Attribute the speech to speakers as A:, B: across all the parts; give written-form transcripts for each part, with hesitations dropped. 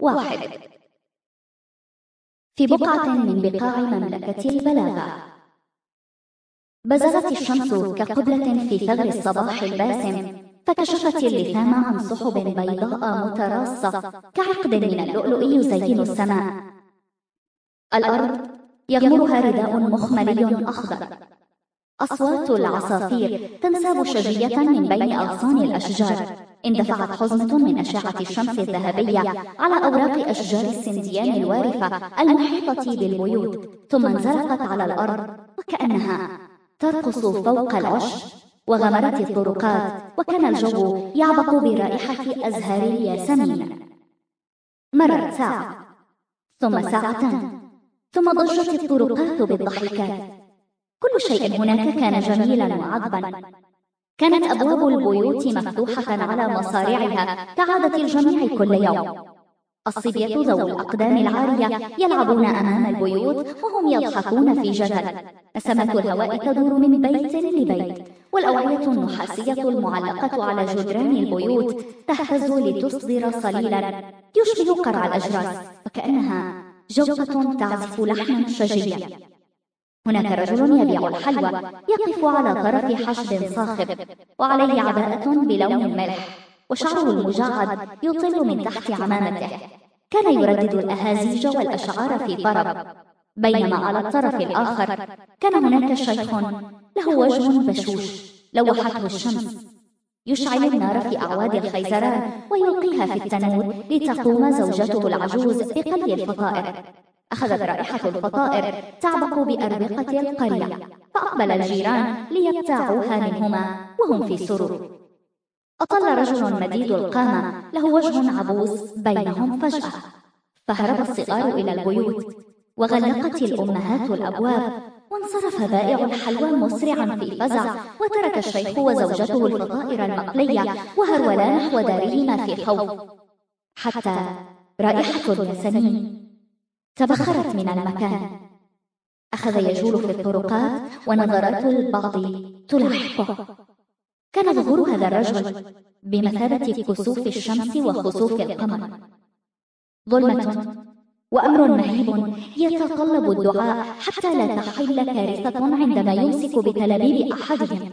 A: 1. في بقعة من بقاع مملكة البلاغة، بزغت الشمس كقبلة في ثغر الصباح الباسم، فكشفت اللثام عن سحب بيضاء متراصة كعقد من اللؤلؤ يزين السماء. الأرض يغمرها رداء مخملي أخضر. أصوات العصافير تنساب شجية من بين أغصان الأشجار. اندفعت حزمة من أشعة الشمس الذهبية على أوراق أشجار السنديان الوارفة المحيطة بالبيوت، ثم انزلقت على الأرض وكأنها ترقص فوق العشب. وغمرت الطرقات، وكان الجو يعبق برائحة أزهار الياسمين. مرت ساعة، ثم ساعتان، ثم ضجت الطرقات بالضحكات. كل شيء هناك كان جميلا وعذبا. كانت أبواب البيوت مفتوحة على مصارعها كعادة الجميع كل يوم. الصبية ذو الأقدام العارية يلعبون أمام البيوت وهم يضحكون في جدل. نسمات الهواء تدور من بيت لبيت، والأوعية النحاسية المعلقة على جدران البيوت تهتز لتصدر صليلا يشبه قرع الأجراس، وكأنها جوقة تعزف لحنا شجيا. هناك رجل يبيع الحلوى يقف على طرف حشد صاخب، وعليه عباءة بلون الملح، وشعره المجعد يطل من تحت عمامته. كان يردد الأهازيج والأشعار في طرب، بينما على الطرف الآخر كان هناك شيخ له وجه بشوش لوحته الشمس، يشعل النار في أعواد الخيزران ويلقيها في التنور لتقوم زوجته العجوز بقلي الفطائر. أخذت رائحة الفطائر تعبق بأربقة القرية، فأقبل الجيران ليبتاعوها منهما وهم في سرور. أطل رجل مديد القامة له وجه عبوس بينهم فجأة، فهرب الصغار إلى البيوت، وغلقت الأمهات الأبواب، وانصرف بائع الحلوى مسرعا في فزع، وترك الشيخ وزوجته الفطائر المقلية وهرولا نحو دارهما في خوف، حتى رائحة الياسمين تبخرت من المكان. أخذ يجول في الطرقات ونظرات البعض تلاحقه. كان ظهور هذا الرجل بمثابة كسوف الشمس وخسوف القمر. ظلمة وأمر مهيب يتطلب الدعاء حتى لا تحل كارثة عندما يمسك بتلابيب أحدهم.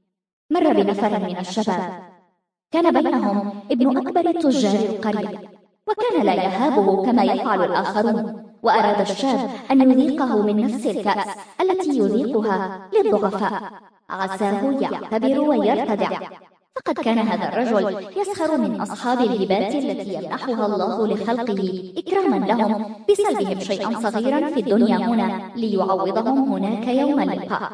A: مر بنفر من الشباب، كان بينهم ابن أكبر تجار القرية، وكان لا يهابه كما يفعل الآخرون، وأراد الشاب أن يذيقه من نفس الكأس التي يذيقها للضعفاء. عساه يعتبر ويرتدع، فقد كان هذا الرجل يسخر من أصحاب الهبات التي يمنحها الله لخلقه إكراما لهم بسلبهم شيئا صغيرا في الدنيا هنا ليعوضهم هناك يوم اللقاء.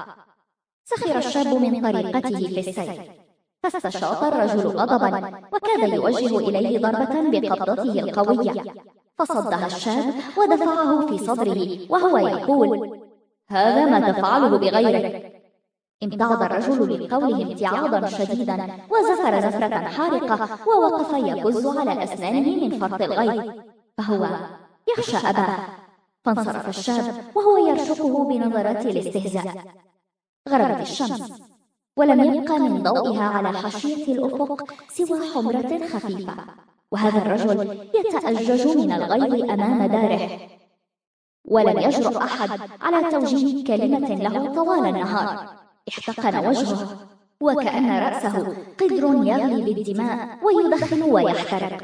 A: سخر الشاب من طريقته في السير، فاستشاط الرجل غضبا، وكاد يوجه إليه ضربة بقبضته القوية، فصدها الشاب ودفعه في صدره وهو يقول: هذا ما تفعله بغيرك. امتعض الرجل لقوله امتعاضا شديدا، وزفر زفرة حارقة، ووقف يبز على أسنانه من فرط الغيظ، فهو يخشى أباه. فانصرف الشاب وهو يرشقه بنظرات الاستهزاء. غربت الشمس، ولم يبق من ضوئها على حاشية الأفق سوى حمرة خفيفة، وهذا الرجل يتأجج من الغيظ أمام داره، ولم يجرؤ أحد على توجيه كلمة له طوال النهار. احتقن وجهه، وكأن رأسه قدر يغلي بالدماء ويدخن ويحترق.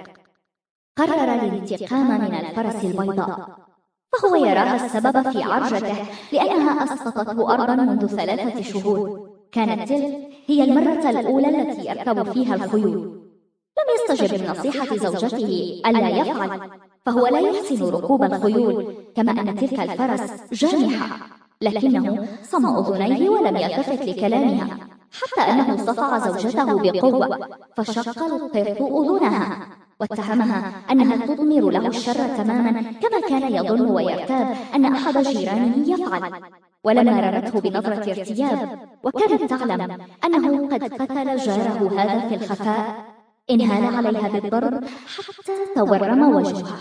A: قرر الانتقام من الفرس البيضاء، فهو يراها السبب في عرجته، لأنها أسقطته أرضا منذ 3 شهور. كانت تلك هي المرة الأولى التي يركب فيها الخيول. لم يستجب لنصيحة زوجته ألا يفعل، فهو لا يحسن ركوب الخيول، كما أن تلك الفرس جامحة، لكنه صم أذنيه ولم يلتفت لكلامها، حتى أنه صفع زوجته بقوة، فشق القرط أذنها، واتهمها أنها تضمر له الشر تماما، كما كان يظن ويرتاب أن أحد جيرانه يفعل. ولما رمته بنظرة ارتياب وكانت تعلم أنه قد قتل جاره هذا في الخفاء، انهال عليها بالضرب حتى تورم وجهها.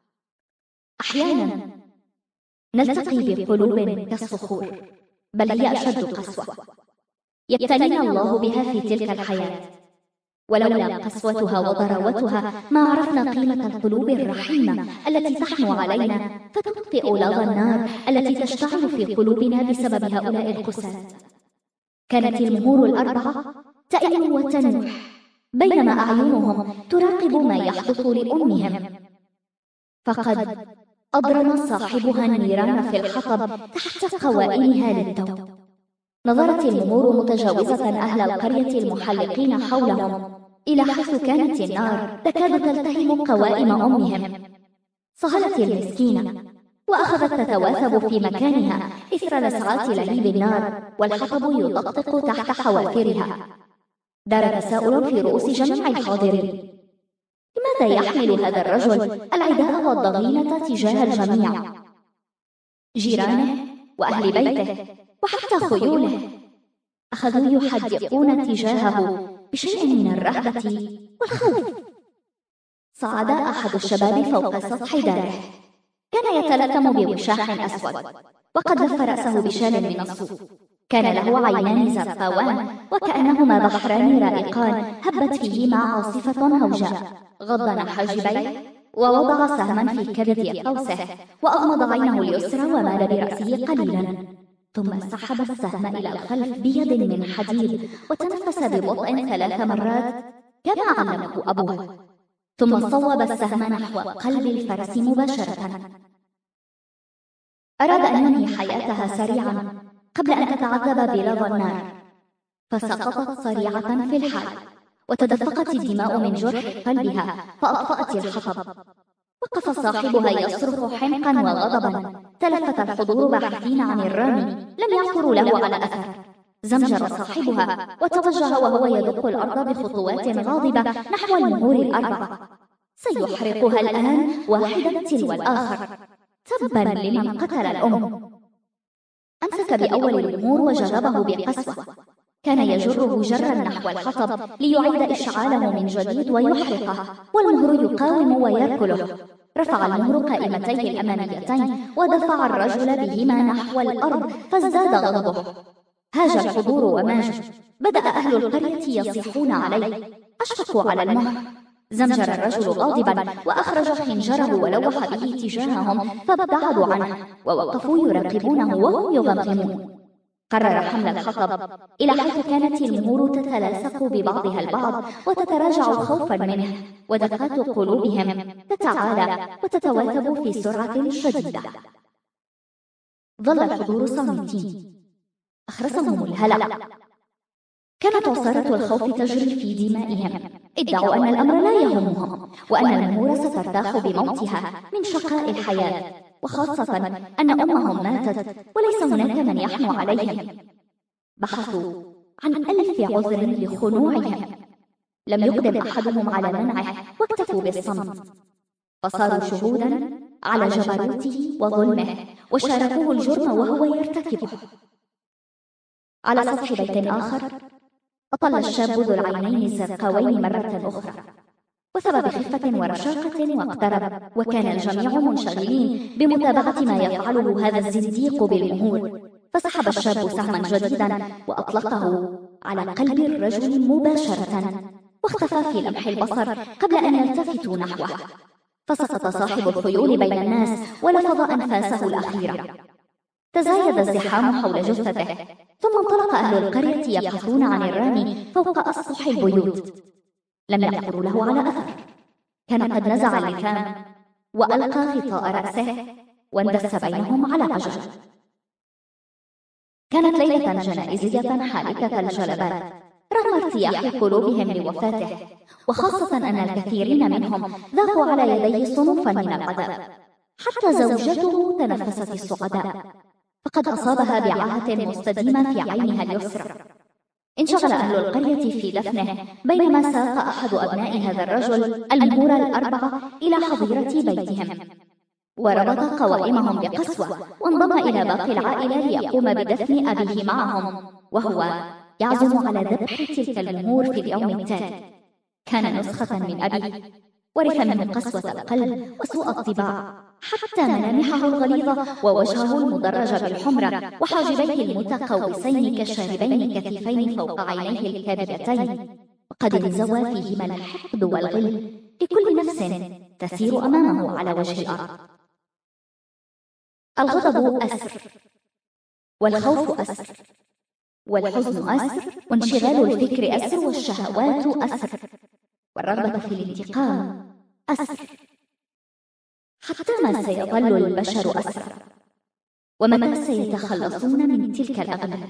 A: أحيانا نلتقي بقلوب كالصخور، بل هي أشد قسوة، يبتلينا الله بها في تلك الحياة. ولولا قسوتها وضراوتها ما عرفنا قيمة القلوب الرحيمة التي تحنو علينا فتطفئ لظى النار التي تشتعل في قلوبنا بسبب هؤلاء القساة. كانت المهور الأربعة تأل وتنوح بينما أعينهم تراقب ما يحدث لأمهم، فقد أضرم صاحبها النيران في الحطب تحت قوائمها للتو. نظرت المهور متجاوزة أهل القرية المحلقين حولهم إلى حيث كانت النار تكاد تلتهم قوائم أمهم. صهلت المسكينة وأخذت تتواثب في مكانها إثر لسعات لهيب النار والحطب يطقطق تحت حوافرها. دار تساؤل في رؤوس جميع الحاضرين: لماذا يحمل هذا الرجل العداء والضغينة تجاه الجميع؟ جيرانه وأهل بيته وحتى خيوله أخذوا يحدقون تجاهه بشيء من الرهبة والخوف. صعد أحد الشباب فوق سطح داره، كان يتلثم بوشاح أسود وقد لف رأسه بشال من الصوف. كان له عينان زرقاوان وكأنهما بحران رائقان هبت فيهما عاصفة هوجاء. غضن حاجبيه ووضع سهما في كبد قوسه وأغمض عينه اليسرى ومال برأسه قليلا، ثم سحب السهم إلى الخلف بيد من حديد وتنفس ببطء 3 مرات كما علمه أبوه، ثم صوب السهم نحو قلب الفرس مباشرة. أراد أن ينهي حياتها سريعا قبل أن تتعذب بلظى النار، فسقطت صريعة في الحال وتدفقت الدماء من جرح قلبها فأطفأت الحطب. وقف صاحبها يصرخ حمقا وغضبا. تلفت الحضور باحثين عن الرامي، لم يعثروا له على أثر. زمجر صاحبها وتوجه وهو يدق الأرض بخطوات غاضبة نحو المهور الأربعة. سيحرقها الآن واحدا تلو الآخر. تبا لمن قتل الأم. أمسك بأول المهور وجربه بقسوة. كان يجره جرا نحو الحطب ليعيد إشعاله من جديد ويحرقه، والمهر يقاوم ويركله. رفع المهر قائمتيه الأماميتين ودفع الرجل بهما نحو الأرض فازداد غضبه. هاج الحضور وماج. بدأ أهل القرية يصيحون عليه، أشفقوا على المهر. زمجر الرجل غاضبا وأخرج خنجره ولوح به تجاههم فابتعدوا عنه ووقفوا يراقبونه وهم يغمغمون. قرر حمل الحطب إلى حيث كانت المهور تتلاصق ببعضها البعض وتتراجع خوفا منه، ودقات قلوبهم تتعالى وتتواثب في سرعة شديدة. ظل الحضور صامتين. أخرسهم الهلع. كانت عصارة الخوف تجري في دمائهم. ادعوا أن الأمر لا يهمهم وأن المهور سترتاح بموتها من شقاء الحياة، وخاصة أن أمهم ماتت وليس هناك من يحنو عليهم. بحثوا عن 1000 عذر لخنوعهم، لم يقدم أحدهم على منعه واكتفوا بالصمت، فصاروا شهودا على جبروته وظلمه وشاركوه الجرم وهو يرتكبه. على سطح بيت آخر أطل الشاب ذو العينين الزرقاوين مرة أخرى، وثب بخفة ورشاقة واقترب، وكان الجميع منشغلين بمتابعة ما يفعله هذا الزنديق بالمهور. فسحب الشاب سهما جديدا وأطلقه على قلب الرجل مباشرة، واختفى في لمح البصر قبل أن يلتفتوا نحوه. فسقط صاحب الخيول بين الناس ولفظ أنفاسه الأخيرة. تزايد الزحام حول جثته، ثم انطلق أهل القرية يبحثون عن الرامي فوق أسطح البيوت. لم يعثروا له على أثر. كان قد نزع اللثام وألقى غطاء رأسه واندس بينهم على عجل. كانت ليلة جنائزية حالكة الجلبات رغم ارتياح قلوبهم لوفاته، وخاصة أن الكثيرين منهم ذاقوا على يديه صنوفا من العذاب. حتى زوجته تنفست السعداء، فقد أصابها بعاهة مستديمة في عينها اليسرى. انشغل أهل القرية في دفنه بينما ساق أحد أبناء هذا الرجل المهور الأربعة إلى حظيرة بيتهم، وربط قوائمهم بقسوة، وانضم إلى باقي العائلة ليقوم بدفن أبيه معهم، وهو يعزم على ذبح تلك المهور في اليوم التالي. كان نسخة من أبيه، ورث منه قسوة القلب وسوء الطباع، حتى ملامحه الغليظة ووجهه المدرج بالحمرة وحاجبيه المتقوسين كالشاربين كثيفين فوق عينيه الكاذبتين. وقد انزوى فيهما الحقد والغل لكل نفس تسير أمامه على وجه الأرض. الغضب أسر، والخوف أسر، والحزن أسر، وانشغال الفكر أسر، والشهوات أسر، والرغبة في الانتقام أسر، حتى ما سيظل البشر أسرى، ومتى سيتخلصون من تلك الأغلال؟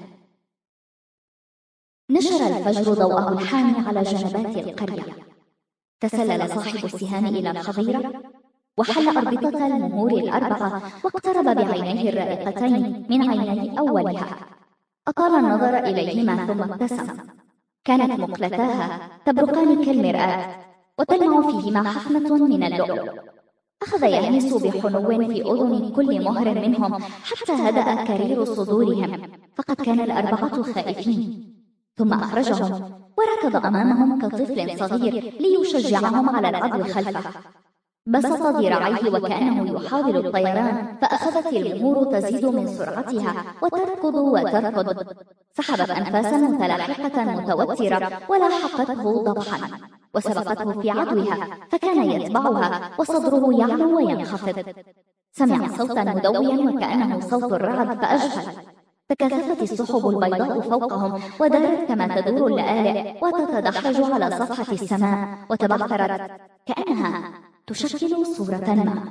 A: نشر الفجر ضوءه الحامي على جنبات القرية. تسلل صاحب السهام إلى الحظيرة، وحل أربطة المهور الأربعة، واقترب بعينيه الرائقتين من عيني أولها. أطال النظر إليهما ثم ابتسم. كانت مقلتاها تبرقان كالمرآة، وتلمع فيهما حفنة من اللؤلؤ. أخذ يهمس بحنو في أذن كل مهر منهم حتى هدأ كرير صدورهم، فقد كان الأربعة خائفين. ثم أخرجهم وركض أمامهم كطفل صغير ليشجعهم على العدو خلفه. بسط ذراعيه وكأنه يحاول الطيران، فأخذت المهور تزيد من سرعتها وتركض وتركض. سحبت أنفاسا متلاحقة متوترة ولاحقته ضبحا، وسبقته في عدوها، فكان يتبعها وصدره يعلو وينخفض. سمع صوتا مدويا وكأنه صوت الرعد فأجهل. تكاثفت السحب البيضاء فوقهم ودارت كما تدور اللآلئ وتتدحرج على سطح السماء، وتبعثرت كأنها تشكل صورة ما.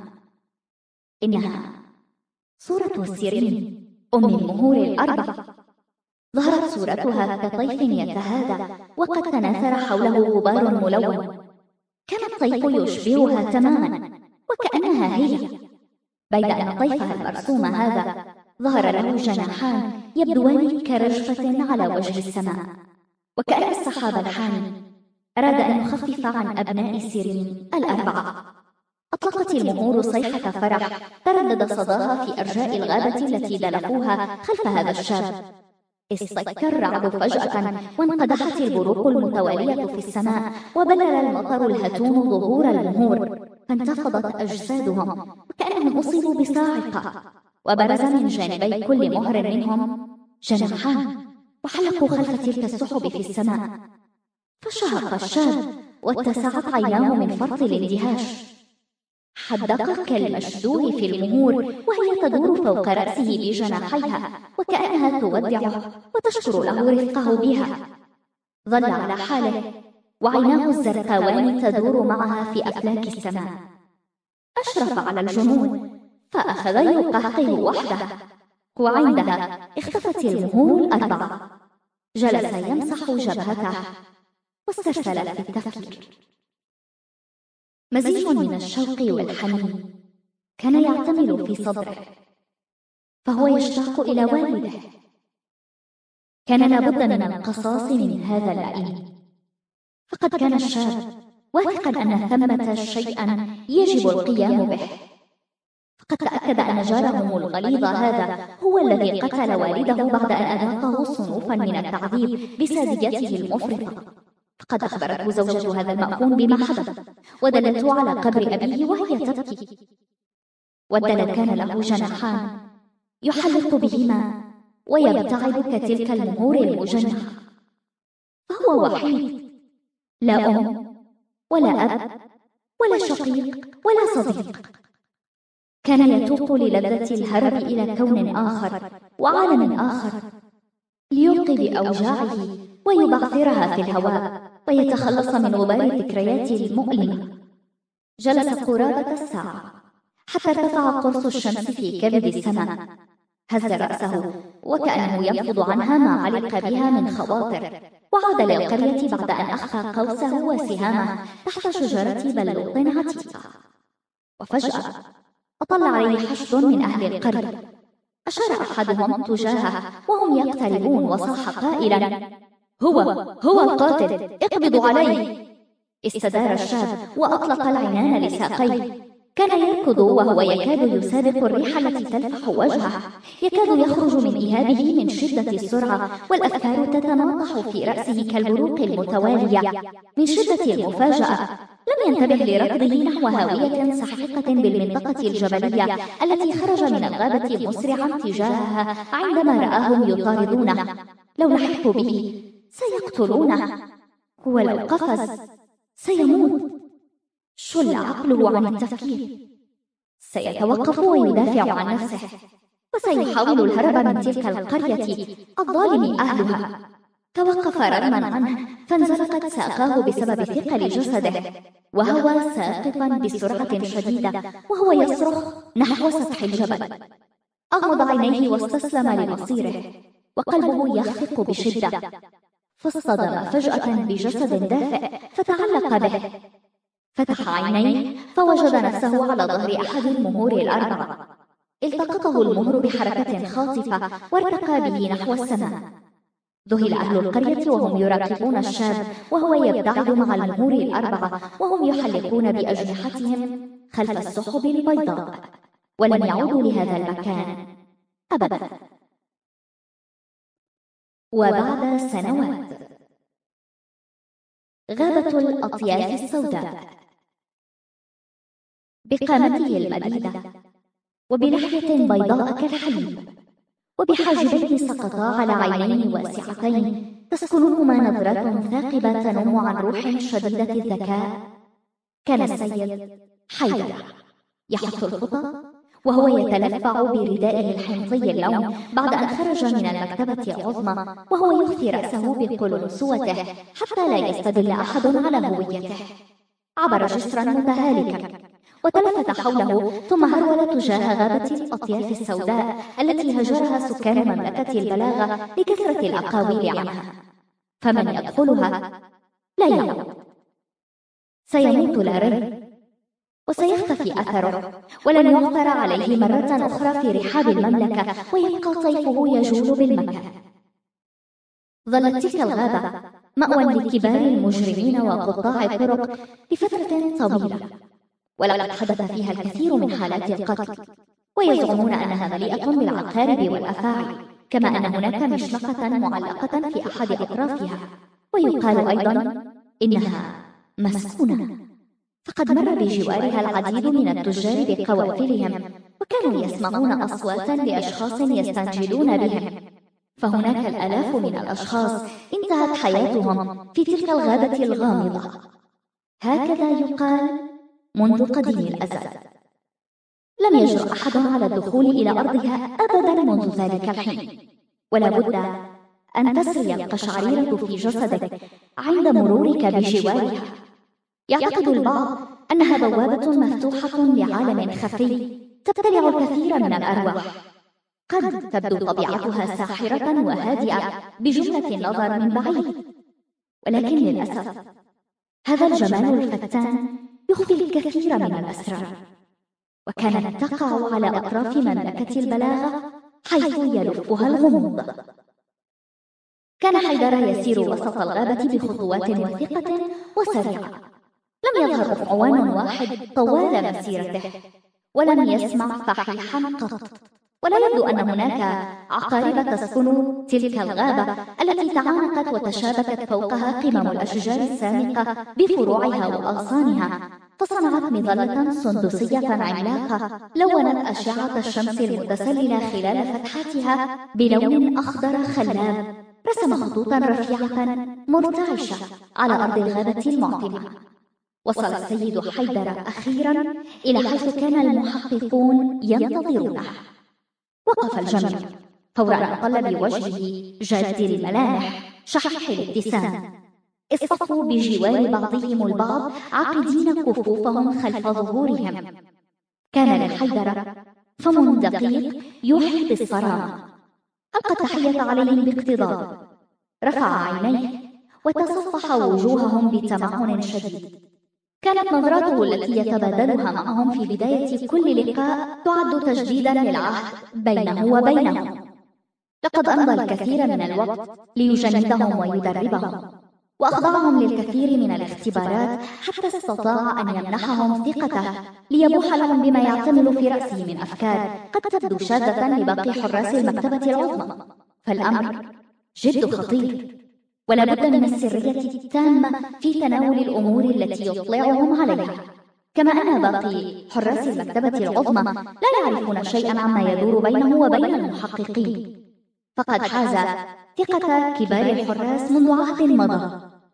A: إنها صورة سيرين أم المهور الأربع. ظهرت صورتها كطيف يتهادى، وقد تناثر حوله غبار ملون. كان الطيف يشبهها تماما وكأنها هي، بيد أن طيفها المرسوم هذا ظهر له جناحان يبدوان كرجفة على وجه السماء، وكأن السحاب الحامي أراد أن يخفف عن أبناء سيرين الأربعة. أطلقت المهور صيحة فرح تردد صداها في أرجاء الغابة التي دلقوها خلف هذا الشاب. اصطك الرعد فجأة، وانقدحت البروق المتوالية في السماء، وبلل المطر الهتوم ظهور المهور، فانتفضت أجسادهم وكأنهم أصيبوا بصاعقة. وبرز من جانبي كل مهر منهم جناحان، وحلقوا خلف تلك السحب في السماء. فشهق الشاب واتسعت عيناه من فرط الاندهاش. حدق كالمشدوه في المهور وهي تدور فوق رأسه بجناحيها، وكأنها تودعه وتشكر له رفقه بها. ظل على حاله، وعيناه الزرقاوان تدور معها في أفلاك السماء. أشرف على الجنون فأخذ يقهقه وحده، وعندها اختفت المهور الأربعة. جلس يمسح جبهته واسترسل في التفكير. مزيج من الشوق والحنين كان يعتمل في صدره، فهو يشتاق إلى والده. كان لابد من القصاص من هذا اللئيم، فقد كان الشاب واثقا أن ثمة شيئا يجب القيام به. فقد تأكد أن جارهم الغليظ هذا هو الذي قتل والده بعد أن أذاقه صنوفا من التعذيب بساذجته المفرطة. فقد أخبرته زوجة هذا المأخون بما حدث، ودلته على قبر أبيه وهي تبكي. ود لو كان له جناحان يحلق بهما ويبتعد كتلك المهور المجنحة. فهو وحيد، لا أم ولا أب ولا شقيق ولا صديق. كان يتوق للذة الهرب إلى كون آخر وعالم آخر، ليلقي بأوجاعه ويبعثرها في الهواء ويتخلص من غبار الذكريات المؤلمة. جلس قرابة الساعة حتى ارتفع قرص الشمس في كبد السماء. هز رأسه وكأنه ينفض عنها ما علق بها من خواطر، وعاد للقرية بعد أن أخفى قوسه وسهامه تحت شجرة بلوط عتيقة. وفجأة أطل عليه حشد من أهل القرية. أشار أحدهم تجاهه وهم يقتربون وصاح قائلا: هو القاتل، اقبضوا عليه. استدار الشاب وأطلق العنان لساقيه. كان يركض وهو يكاد يسابق الريح التي تلفح وجهه، يكاد يخرج من إهابه من شدة السرعة، والأفكار تتناطح في رأسه كالبروق المتوالية من شدة المفاجأة. لم ينتبه لركضه نحو هاوية سحيقة بالمنطقة الجبلية التي خرج من الغابة مسرعا تجاهها عندما رآهم يطاردونه. لو لحقوا به سيقتلونه. ولو قفز سيموت. شل عقله عن التفكير، سيتوقف ويدافع عن نفسه، وسيحاول الهرب من تلك القرية الظالم أهلها. توقف رغما عنه، فانزلقت ساقاه بسبب ثقل جسده، وهو ساقطا بسرعة شديدة وهو يصرخ نحو سطح الجبل. أغمض عينيه واستسلم لمصيره، وقلبه يخفق بشدة، فاصطدم فجأة بجسد دافئ فتعلق به. فتح عينيه فوجد نفسه على ظهر أحد المهور الأربعة. التقطه المهر بحركة خاطفة وارتقى به نحو السماء. ذهل أهل القرية وهم يراقبون الشاب وهو يبتعد مع المهور الأربعة وهم يحلقون بأجنحتهم خلف السحب البيضاء، ولم يعودوا لهذا المكان أبدا. وبعد سنوات، غابة الأطياف السوداء. بقامته المديدة، وبلحية بيضاء كالحليب، وبحاجبين سقطا على عينين واسعتين تسكنهما نظرات ثاقبة تنم عن روح شديدة الذكاء، كان السيد حيدر يحث الخطى وهو يتلفع بردائه الحنطي اللون بعد أن خرج من المكتبة العظمى، وهو يخفي رأسه بقلنسوته حتى لا يستدل أحد على هويته. عبر جسرا متهالكا وتلفت حوله، ثم هرول تجاه غابة الأطياف السوداء التي هجرها سكان مملكة البلاغة لكثرة الأقاويل عنها. فمن يدخلها لا يعود، سيموت لارل وسيختفي أثره، ولن يعثر عليه مرة أخرى في رحاب المملكة، ويبقى طيفه يجول بالمكان. ظلت تلك الغابة مأوى لكبار المجرمين وقطاع الطرق لفترة طويلة، ولقد حدث فيها الكثير من حالات القتل، ويزعمون أنها مليئة بالعقارب والأفاعي، كما أن هناك مشنقة معلقة في أحد أطرافها، ويقال أيضا إنها مسكونة، فقد مر بجوارها العديد من التجار بقوافلهم، وكانوا يسمعون أصواتا لأشخاص يستنجدون بهم. فهناك الآلاف من الأشخاص انتهت حياتهم في تلك الغابة الغامضة، هكذا يقال منذ قديم الأزل. لم يجرؤ أحد على الدخول إلى أرضها أبدا منذ ذلك الحين، ولا بد أن تسري القشعريرة في جسدك عند مرورك بجوارها. يعتقد البعض أنها بوابة مفتوحة لعالم خفي تبتلع الكثير من الأرواح. قد تبدو طبيعتها ساحرة وهادئة بجملة النظر من بعيد، ولكن للأسف هذا الجمال الفتان يخفي الكثير من الأسرار، وكانت تقع على أطراف مملكة البلاغة حيث يلفها الغموض. كان حيدر يسير وسط الغابة بخطوات وثقة وسريعة. لم يظهر أفعوان واحد طوال مسيرته، ولم يسمع فحيحا قط، ولا يبدو أن هناك عقارب تسكن تلك الغابة التي تعانقت وتشابكت فوقها قمم الأشجار السامقة بفروعها وأغصانها، فصنعت مظلة سندسية عملاقة لونت أشعة الشمس المتسللة خلال فتحاتها بلون أخضر خلاب، رسم خطوطا رفيعة مرتعشة على أرض الغابة المعتمة. وصل السيد حيدر أخيرا إلى حيث كان المحققون ينتظرونه. وقف الجميع فور أن طل بوجهه جاد الملامح شحيح الابتسام. اصطفوا بجوار بعضهم البعض عاقدين كفوفهم خلف ظهورهم. كان لحيدر فم دقيق يوحي بالصرامة. ألقى التحية عليهم باقتضاب، رفع عينيه وتصفح وجوههم بتمعن شديد. كانت نظراته التي يتبادلها معهم في بداية كل لقاء تعد تجديدا للعهد بينه وبينهم. لقد أمضى الكثير من الوقت ليجندهم ويدربهم، وأخضعهم للكثير من الاختبارات حتى استطاع أن يمنحهم ثقته ليبوح لهم بما يعتمل في رأسه من أفكار قد تبدو شاذة لباقي حراس المكتبة العظمى. فالأمر جد خطير، ولا بد من السرية التامة في تناول الأمور التي يطلعهم عليها، كما أن باقي حراس المكتبة العظمى لا يعرفون شيئا عما يدور بينه وبين المحققين. فقد حاز ثقة كبار الحراس منذ عهد مضى،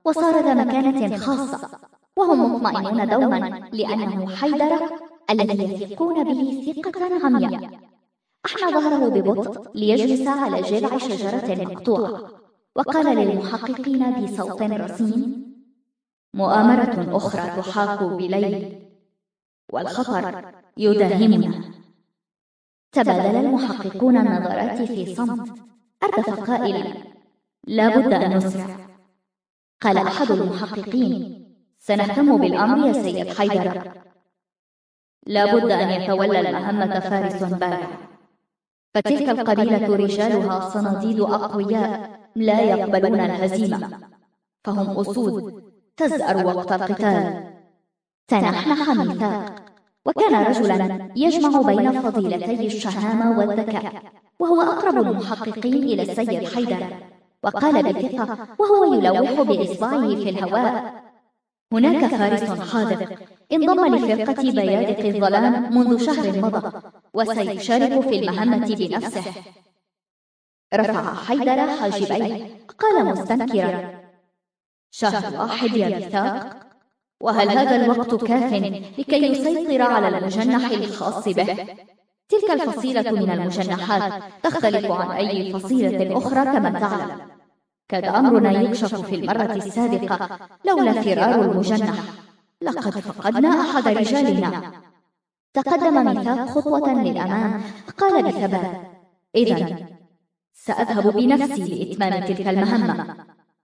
A: وصار ذا مكانة خاصة، وهم مطمئنون دوما لأنه حيدر الذي يثقون به ثقة عمياء. أحنى ظهره ببطء ليجلس على جذع شجرة مقطوعة، وقال للمحققين بصوت رصين: مؤامرة أخرى تحاك بليل، والخطر يداهمنا. تبادل المحققون النظرات في صمت. أردف قائلا: لا بد أن نسرع. قال أحد المحققين: سنهتم بالأمر يا سيد حيدر. لا بد أن يتولى المهمة فارس بارع، فتلك القبيلة رجالها صناديد أقوياء لا يقبلون الهزيمة، فهم أسود تزأر وقت القتال. تنحنح ميثاق، وكان رجلا يجمع بين فضيلتي الشهامة والذكاء، وهو أقرب المحققين إلى السيد حيدر، وقال بثقة وهو يلوح بإصبعه في الهواء: هناك فارس حاذق انضم لفرقة بيادق الظلام منذ شهر مضى، وسيشارك في المهمة بنفسه. رفع حيدر حاجبيه، قال مستنكرا: شهر واحد يا ميثاق؟ وهل هذا الوقت كاف لكي يسيطر على المجنح الخاص به؟ تلك الفصيلة من المجنحات تختلف عن أي فصيلة أخرى كما تعلم. كاد أمرنا يكشف في المرة السابقة لولا فرار المجنح، لقد فقدنا أحد رجالنا. تقدم ميثاق خطوة للأمام، قال بثبات: إذن سأذهب بنفسي لإتمام تلك المهمة.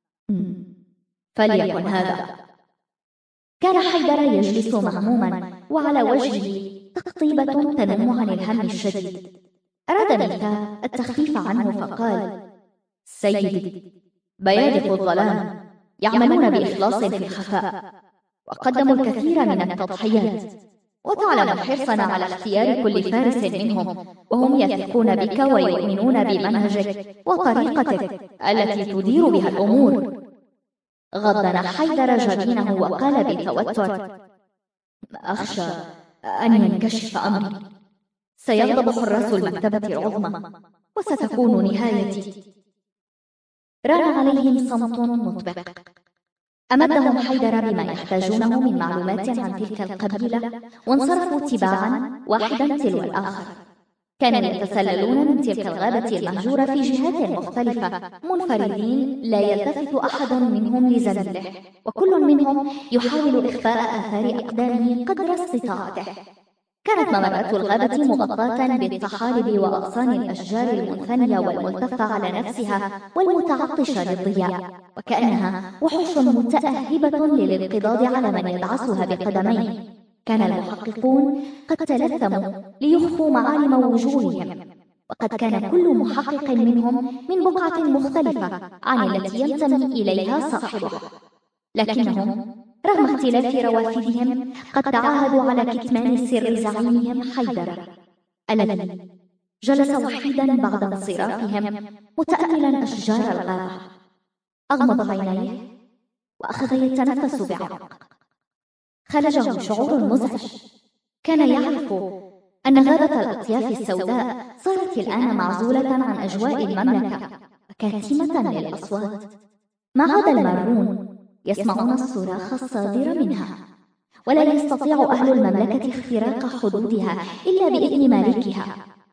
A: فليكن هذا. كان حيدر يجلس مهموما، وعلى وجهه تقطيبة تنم عن الهم الشديد. أراد ميثاق التخفيف عنه فقال: سيدي، بيادق الظلام يعملون بإخلاص في الخفاء، وقدموا الكثير من التضحيات، وتعلم حرصنا على اختيار كل فارس منهم، وهم يثقون بك ويؤمنون بمنهجك وطريقتك التي تدير بها الأمور. غضن حيدر جبينه وقال بتوتر: أخشى أن ينكشف أمري، سيغضب حراس المكتبة العظمى، وستكون نهايتي. ران عليهم صمت مطبق. أمدهم حيدر بما يحتاجونه من معلومات عن تلك القبيلة، وانصرفوا تباعا واحدا تلو الآخر. كانوا يتسللون من تلك الغابة المهجورة في جهات مختلفة منفردين، لا يلتفت أحد منهم لزميله، وكل منهم يحاول إخفاء آثار أقدامه قدر استطاعته. كانت ممرات الغابة مغطاة بالطحالب وأغصان الأشجار المنثنية والملتفة على نفسها والمتعطشة للضياء، وكأنها وحوش متأهبة للانقضاض على من يدعسها بقدميه. كان المحققون قد تلثموا ليخفوا معالم وجوههم، وقد كان كل محقق منهم من بقعة مختلفة عن التي ينتمي إليها صاحبه، لكنهم رغم اختلاف روافدهم قد تعاهدوا على كتمان سر زعيمهم حيدر، الذي جلس وحيدا بعد انصرافهم متأملا أشجار الغابة. أغمض عينيه وأخذ يتنفس بعمق. خلجه شعور مزعج. كان يعرف أن غابة الأطياف السوداء صارت الآن معزولة عن أجواء المملكة وكاتمة للأصوات. ما عاد المارون يسمعون الصراخ الصادر منها، ولا يستطيع أهل المملكة اختراق حدودها إلا بإذن مالكها،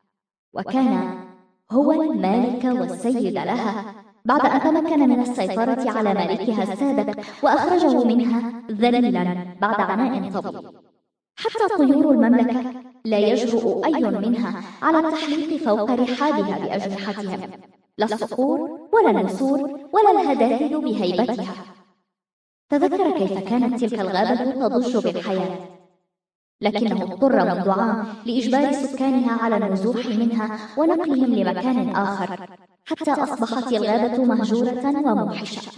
A: وكان هو المالك والسيد لها بعد أن تمكن من السيطرة على مالكها السابق وأخرجه منها ذليلا بعد عناء طويل. حتى طيور المملكة لا يجرؤ أي منها على التحليق فوق رحابها بأجنحتهم، لا الصقور ولا النسور ولا الهداهد بهيبتها. تذكر كيف كانت تلك الغابة تضج بالحياة، لكنه اضطر منذ عام لإجبار سكانها على النزوح منها ونقلهم لمكان آخر، حتى أصبحت الغابة مهجورة وموحشة.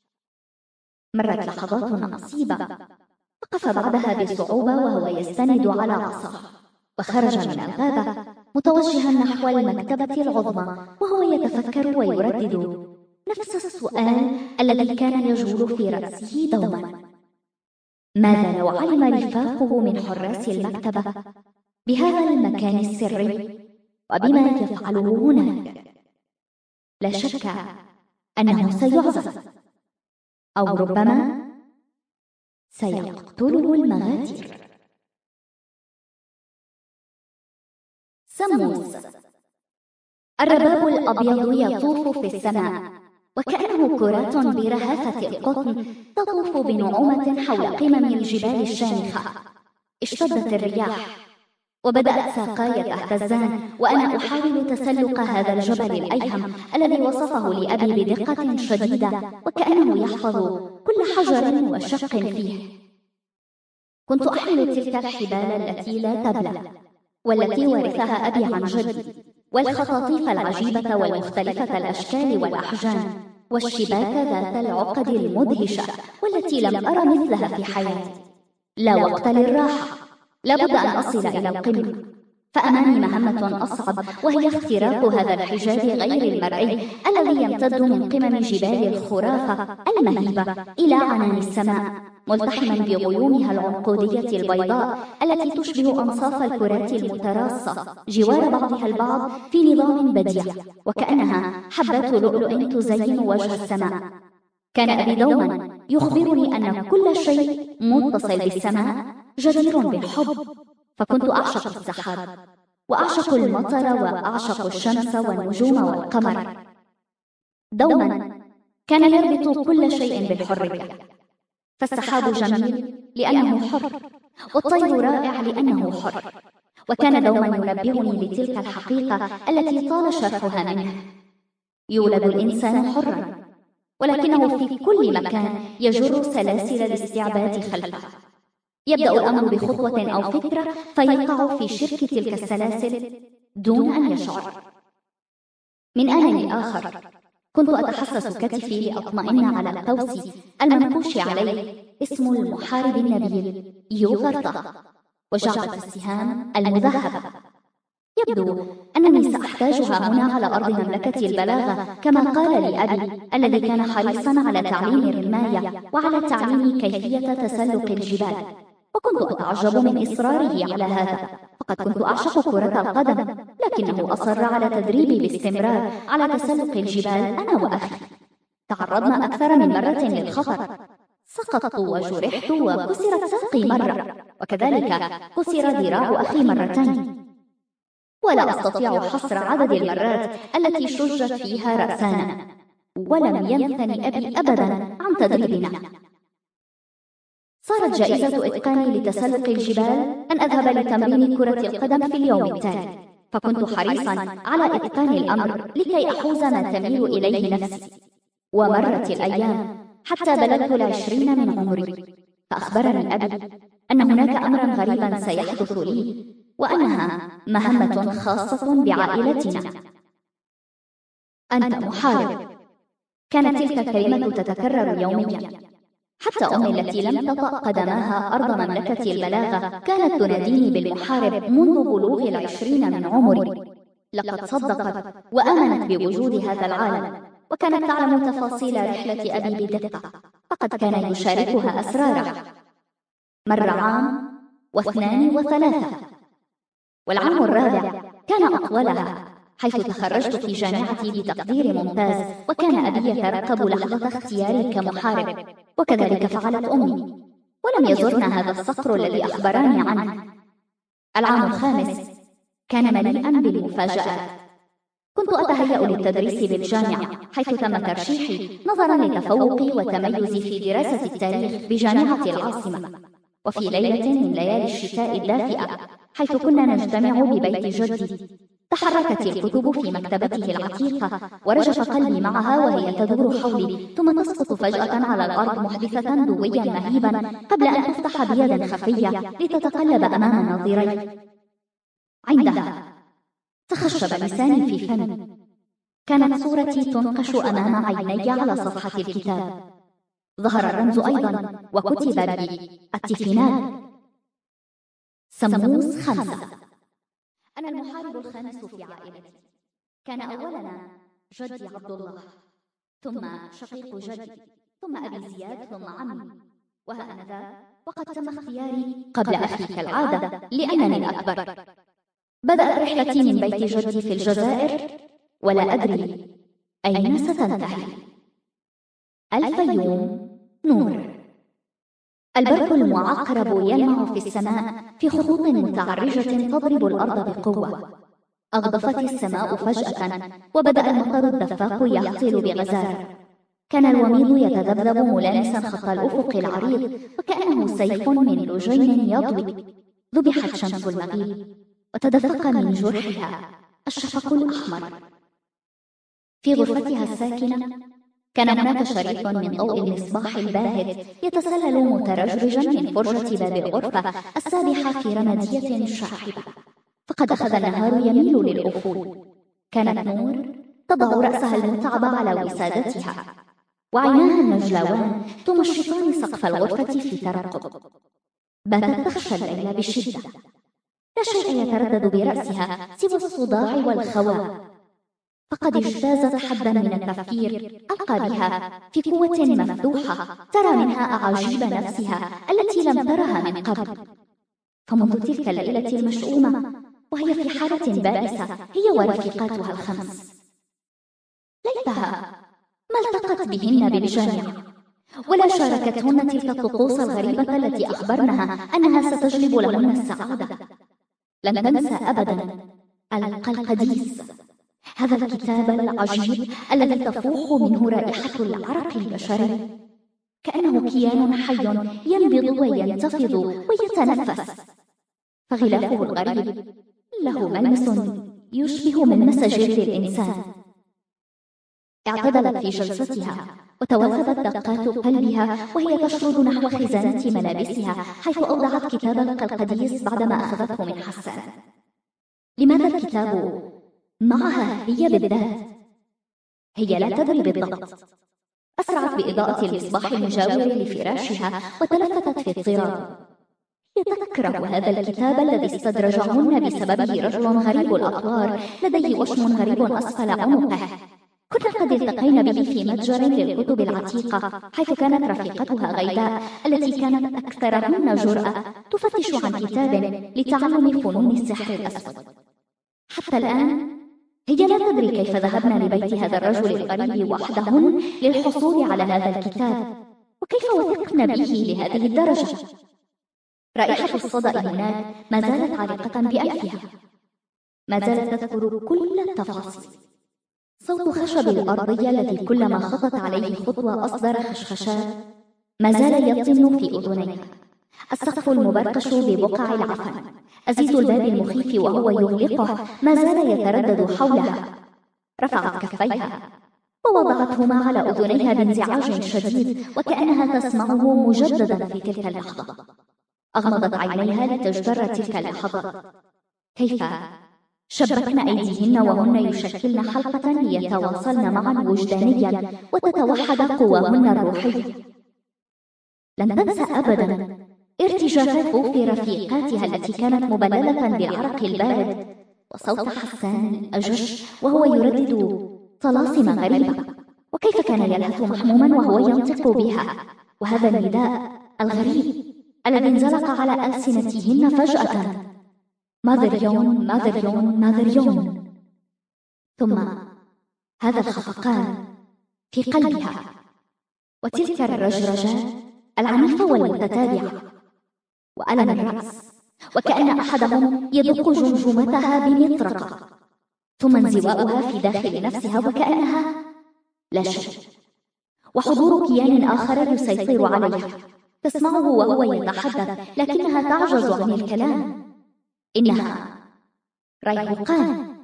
A: مرت لحظات عصيبة، وقف بعدها بصعوبة وهو يستند على عصاه، وخرج من الغابة متوجها نحو المكتبة العظمى، وهو يتفكر ويردد نفس السؤال الذي كان يجول في رأسه دوما: ماذا لو علم رفاقه من حراس المكتبة بهذا المكان السري وبما يفعله هناك؟ لا شك أنه سيعزف. أو ربما سيقتله المغادير. سموس. الرباب الأبيض يطوف في السماء وكأنه كرات برهافة القطن تطوف بنعومة حول قمم الجبال الشامخة. اشتدت الرياح وبدأت ساقاي تهتزان وأنا أحاول تسلق هذا الجبل الأيهم الذي وصفه لأبي بدقة شديدة وكأنه يحفظ كل حجر وشق فيه. كنت أحمل تلك الحبال التي لا تبلى والتي ورثها أبي عن جدي، والخطاطيف العجيبة والمختلفة الأشكال والأحجام، والشباك ذات العقد المدهشة والتي لم أرى مثلها في حياتي. لا وقت للراحة، لابد أن أصل إلى القمة، فأمامي مهمة أصعب، وهي اختراق هذا الحجاب غير المرئي الذي يمتد من قمم جبال الخرافة المهيبة إلى عنان السماء، ملتحما بغيومها العنقودية البيضاء التي تشبه أنصاف الكرات المتراصة جوار بعضها البعض في نظام بديع، وكأنها حبات لؤلؤ تزين وجه السماء. كان أبي دوما يخبرني أن كل شيء متصل بالسماء جدير بالحب، فكنت أعشق السحاب وأعشق المطر وأعشق الشمس والنجوم والقمر. دوما كان يربط كل شيء بالحرية، فالسحاب جميل لأنه حر، والطير رائع لأنه حر، وكان دوما ينبهني لتلك الحقيقة التي طال شرحها منه. يولد الإنسان حرا، ولكنه في كل مكان يجر سلاسل الاستعباد خلفه. يبدأ الأمر بخطوة أو فكرة فيقع في شرك تلك السلاسل دون أن يشعر. من آن لآخر كنت أتحسس كتفي لأطمئن على قوسي المنقوش عليه اسم المحارب النبيل يوغرطة وجعبة السهام المذهبة. يبدو أنني سأحتاجها هنا على أرض مملكة البلاغة، كما قال لي أبي الذي كان حريصا على تعليم الرماية وعلى تعليم كيفية تسلق الجبال، وكنت أتعجب من إصراره على هذا، فقد كنت أعشق كرة القدم، لكنه أصر على تدريبي باستمرار على تسلق الجبال أنا وأخي. تعرضنا أكثر من مرة للخطر، سقطت وجرحت وكسرت ساقي مرة، وكذلك كسر ذراع أخي مرتين، ولا أستطيع حصر عدد المرات التي شجت فيها رأسانا، ولم ينثني أبي أبدا عن تدريبنا. صارت جائزة إتقاني لتسلق الجبال أن أذهب لتمرين كرة القدم في اليوم التالي، فكنت حريصا على إتقان الأمر لكي أحوز ما تميل إليه نفسي. ومرت الأيام حتى بلغت 20 من عمري، فأخبرني أبي أن هناك أمرا غريبا سيحدث لي، وأنها مهمة خاصة بعائلتنا. أنت محارب. كانت تلك الكلمة تتكرر يوميا، حتى أمي التي لم تطأ قدماها أرض مملكة البلاغة كانت تناديني بالمحارب منذ بلوغ 20 من عمري. لقد صدقت وآمنت بوجود هذا العالم، وكانت تعلم تفاصيل رحلة أبي بدقة، فقد كان يشاركها أسراره. مر عام واثنان وثلاثة، والعام الرابع كان أطولها، حيث تخرجت في جامعتي بتقدير ممتاز، وكان أبي يترقب لحظة اختياري كمحارب، وكذلك فعلت أمي، ولم يزرنا هذا الصقر الذي أخبراني عنه. العام الخامس كان مليئا بالمفاجآت. كنت أتهيأ للتدريس بالجامعة، حيث تم ترشيحي نظرا لتفوقي وتميزي في دراسة التاريخ بجامعة العاصمة. وفي ليلة من ليالي الشتاء الدافئة، حيث كنا نجتمع ببيت جدي، تحركت الكتب في مكتبته العتيقة، ورجف قلبي معها وهي تدور حولي، ثم تسقط فجأة على الأرض محدثة ضويا مهيبا قبل أن تفتح بيد خفية لتتقلب أمام ناظري. عندها تخشب لساني في فمي. كانت صورتي تنقش أمام عيني على صفحة الكتاب. ظهر الرمز أيضا وكتب بي التيفينال. سموس 5. أنا المحارب الخامس في عائلتي. كان أولنا جدي عبد الله، ثم شقيق جدي، ثم أبي زياد، ثم عمي، وها أنا ذا وقد تم اختياري قبل أخي كالعادة لأنني الأكبر. بدأت رحلتي من بيت جدي في الجزائر، ولا أدري أين ستنتهي. الفيوم، نور. البرق المعقرب يلمع في السماء في خطوط متعرجة تضرب الأرض بقوة. أغضفت السماء فجأة، وبدأ المطر الدفاق يهطل بغزارة. كان الوميض يتذبذب ملامسا خط الأفق العريض، وكأنه سيف من لجين يضوي. ذبحت شمس المغيب، وتدفق من جرحها الشفق الأحمر. في غرفتها الساكنة كان هناك شريط من ضوء المصباح الباهت يتسلل مترجرجا من فرجة باب الغرفة السابحة في رمادية شاحبة. فقد أخذ النهار يميل للأفول. كانت نور تضع رأسها المتعب على وسادتها، وعيناها النجلاوان تمشطان سقف الغرفة في ترقب. باتت تخشى الليل بشدة. لا شيء يتردد برأسها سوى الصداع والخواء. فقد اجتازت حدا من التفكير ألقى بها في قوة مفتوحة ترى منها أعاجيب نفسها التي لم ترها من قبل. فمنذ تلك الليلة المشؤومة وهي في حالة بائسة هي ورفيقاتها الخمس، ليتها ما التقت بهن بالجامعة، ولا شاركتهن تلك الطقوس الغريبة التي أخبرنها أنها ستجلب لهن السعادة. لن تنسى أبدا القلقديس، هذا الكتاب العجيب الذي تفوح منه رائحة العرق البشري، كأنه كيان حي ينبض وينتفض ويتنفس. فغلافه الغريب له ملمس يشبه ملمس جلد الإنسان. اعتدلت في جلستها، وتوافدت دقات قلبها وهي تشرد نحو خزانة ملابسها، حيث أوضعت كتاب القلقديس بعدما أخذته من حسان. لماذا الكتاب معها هي بالذات؟ هي لا تدري بالضبط. أسرعت بإضاءة المصباح المجاور لفراشها وتلفتت في اضطراب. هي تكره هذا الكتاب الذي استدرجهن بسببه رجل غريب الأطوار لديه وشم غريب أسفل عنقه. كنا قد التقينا به في متجر للكتب العتيقة، حيث كانت رفيقتها غيداء التي كانت أكثرهن جرأة تفتش عن كتاب لتعلم فنون السحر الأسود. حتى الآن هي لا تدري كيف ذهبنا لبيت هذا الرجل الغريب وحدهن للحصول على هذا الكتاب، وكيف وثقنا به لهذه الدرجة. رائحة الصدأ هناك ما زالت عالقة بأنفها، ما زالت تذكر كل التفاصيل. صوت خشب الأرضية الذي كلما خطت عليه خطوة أصدر خشخشات ما زال يطن في أذنيها. السقف المبرقش ببقع العفن، أزيز الباب المخيف وهو يغلقه ما زال يتردد حولها. رفعت كفيها ووضعتهما على أذنيها بانزعاج شديد، وكأنها تسمعه مجددا في تلك اللحظة. أغمضت عينيها لتجبر تلك اللحظات. كيف شبكن أيديهن وهن يشكلن حلقة ليتواصلن معا وجدانيا وتتوحد قواهن الروحية. لن تنسى أبدا ارتجاف خوف رفيقاتها التي كانت مبللة بالعرق البارد، وصوت حسان الأجش وهو يردد طلاسم غريبة، وكيف كان يلهث محموما وهو ينطق بها. وهذا النداء الغريب الذي انزلق على ألسنتهن فجأة: ماذريون ماذريون ماذريون. ثم هذا الخفقان في قلبها، وتلك الرجرجات العنيفة والمتتابعة، وألم الرأس، وكأن أحدهم يدق جمجمتها بمطرقة، ثم انزواؤها في داخل نفسها وكأنها لا شيء، وحضور كيان آخر يسيطر عليها. تسمعه وهو يتحدث لكنها تعجز عن الكلام. إنها ريحقان.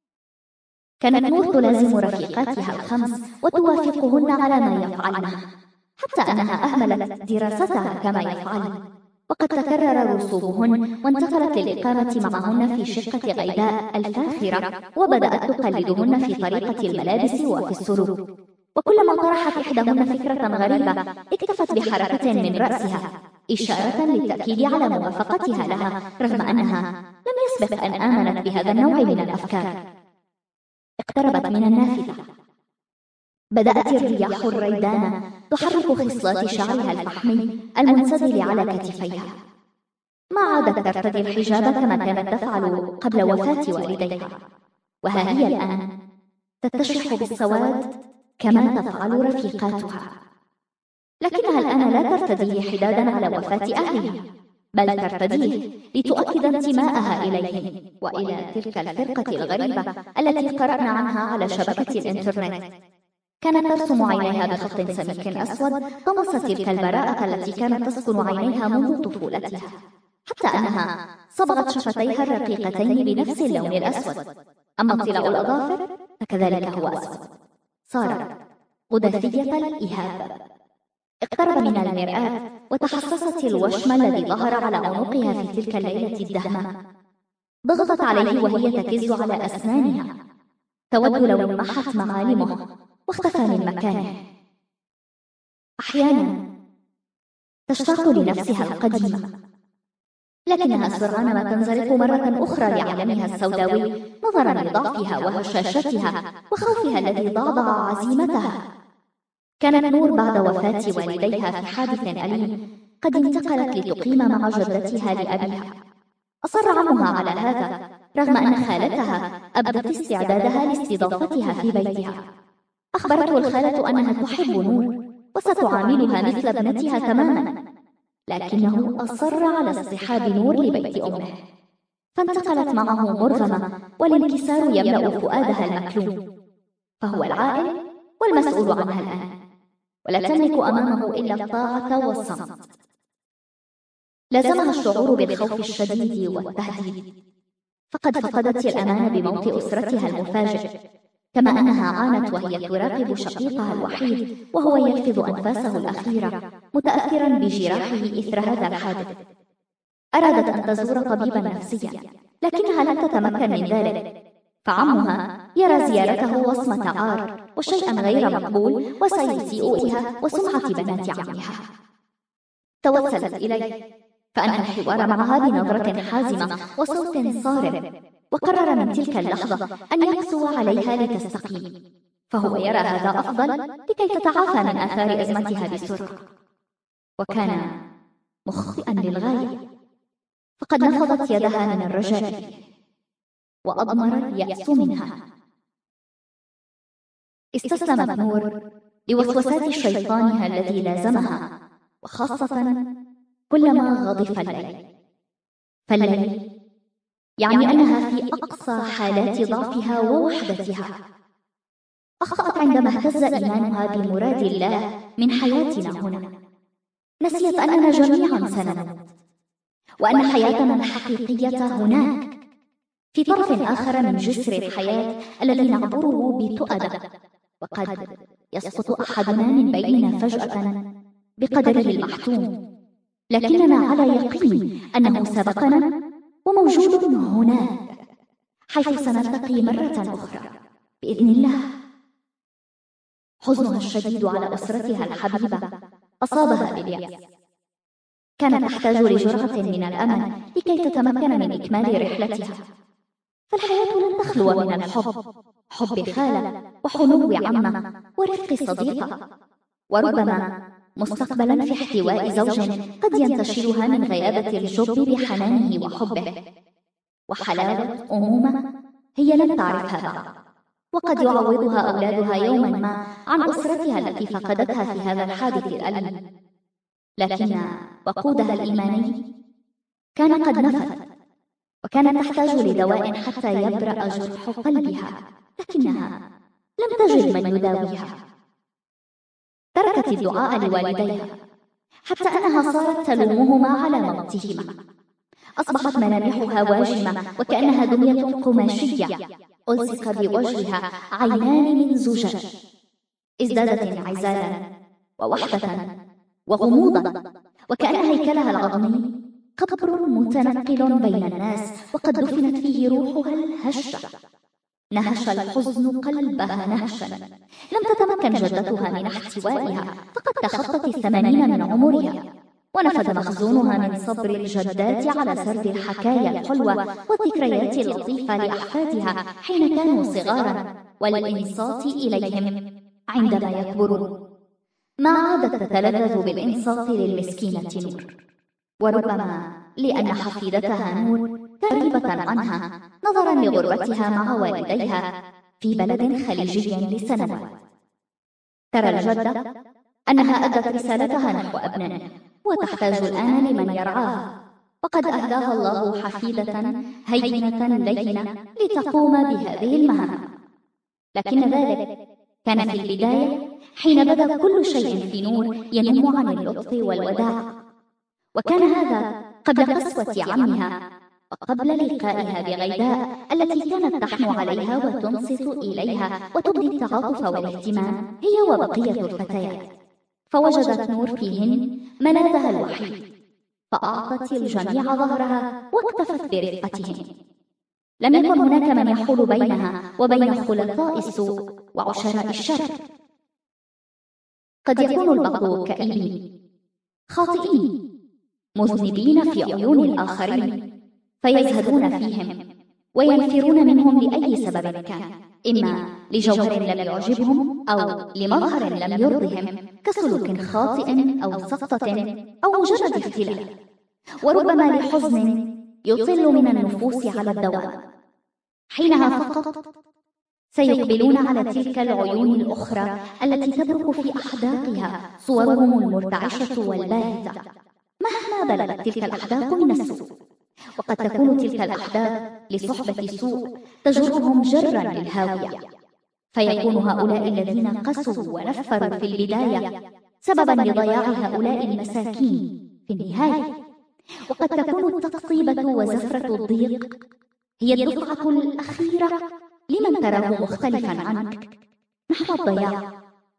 A: كانت نور تلازم رفيقاتها الخمس وتوافقهن على ما يفعلنه، حتى أنها أهملت دراستها كما يفعلن، وقد تكرر رسوبهن وانتقلت للإقامة معهن في شقة غيداء الفاخرة، وبدأت تقلدهن في طريقة الملابس وفي السلوك. وكلما طرحت إحداهن فكرة غريبة اكتفت بحركة من رأسها إشارة للتأكيد على موافقتها لها، رغم أنها لم يسبق أن آمنت بهذا النوع من الأفكار. اقتربت من النافذة. بدأت الرياح الريدانة تحرك خصلات شعرها الفحمي المنسدل على كتفيها. ما عادت ترتدي الحجاب كما كانت تفعل قبل وفاة والديها، وها هي الآن تتشح بالسواد كما تفعل رفيقاتها. لكنها الآن لا ترتديه حدادا على وفاة أهلها، بل ترتديه لتؤكد انتماءها إليهم وإلى تلك الفرقة الغريبة التي قرأنا عنها على شبكة الإنترنت. كانت ترسم عينيها بخط سميك أسود طمس تلك البراءة التي كانت تسكن عينيها منذ طفولتها، حتى أنها صبغت شفتيها الرقيقتين بنفس اللون الأسود. أما طلاء الأظافر فكذلك هو أسود، صارت غدافية الإهاب. اقترب من المرآة وتحسست الوشم الذي ظهر على عنقها في تلك الليلة الدهمة. ضغطت عليه وهي تكز على أسنانها، تود لو انمحت معالمه واختفى من مكانه. أحيانا تشتاق لنفسها القديمة، لكنها سرعان ما تنزلق مرة أخرى لعالمها السوداوي نظرا لضعفها وهشاشتها وخوفها الذي ضعضع عزيمتها. كانت نور بعد وفاة والديها في حادث أليم قد انتقلت لتقيم مع جدتها لأبيها. أصر عمها على هذا رغم أن خالتها أبدت استعدادها لاستضافتها في بيتها. أخبرته الخالة أنها تحب نور وستعاملها مثل ابنتها تماما، لكنه أصر على اصطحاب نور لبيت أمه، فانتقلت معه مرغمة والانكسار يملأ فؤادها المكلوم. فهو العائل والمسؤول عنها الآن، ولا تملك أمامه إلا الطاعة والصمت. لازمها الشعور بالخوف الشديد والتهديد، فقد فقدت الأمان بموت أسرتها المفاجئ، كما أنها عانت وهي تراقب شقيقها الوحيد وهو يلفظ أنفاسه الأخيرة متأثرا بجراحه إثر هذا الحادث. أرادت أن تزور طبيبا نفسيا، لكنها لم تتمكن من ذلك، فعمها يرى زيارته وصمة عار وشيئا غير مقبول وسيسيء إليها وسمعة بنات عمها. توسلت إليه فأنهى الحوار معها بنظرة حازمة وصوت صارم، وقرر من تلك اللحظة أن يقسو عليها لتستقيم، فهو يرى هذا أفضل لكي تتعافى من آثار أزمتها بسرعة. وكان مخطئا للغاية، فقد نفضت يدها من الرجاء فيه وأضمر اليأس منها. استسلمت نور لوسوسات شيطانها الذي لازمها، وخاصة كلما غضف الليل، فالليل يعني أنها في أقصى حالات ضعفها ووحدتها. أخطأت عندما اهتز إيمانها بمراد الله من حياتنا هنا. نسيت أننا جميعا سنموت، وأن حياتنا الحقيقية هناك في طرف آخر من جسر الحياة الذي نعبره بتؤدة، وقد يسقط أحدنا من بيننا فجأة بقدره المحتوم، لكننا على يقين أنه سبقنا وموجود هناك، حيث سنلتقي مرة أخرى بإذن الله. حزنها الشديد على أسرتها الحبيبة أصابها باليأس. كانت تحتاج لجرعة من الأمل لكي تتمكن من إكمال رحلتها، فالحياة لن تخلو من الحب، حب خالة وحنو عمة ورفق صديقة، وربما مستقبلا في احتواء زوج قد ينتشلها من غيابة الجب بحنانه وحبه، وحلاوة أمومة هي لن تعرفها بعد، وقد يعوضها أولادها يوما ما عن أسرتها التي فقدتها في هذا الحادث الأليم. لكن وقودها الإيماني كان قد نفذ، وكانت تحتاج لدواء حتى يبرأ جرح قلبها، لكنها لم تجد من يداويها. تركت الدعاء لوالديها حتى أنها صارت تلومهما على موتهما. أصبحت ملامحها واجمة وكأنها دمية قماشية ألصق بوجهها عينان من زجاج. ازدادت انعزالا ووحدة وغموضا، وكأن هيكلها العظمي قبر متنقل بين الناس وقد دفنت فيه روحها الهشة. نهش الحزن قلبها نهشا. لم تتمكن جدتها من احتوائها، فقد تخطت 80 من عمرها، ونفد مخزونها من صبر الجدات على سرد الحكايا الحلوة والذكريات اللطيفة لأحفادها حين كانوا صغارا، والإنصات إليهم عندما يكبرون. ما عادت تتلذذ بالإنصات للمسكينة نور، وربما لأن حفيدتها نور قريبة عنها نظرا لغربتها مع والديها في بلد خليجي لسنوات. ترى الجدة أنها أدت رسالتها نحو أبنائها وتحتاج الآن لمن يرعاها، وقد أهداها الله حفيدة هينة لينة لتقوم بهذه المهام. لكن ذلك كان في البداية، حين بدأ كل شيء في نور ينم عن اللطف والوداع، وكان هذا قبل قسوة عمها وقبل لقائها بغيداء التي كانت تحنو عليها وتنصت إليها وتبدي التعاطف والاهتمام هي وبقية الفتيات. فوجدت نور فيهن ملاذها الوحيد، فأعطت الجميع ظهرها واكتفت برفقتهن. لم يكن هناك من يحول بينها وبين خلطاء السوء وعشراء الشر. قد يكون البعض كئيبين، خاطئين، مذنبين في عيون الآخرين، فيزهدون فيهم وينفرون منهم لأي سبب كان، إما لجوهر لم يعجبهم أو لمظهر لم يرضهم كسلوك خاطئ أو سقطة أو مجرد اختلاف، وربما لحزن يطل من النفوس على الدوام. حينها فقط سيقبلون على تلك العيون الأخرى التي تبرق في أحداقها صورهم المرتعشة والباهتة، مهما بلغت تلك الأحداق من السوء. وقد تكون تلك الأحداق لصحبة سوء تجرهم جرا للهاوية، فيكون هؤلاء الذين قسوا ونفروا في البداية سببا لضياع هؤلاء المساكين في النهاية. وقد تكون التقصيبة وزفرة الضيق هي الدفعة الأخيرة لمن تراه مختلفا عنك نحو الضياع.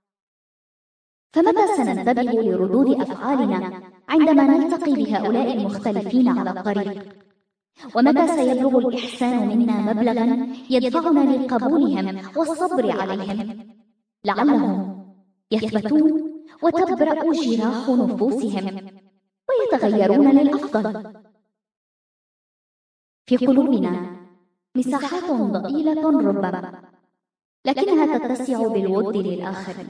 A: فمتى سننتبه لردود أفعالنا عندما نلتقي بهؤلاء المختلفين على الطريق؟ ومتى سيبلغ الإحسان منا مبلغا يدفعنا لقبولهم والصبر عليهم، لعلهم يثبتون وتبرأ جراح نفوسهم ويتغيرون للأفضل؟ في قلوبنا مساحات ضئيلة ربما، لكنها تتسع بالود للآخرين.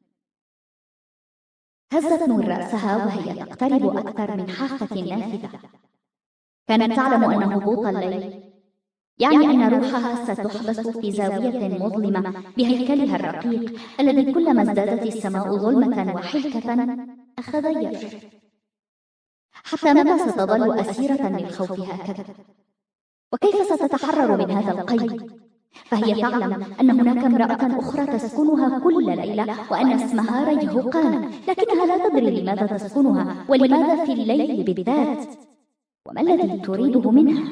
A: هزت نور رأسها وهي تقترب أكثر من حافة نافذة. كانت تعلم أن هبوط الليل يعني أن روحها ستحبس في زاوية مظلمة بهيكلها الرقيق الذي كلما ازدادت السماء ظلمة وحلكة أخذ يرجف. حتى متى ستظل أسيرة للخوف هكذا؟ وكيف ستتحرر من هذا القيد؟ فهي تعلم أن هناك امرأة أخرى تسكنها كل ليلة وأن اسمها ريهقان، لكنها لا تدري لماذا تسكنها ولماذا في الليل بالذات، وما الذي تريده منها.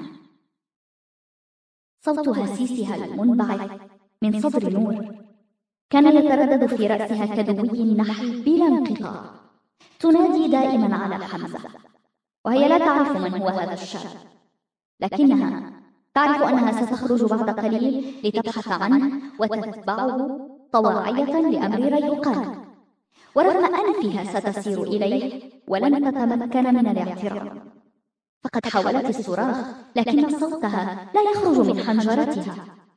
A: صوت هسيسها المنبعث من صدر نور كان يتردد في رأسها كدوي النحل بلا انقطاع، تنادي دائما على حمزة، وهي لا تعرف من هو هذا الشاب، لكنها تعرف أنها ستخرج بعد قليل لتبحث عنه وتتبعه طواعية لأمر ريهقان، ورغم أنفها ستسير إليه ولن تتمكن من الاعتراض. فقد حاولت الصراخ لكن صوتها لا يخرج من حنجرتها.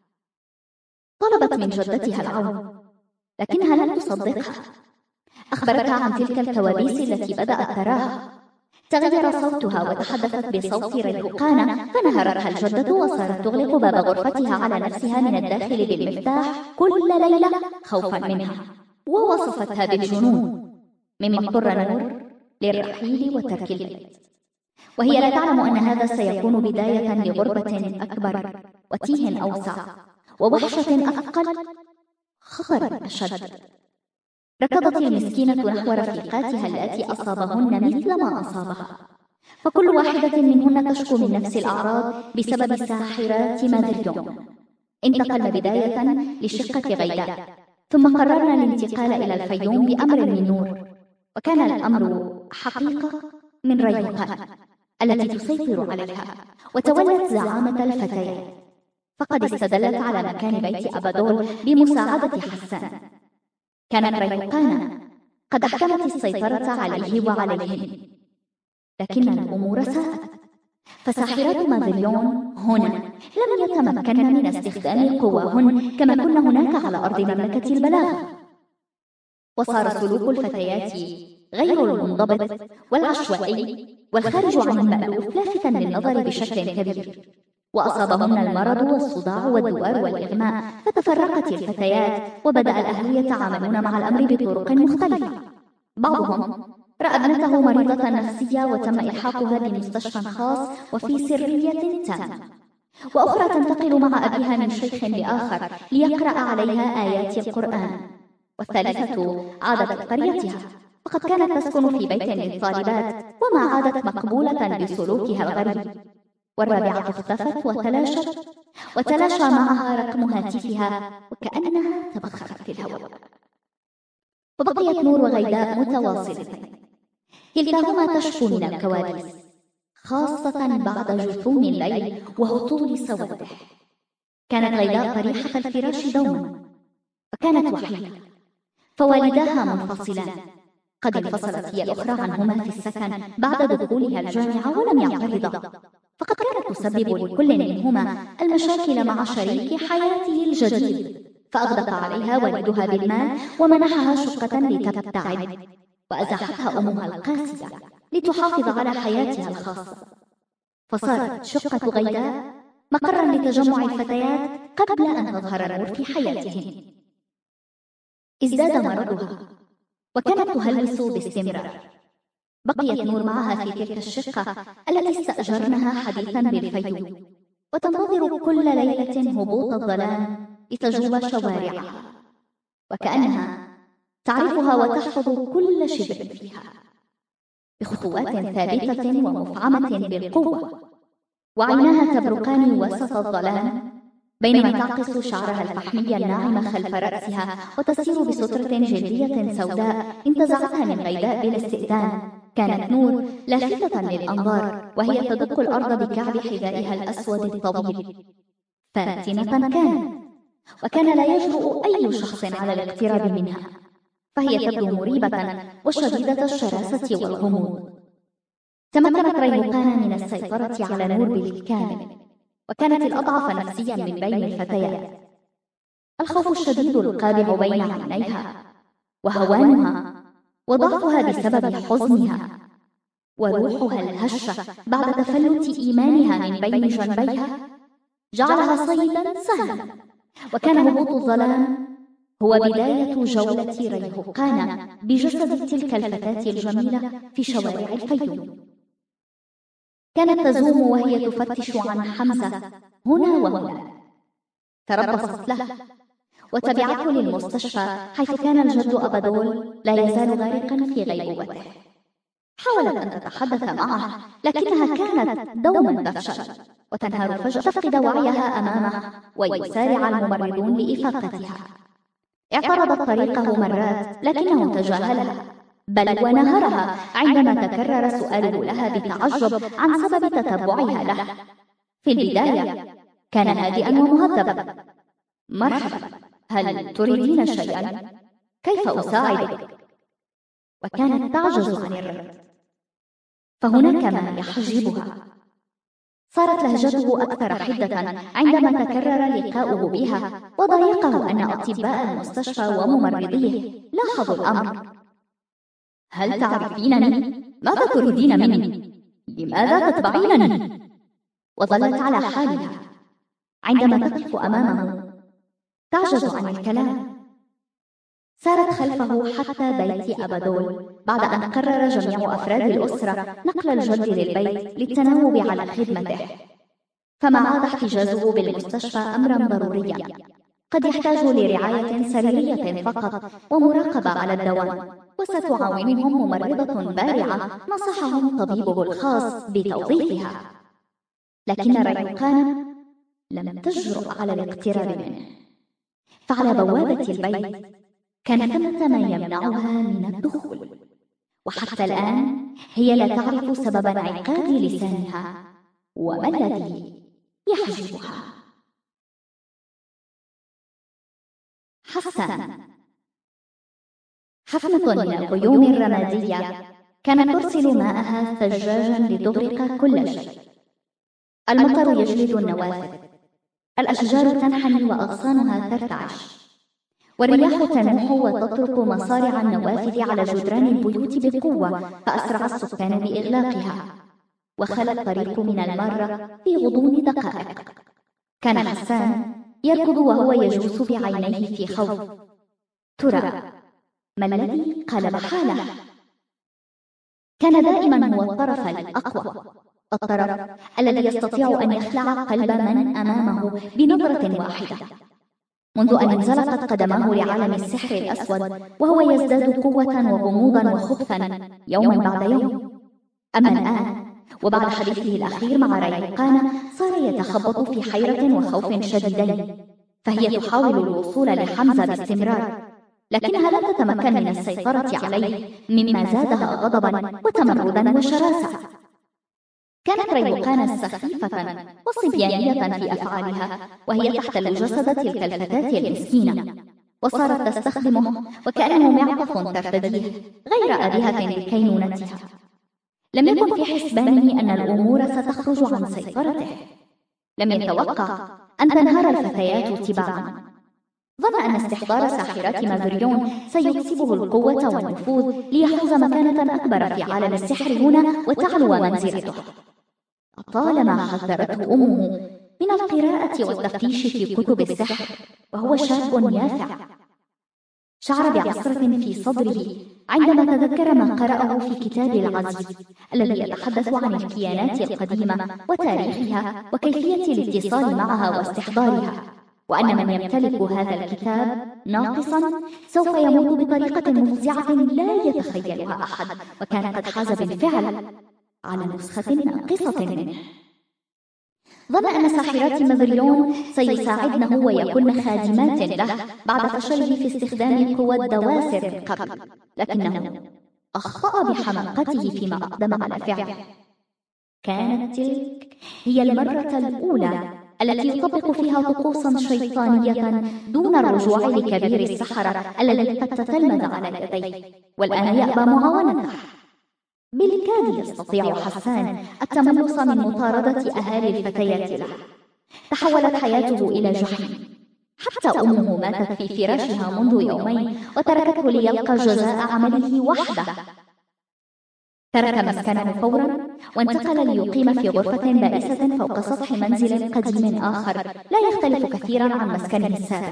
A: طلبت من جدتها العون لكنها لم تصدقها. أخبرتها عن تلك الكوابيس التي بدأت تراها. تغير صوتها وتحدثت بصوت ريهقان، فنهرتها الجدة وصارت تغلق باب غرفتها على نفسها من الداخل بالمفتاح كل ليلة خوفا منها، ووصفتها بالجنون، مما اضطر نور للرحيل وترك البيت، وهي لا تعلم أن هذا سيكون بداية لغربة أكبر وتيه أوسع ووحشة أثقل، خطر أشد. ركضت المسكينة نحو رفيقاتها اللاتي أصابهن مثل ما أصابها، فكل واحدة منهن تشكو من نفس الأعراض بسبب ساحرات مادريون. انتقلنا بداية لشقة غيداء، ثم قررنا الانتقال إلى الفيوم بأمر من نور، وكان الأمر حقيقة من ريهقان التي تسيطر عليها وتولت زعامة الفتيات، فقد استدلت على مكان بيت أبادول بمساعدة حسان. كانت ريهقان قد أحكمت السيطرة عليه وعليهن، لكن الأمور ساءت، فساحرات مادريون هنا لم يتمكن من استخدام قواهن كما كنا هناك على أرض مملكة البلاغة، وصار سلوك الفتيات غير المنضبط والعشوائي والخارج عن المألوف لافتاً للنظر بشكل كبير، وأصابهن المرض والصداع والدوار والإغماء، فتفرقت الفتيات وبدأ الأهل يتعاملون مع الأمر بطرق مختلفة. بعضهم رأى ابنته مريضة نفسية وتم إلحاقها بمستشفى خاص وفي سرية تامة، وأخرى تنتقل مع أبيها من شيخ لآخر ليقرأ عليها آيات القرآن، والثالثة عادت لقريتها فقد كانت تسكن في بيت للطالبات وما عادت مقبولة بسلوكها الغريب، والرابعة اختفت وتلاشى معها رقم هاتفها وكأنها تبخرت في الهواء. وبقيت نور وغيداء متواصلتين، كلتاهما تشكو من الكوابيس، خاصة بعد جثوم الليل وهطول سوده. كانت غيداء طريحة الفراش دوما، وكانت وحيدة، فوالداها منفصلان، قد انفصلت هي الأخرى عنهما في السكن بعد دخولها الجامعة ولم يعترضا، فقد كانت تسبب لكل منهما المشاكل مع شريك حياته الجديد، فأغدق عليها والدها بالمال ومنحها شقة لتبتعد، وأزاحتها أمها القاسية لتحافظ على حياتها الخاصة، فصارت شقة غيداء مقرا لتجمع الفتيات قبل أن تظهر نور في حياتهن. ازداد مرضها وكانت تهلوس باستمرار. بقيت نور معها في تلك الشقة التي استأجرناها حديثا بالفيوم، وتنتظر كل ليلة هبوط الظلام لتجوب شوارعها، وكأنها تعرفها وتحفظ كل شبر فيها، بخطوات ثابتة ومفعمة بالقوة، وعيناها تبرقان وسط الظلام بينما تعقص شعرها الفحمي الناعم خلف رأسها وتسير بسترة جلدية سوداء انتزعتها من غيداء بلا استئذان. كانت نور لافتة للأنظار وهي تدق الأرض بكعب حذائها الأسود الطويل، فاتنة كانت، وكان لا يجرؤ أي شخص على الاقتراب منها، فهي تبدو مريبة وشديدة الشراسة والغموض. تمكنت ريمقان من السيطرة على نور بالكامل، وكانت الأضعف نفسيا من بين الفتيات. الخوف الشديد القابع بين عينيها، وهوانها، وضعفها بسبب حزنها، وروحها الهشة بعد تفلت إيمانها من بين جنبيها جعلها صيدا سهلا. وكان هبوط الظلام هو بداية جولة ريهقان بجسد تلك الفتاة الجميلة في شوارع الفيوم. كانت تزوم وهي تفتش عن حمزة هنا وهنا، تربصت له وتبعته للمستشفى حيث كان الجد أبدول لا يزال غارقا في غيبوبته. حاولت أن تتحدث معه لكنها كانت دوما تفشل وتنهار فجأة تفقد وعيها أمامه ويسارع الممرضون لإفاقتها. اعترضت طريقه مرات لكنه تجاهلها، بل ونهرها عندما تكرر سؤاله لها بتعجب عن سبب تتبعها له. في البداية كان هادئا ومهذبا: مرحبا، هل تريدين شيئا؟ كيف أساعدك؟ وكانت تعجز عن الرد، فهناك ما يحجبها. صارت لهجته أكثر حدة عندما تكرر لقاؤه بها، وضايقه أن أطباء المستشفى وممرضيه لاحظوا الأمر. هل تعرفينني؟ ماذا تريدين مني؟ لماذا تتبعينني؟ وظلت على حالها عندما تقف أمامه تعجز عن الكلام. سارت خلفه حتى بيت أبدول بعد أن قرر جميع أفراد الأسرة نقل الجد للبيت للتناوب على خدمته، فما عاد احتجازه بالمستشفى أمرا ضروريا، قد يحتاج لرعاية سريرية فقط ومراقبة على الدوام، وستعاونهم ممرضة بارعة نصحهم طبيبه الخاص بتوظيفها. لكن ريحان لم تجرؤ على الاقتراب منه، فعلى بوابة البيت كان ثمة ما يمنعها من الدخول، وحتى الآن هي لا تعرف سبب انعقاد لسانها وما الذي يحجبها. حسان، حفنة من الغيوم الرمادية كانت ترسل ماءها ثجاجا لتغرق كل شيء. المطر يجلد النوافذ، الأشجار تنحني وأغصانها ترتعش، والرياح تنوح وتطرق مصارع النوافذ على جدران البيوت بقوة، فأسرع السكان بإغلاقها، وخلى الطريق من المارة في غضون دقائق. كان حسان يركض وهو يجوس بعينيه في خوف. ترى ما الذي قلب حاله؟ كان دائما هو الطرف الأقوى، الطرف الذي يستطيع أن يخلع قلب من أمامه بنظرة واحدة. منذ أن انزلقت قدماه لعالم السحر الأسود وهو يزداد قوة وغموضا وخبثا يوما بعد يوم. أما الآن وبعد حديثه الأخير مع ريقان صار يتخبط في حيرة وخوف شديدين، فهي تحاول الوصول لحمزة باستمرار، لكنها لا تتمكن من السيطرة عليه، مما زادها غضبا وتمردا وشراسة. كانت ريقان سخيفة وصبيانية في أفعالها، وهي تحتل جسد تلك الفتاة المسكينة، وصارت تستخدمه وكأنه معطف ترتديه غير آلهة بكينونتها. لم يكن في حسبانه أن الأمور ستخرج عن سيطرته. لم يتوقع أن تنهار الفتيات تباعا. ظن أن استحضار ساحرات مازريون سيكسبه القوة والنفوذ ليحوز مكانة أكبر في عالم السحر هنا وتعلو منزلته. طالما حذرته أمه من القراءة والتفتيش في كتب السحر وهو شاب يافع. شعر بعصرة في صدره عندما تذكر ما قرأه في كتاب العزيز الذي يتحدث عن الكيانات القديمة وتاريخها وكيفية الاتصال معها واستحضارها، وأن من يمتلك هذا الكتاب ناقصا سوف يموت بطريقة مفزعة لا يتخيلها أحد، وكان قد حاز بالفعل على نسخة ناقصة منه. ظن أن ساحرات مازريون سيساعدنه ويكون خادمات له بعد فشله في استخدام قوى الدواسر من قبل، لكنه أخطأ بحماقته فيما أقدم على فعله. كانت تلك هي المرة الأولى التي يطبق فيها طقوسا شيطانية دون الرجوع لكبير السحرة الذي قد تتلمذ على يديه والآن يأبى معاونته. بالكاد يستطيع حسان التملص من مطاردة أهالي الفتيات له. تحولت حياته إلى جحيم، حتى أمه ماتت في فراشها منذ يومين وتركته ليلقى جزاء عمله وحده. ترك مسكنه فورا وانتقل ليقيم في غرفة بائسة فوق سطح منزل قديم آخر لا يختلف كثيرا عن مسكنه السابق.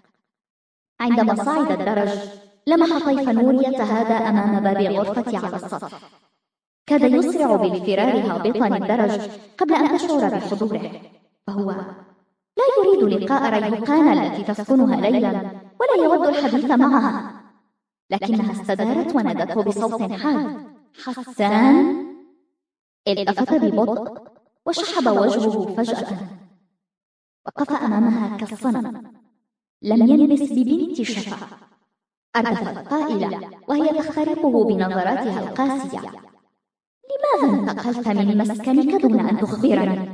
A: عندما صعد الدرج لمح طيف نور يتهادى أمام باب الغرفة على السطح. كاد يسرع بالفرار هابطا الدرج قبل أن تشعر بحضوره، فهو لا يريد لقاء ريقان التي تسكنها ليلا ولا يود الحديث معها، لكنها استدارت ونادته بصوت حاد: حسان. التفت ببطء وشحب وجهه فجأة. وقف أمامها كالصنم، لم يلمس ببنت شفا. أردفت قائلة وهي تخترقه بنظراتها القاسية: لماذا انتقلت من مسكنك دون أن تخبرني؟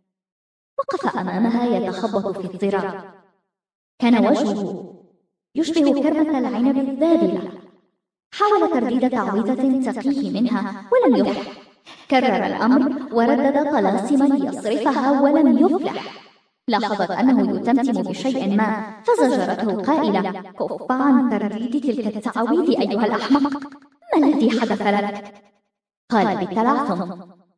A: وقف أمامها يتخبط في اضطراب. كان وجهه يشبه كرمة العنب الذابلة. حاول ترديد تعويذة تقيه منها ولم يفلح. كرر الأمر وردد طلاسم ليصرفها ولم يفلح. لاحظت أنه يتمتم بشيء ما فزجرته قائلة: كف عن ترديد تلك التعويذ أيها الأحمق، ما الذي حدث لك؟ قال بالتلعثم: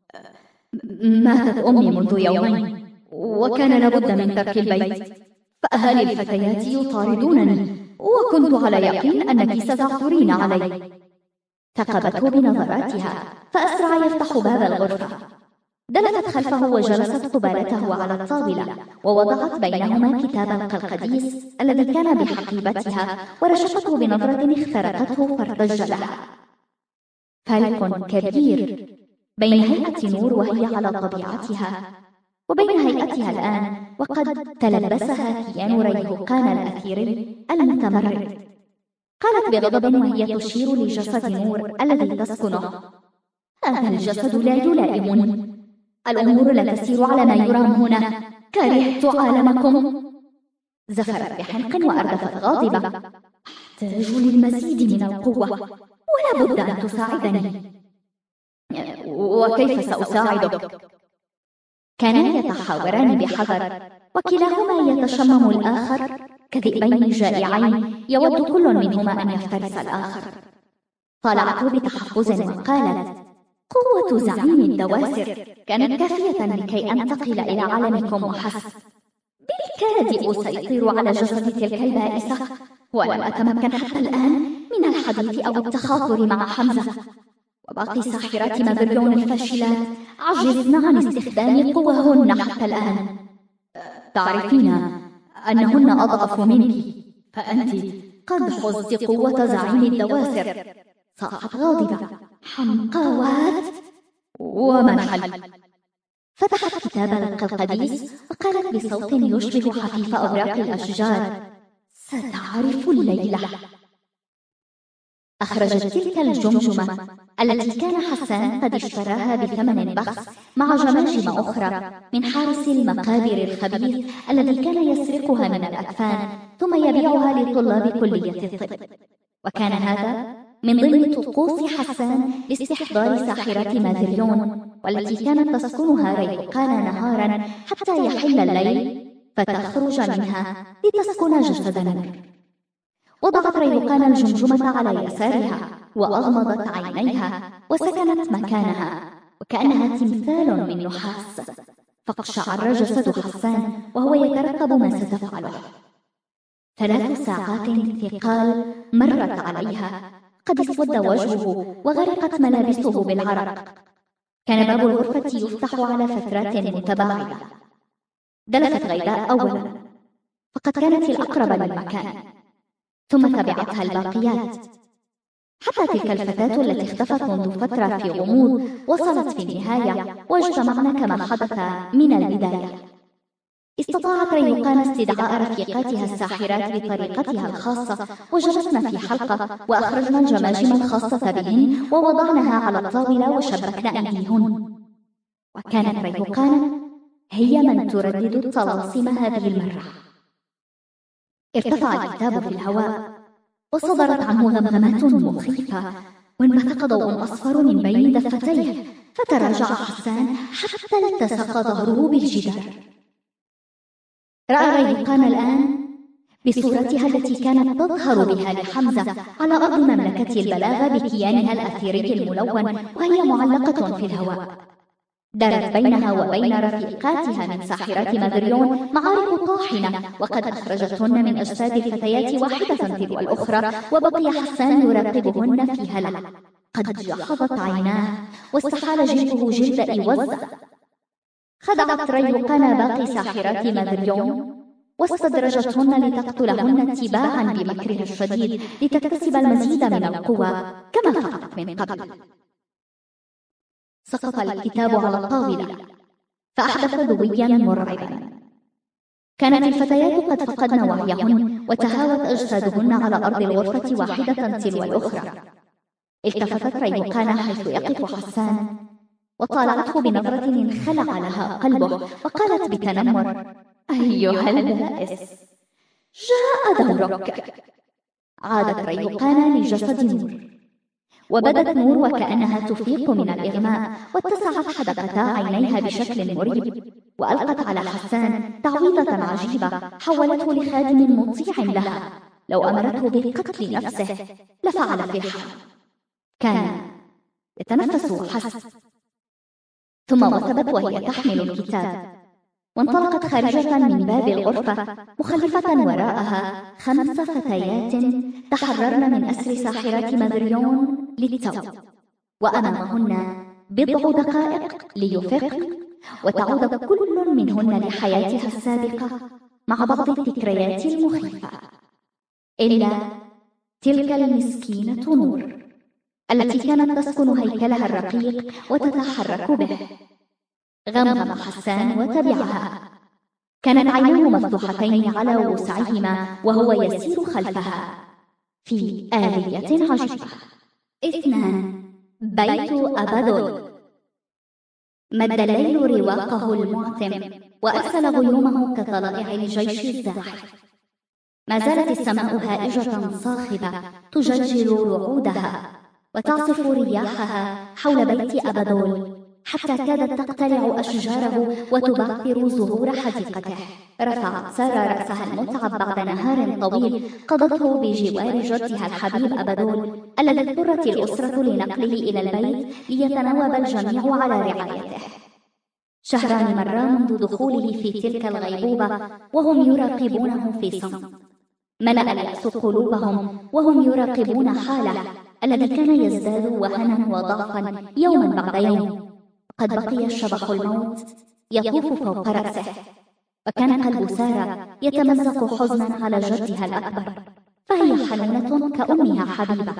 A: ماتت أمي منذ يومين وكان لابد من ترك البيت، فأهالي الفتيات يطاردونني وكنت على يقين أنك ستعثرين علي. ثقبته بنظراتها فأسرع يفتح باب الغرفة. دلفت خلفه وجلست قبالته على الطاولة ووضعت بينهما كتابا كالقديس الذي كان بحقيبتها ورشقته بنظرة اخترقته فارتج لها. فرق كبير بين هيئة نور وهي على طبيعتها وبين هيئتها الآن وقد تلبسها كيان ريهقان الأثيري المتمرد. قالت بغضب وهي تشير لجسد نور الذي تسكنه: هذا الجسد لا يلائمني، الأمور لا تسير على ما يرام هنا، كرهت عالمكم. زفرت بحنق وأردفت غاضبة: أحتاج للمزيد من القوة ولا بد أن تساعدني. وكيف سأساعدك؟ كانا يتحاوران بحذر وكلاهما يتشمم الآخر كذئبين جائعين يود كل منهما أن يفترس الآخر. طالعته بتحفظ وقالت: قوة زعيم الدواسر كانت كافية لكي أنتقل إلى عالمكم وحسب. بالكاد أسيطر على جسد تلك البائسة ولم أتمكن حتى الآن من الحديث أو التخاطر مع حمزة. وباقي ساحرات مادريون الفاشلات عجزن عن استخدام قواهن حتى الآن. تعرفين أنهن أضعف منك، فأنت قد حزت قوة زعيم الدواسر. صاحت غاضبة: حمقاوات؟ وما الحل؟ فتحت كتاب القديس وقالت بصوت يشبه حفيف أوراق الأشجار: ستعرف الليلة. أخرجت تلك الجمجمة التي كان حسان قد اشتراها بثمن بخس مع جماجم أخرى من حارس المقابر الخبيث الذي كان يسرقها من الأكفان ثم يبيعها لطلاب كلية الطب. وكان هذا من ضمن طقوس حسان لاستحضار ساحرة مادريون، والتي كانت تسكنها ريحان نهارا حتى يحل الليل فتخرج منها لتسكن جسد نور. وضعت ريحان الجمجمة على يسارها وأغمضت عينيها وسكنت مكانها وكأنها تمثال من نحاس. فاقشعر جسد حسان وهو يترقب ما ستفعله. 3 ساعات ثقال مرت عليها، قد اسود وجهه وغرقت ملابسه بالعرق. كان باب الغرفة يفتح على فترات متباعدة. دلفت غيداء أولا، فقد كانت الأقرب للمكان، ثم تبعتها الباقيات، حتى تلك الفتاة التي اختفت منذ فترة في غموض وصلت في النهاية واجتمعنا كما حدث من البداية. استطاعت ريحان استدعاء رفيقاتها الساحرات بطريقتها الخاصة، وجلسنا في حلقة وأخرجنا الجماجم الخاصة بهن ووضعناها على الطاولة وشبكنا أيديهن. وكانت ريحان هي من تردد الطلاسم هذه المرة. ارتفع الكتاب في الهواء وصدرت عنه غمغمات مخيفة، وانبثق ضوء أصفر من بين دفتيه، فتراجع حسان حتى التصق ظهره بالجدار. رأى ريحان الآن بصورتها التي كانت تظهر بها لحمزة على أرض مملكة البلاغة بكيانها الأثيري الملون وهي معلقة في الهواء. دارت بينها وبين رفيقاتها من ساحرات مادريون معارك طاحنة، وقد أخرجتهن من أجساد الفتيات واحدة تلو الأخرى، وبقي حسان يراقبهن في هلع. قد جحظت عيناه واستحال جلده جلد إوزة. خدعت ريحان باقي ساحرات مادريون واستدرجتهن لتقتلهن اتباعا بمكرها الشديد لتكتسب المزيد من القوى كما فعلت من قبل. سقط الكتاب على الطاولة فأحدث دويا مرعبا. كانت الفتيات قد فقدن وعيهن وتهاوت أجسادهن على أرض الغرفة واحدة تلو الأخرى. التفتت ريحان حيث يقف حسان وطالعته بنظرة انخلع لها قلبه، وقالت بتنمر: أيها البائس، جاء دورك. عادت ريحان لجسد نور، وبدت نور وكأنها تفيق من الإغماء، واتسعت حدقتا عينيها بشكل مريب، وألقت على حسان تعويضة عجيبة حولته لخادم مطيع لها. لو أمرته بقتل نفسه لفعل في الحال. كان يتنفس وحسب، ثم وثبت وهي تحمل الكتاب، وانطلقت خارجة من باب الغرفة مخلفة وراءها 5 فتيات تحررن من أسر ساحرات مادريون للتو، وأمامهن بضع دقائق ليفقن وتعود كل منهن لحياتها السابقة مع بعض الذكريات المخيفة، إلا تلك المسكينة نور التي كانت تسكن هيكلها الرقيق وتتحرك به. غمغم حسان وتبعها. كانت عيناه مفتوحتين على وسعهما وهو يسير خلفها في آلية عجيبة. 2. بيت أبادول. مد الليل رواقه المعتم وأرسل غيومه كطلائع الجيش الزاحف. ما زالت السماء هائجة صاخبة تجلجل رعودها وتعصف رياحها حول بيت أبادول، حتى كادت تقتلع أشجاره وتبعثر زهور حديقته. رفعت سارة رأسها المتعب بعد نهار طويل قضته بجوار جدها الحبيب أبادول، الذي اضطرت الأسرة لنقله إلى البيت ليتناوب الجميع على رعايته. شهران مرا منذ دخوله في تلك الغيبوبة وهم يراقبونه في صمت. ملأ اليأس قلوبهم وهم يراقبون حاله الذي كان يزداد وهنا وضعفا يوما بعد يوم. قد بقي الشبح الموت يطوف فوق رأسه، وكان قلب سارة يتمزق حزنا على جدها الأكبر، فهي حنونة كأمها حبيبة.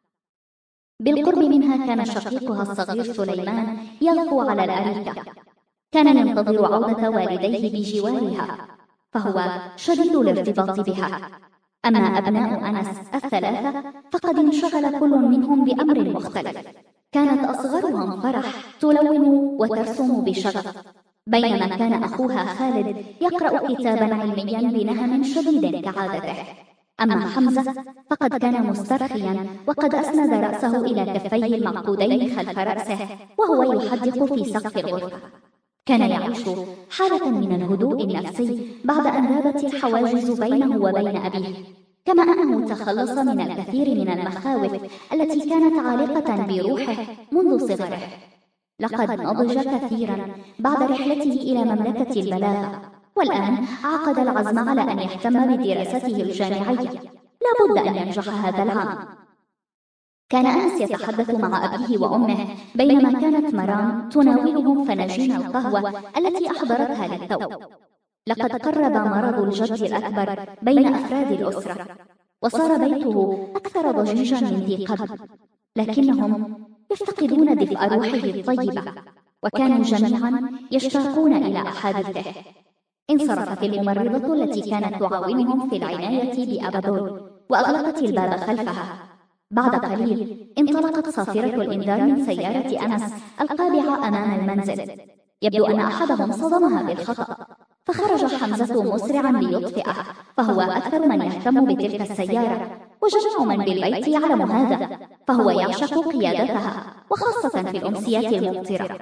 A: بالقرب منها كان شقيقها الصغير سليمان يغفو على الأريكة. كان ينتظر عودة والديه بجوارها، فهو شديد الارتباط بها. أما أبناء أنس الثلاثة فقد انشغل كل منهم بأمر مختلف. كانت أصغرهم فرح تلون وترسم بشغف، بينما كان أخوها خالد يقرأ كتابا علميا بنهم شديد كعادته. أما حمزة فقد كان مسترخيا وقد أسند رأسه إلى كفيه المعقودين خلف رأسه وهو يحدق في سقف الغرفة. كان يعيش حالة من الهدوء النفسي بعد أن ذابت الحواجز بينه وبين أبيه، كما أنه تخلص من الكثير من المخاوف التي كانت عالقة بروحه منذ صغره. لقد نضج كثيرا بعد رحلته إلى مملكة البلاغة، والآن عقد العزم على أن يهتم بدراسته الجامعية. لا بد أن ينجح هذا العام. كان أنس يتحدث مع أبيه وأمه بينما كانت مرام تناولهم فناجين القهوة التي أحضرتها للتو. لقد قرب مرض الجد الأكبر بين أفراد الأسرة، وصار بيته أكثر ضجيجا من ذي قبل، لكنهم يفتقدون دفء روحه الطيبة، وكانوا جميعا يشتاقون إلى أحاديثه. انصرفت الممرضة التي كانت تعاونهم في العناية بأبدول وأغلقت الباب خلفها. بعد قليل انطلقت صافرة الإنذار من سيارة أنس القابعة أمام المنزل. يبدو أن أحدهم صدمها بالخطأ، فخرج حمزة مسرعا ليطفئه، فهو أكثر من يهتم بتلك السيارة، وجميع من بالبيت يعلم هذا، فهو يعشق قيادتها وخاصة في الأمسيات الممطرة.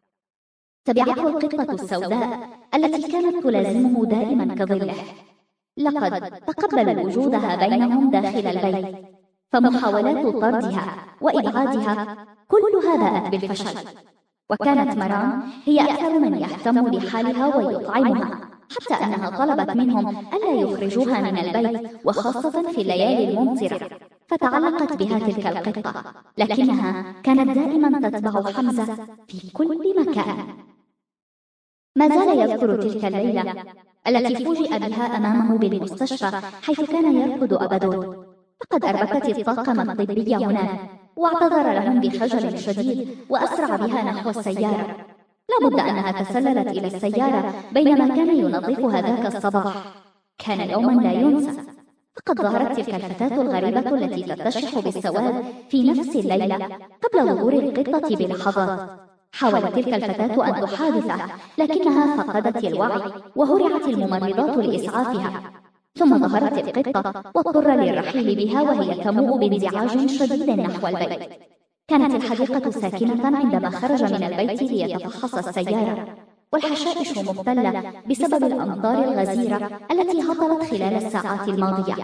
A: تبعته القطة السوداء التي كانت تلازمه دائما كظله. لقد تقبلوا وجودها بينهم داخل البيت، فمحاولات طردها وإبعادها كلها باءت بالفشل. وكانت مرام هي أكثر من يهتم لحالها ويطعمها، حتى أنها طلبت منهم ألا يخرجوها من البيت، وخاصة في الليالي الممطرة، فتعلقت بها تلك القطة، لكنها كانت دائما تتبع حمزة في كل مكان. ما زال يذكر تلك الليلة التي فوجئ بها أمامه بالمستشفى حيث كان يركض أبدول. فقد أربكت الطاقم الطبي هناك، واعتذر لهم بخجل شديد وأسرع بها نحو السيارة. لا بد أنها تسللت إلى السيارة بينما كان ينظفها ذاك الصباح. كان يوما لا ينسى، فقد ظهرت تلك الفتاة الغريبة التي تتشح بالسواد في نفس الليلة قبل ظهور القطة بلحظات. حاولت تلك الفتاة أن تحادثه، لكنها فقدت الوعي وهرعت الممرضات لإسعافها. ثم ظهرت القطة واضطر للرحيل بها وهي تموء بانزعاج شديد نحو البيت. كانت الحديقة ساكنة عندما خرج من البيت ليتفحص السيارة، والحشائش مبتلة بسبب الأمطار الغزيرة التي هطلت خلال الساعات الماضية.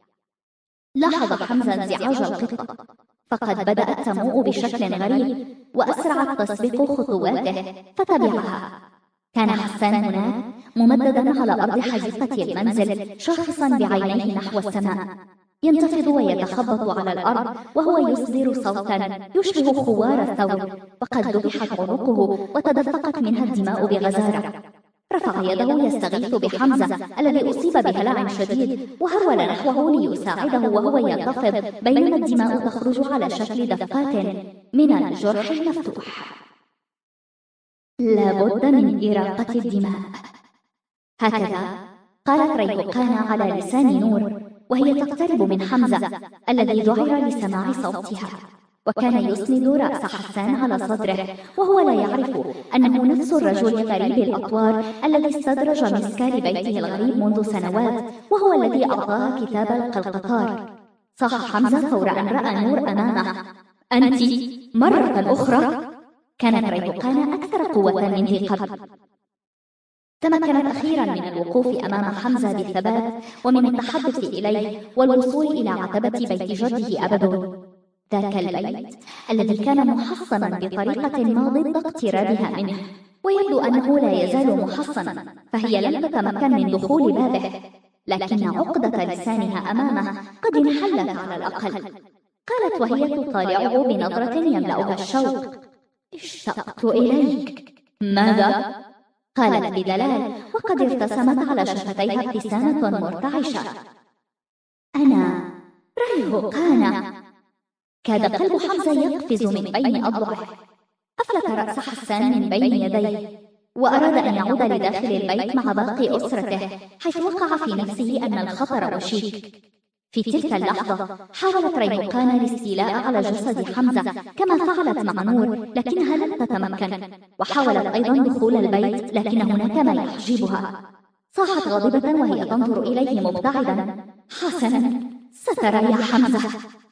A: لاحظ حمزة انزعاج القطة، فقد بدأت تموء بشكل غريب وأسرعت تسبق خطواته فتبعها. كان حسان هناك ممددا على أرض حديقة المنزل شاخصا بعينيه نحو السماء، ينتفض ويتخبط على الأرض وهو يصدر صوتا يشبه خوار الثور، وقد ذبحت عنقه وتدفقت منها الدماء بغزارة. رفع يده يستغيث بحمزة الذي أصيب بهلع شديد، وهرول نحوه ليساعده وهو ينتفض، بينما الدماء تخرج على شكل دفقات من الجرح المفتوح. لابد من إراقة الدماء، هكذا قالت ريحقان على لسان نور وهي تقترب من حمزة الذي ذعر لسماع صوتها. وكان يسند رأس حسان على صدره وهو لا يعرف أنه نفس الرجل غريب الأطوار الذي استدرج مسكا لبيته الغريب منذ سنوات، وهو الذي أعطاها كتاب القلقطار. صاح حمزة فور أن رأى نور أمامه: أنت مرة أخرى؟ كانت ريحقان أكثر قوة من ذي قبل. تمكنت أخيرا من الوقوف أمام حمزة بالثبات ومن التحدث إليه والوصول إلى عتبة بيت جده أبدول، ذاك البيت الذي كان محصنا بطريقة ما ضد اقترابها منه، ويبدو أنه لا يزال محصنا، فهي لم تتمكن من دخول بابه، لكن عقدة لسانها أمامه قد انحلت على الأقل. قالت وهي تطالعه بنظرة يملأها الشوق: اشتقت إليك. ماذا؟ قالت بدلال، وقد ارتسمت على شفتيها ابتسامة مرتعشة: أنا ريهقانة. كاد قلب حمزة يقفز من بين أضلعه. أفلت رأس حسان من بين يديه، وأراد أن يعود لداخل البيت مع باقي أسرته، حيث وقع في نفسه أن الخطر وشيك. في تلك اللحظة حاولت ريهقان الاستيلاء على جسد حمزة كما فعلت مع نور، لكنها لم تتمكن، وحاولت أيضا دخول البيت، لكن هناك ما يحجبها. صاحت غاضبة وهي تنظر إليه مبتعدا: حسنا، سترى يا حمزة.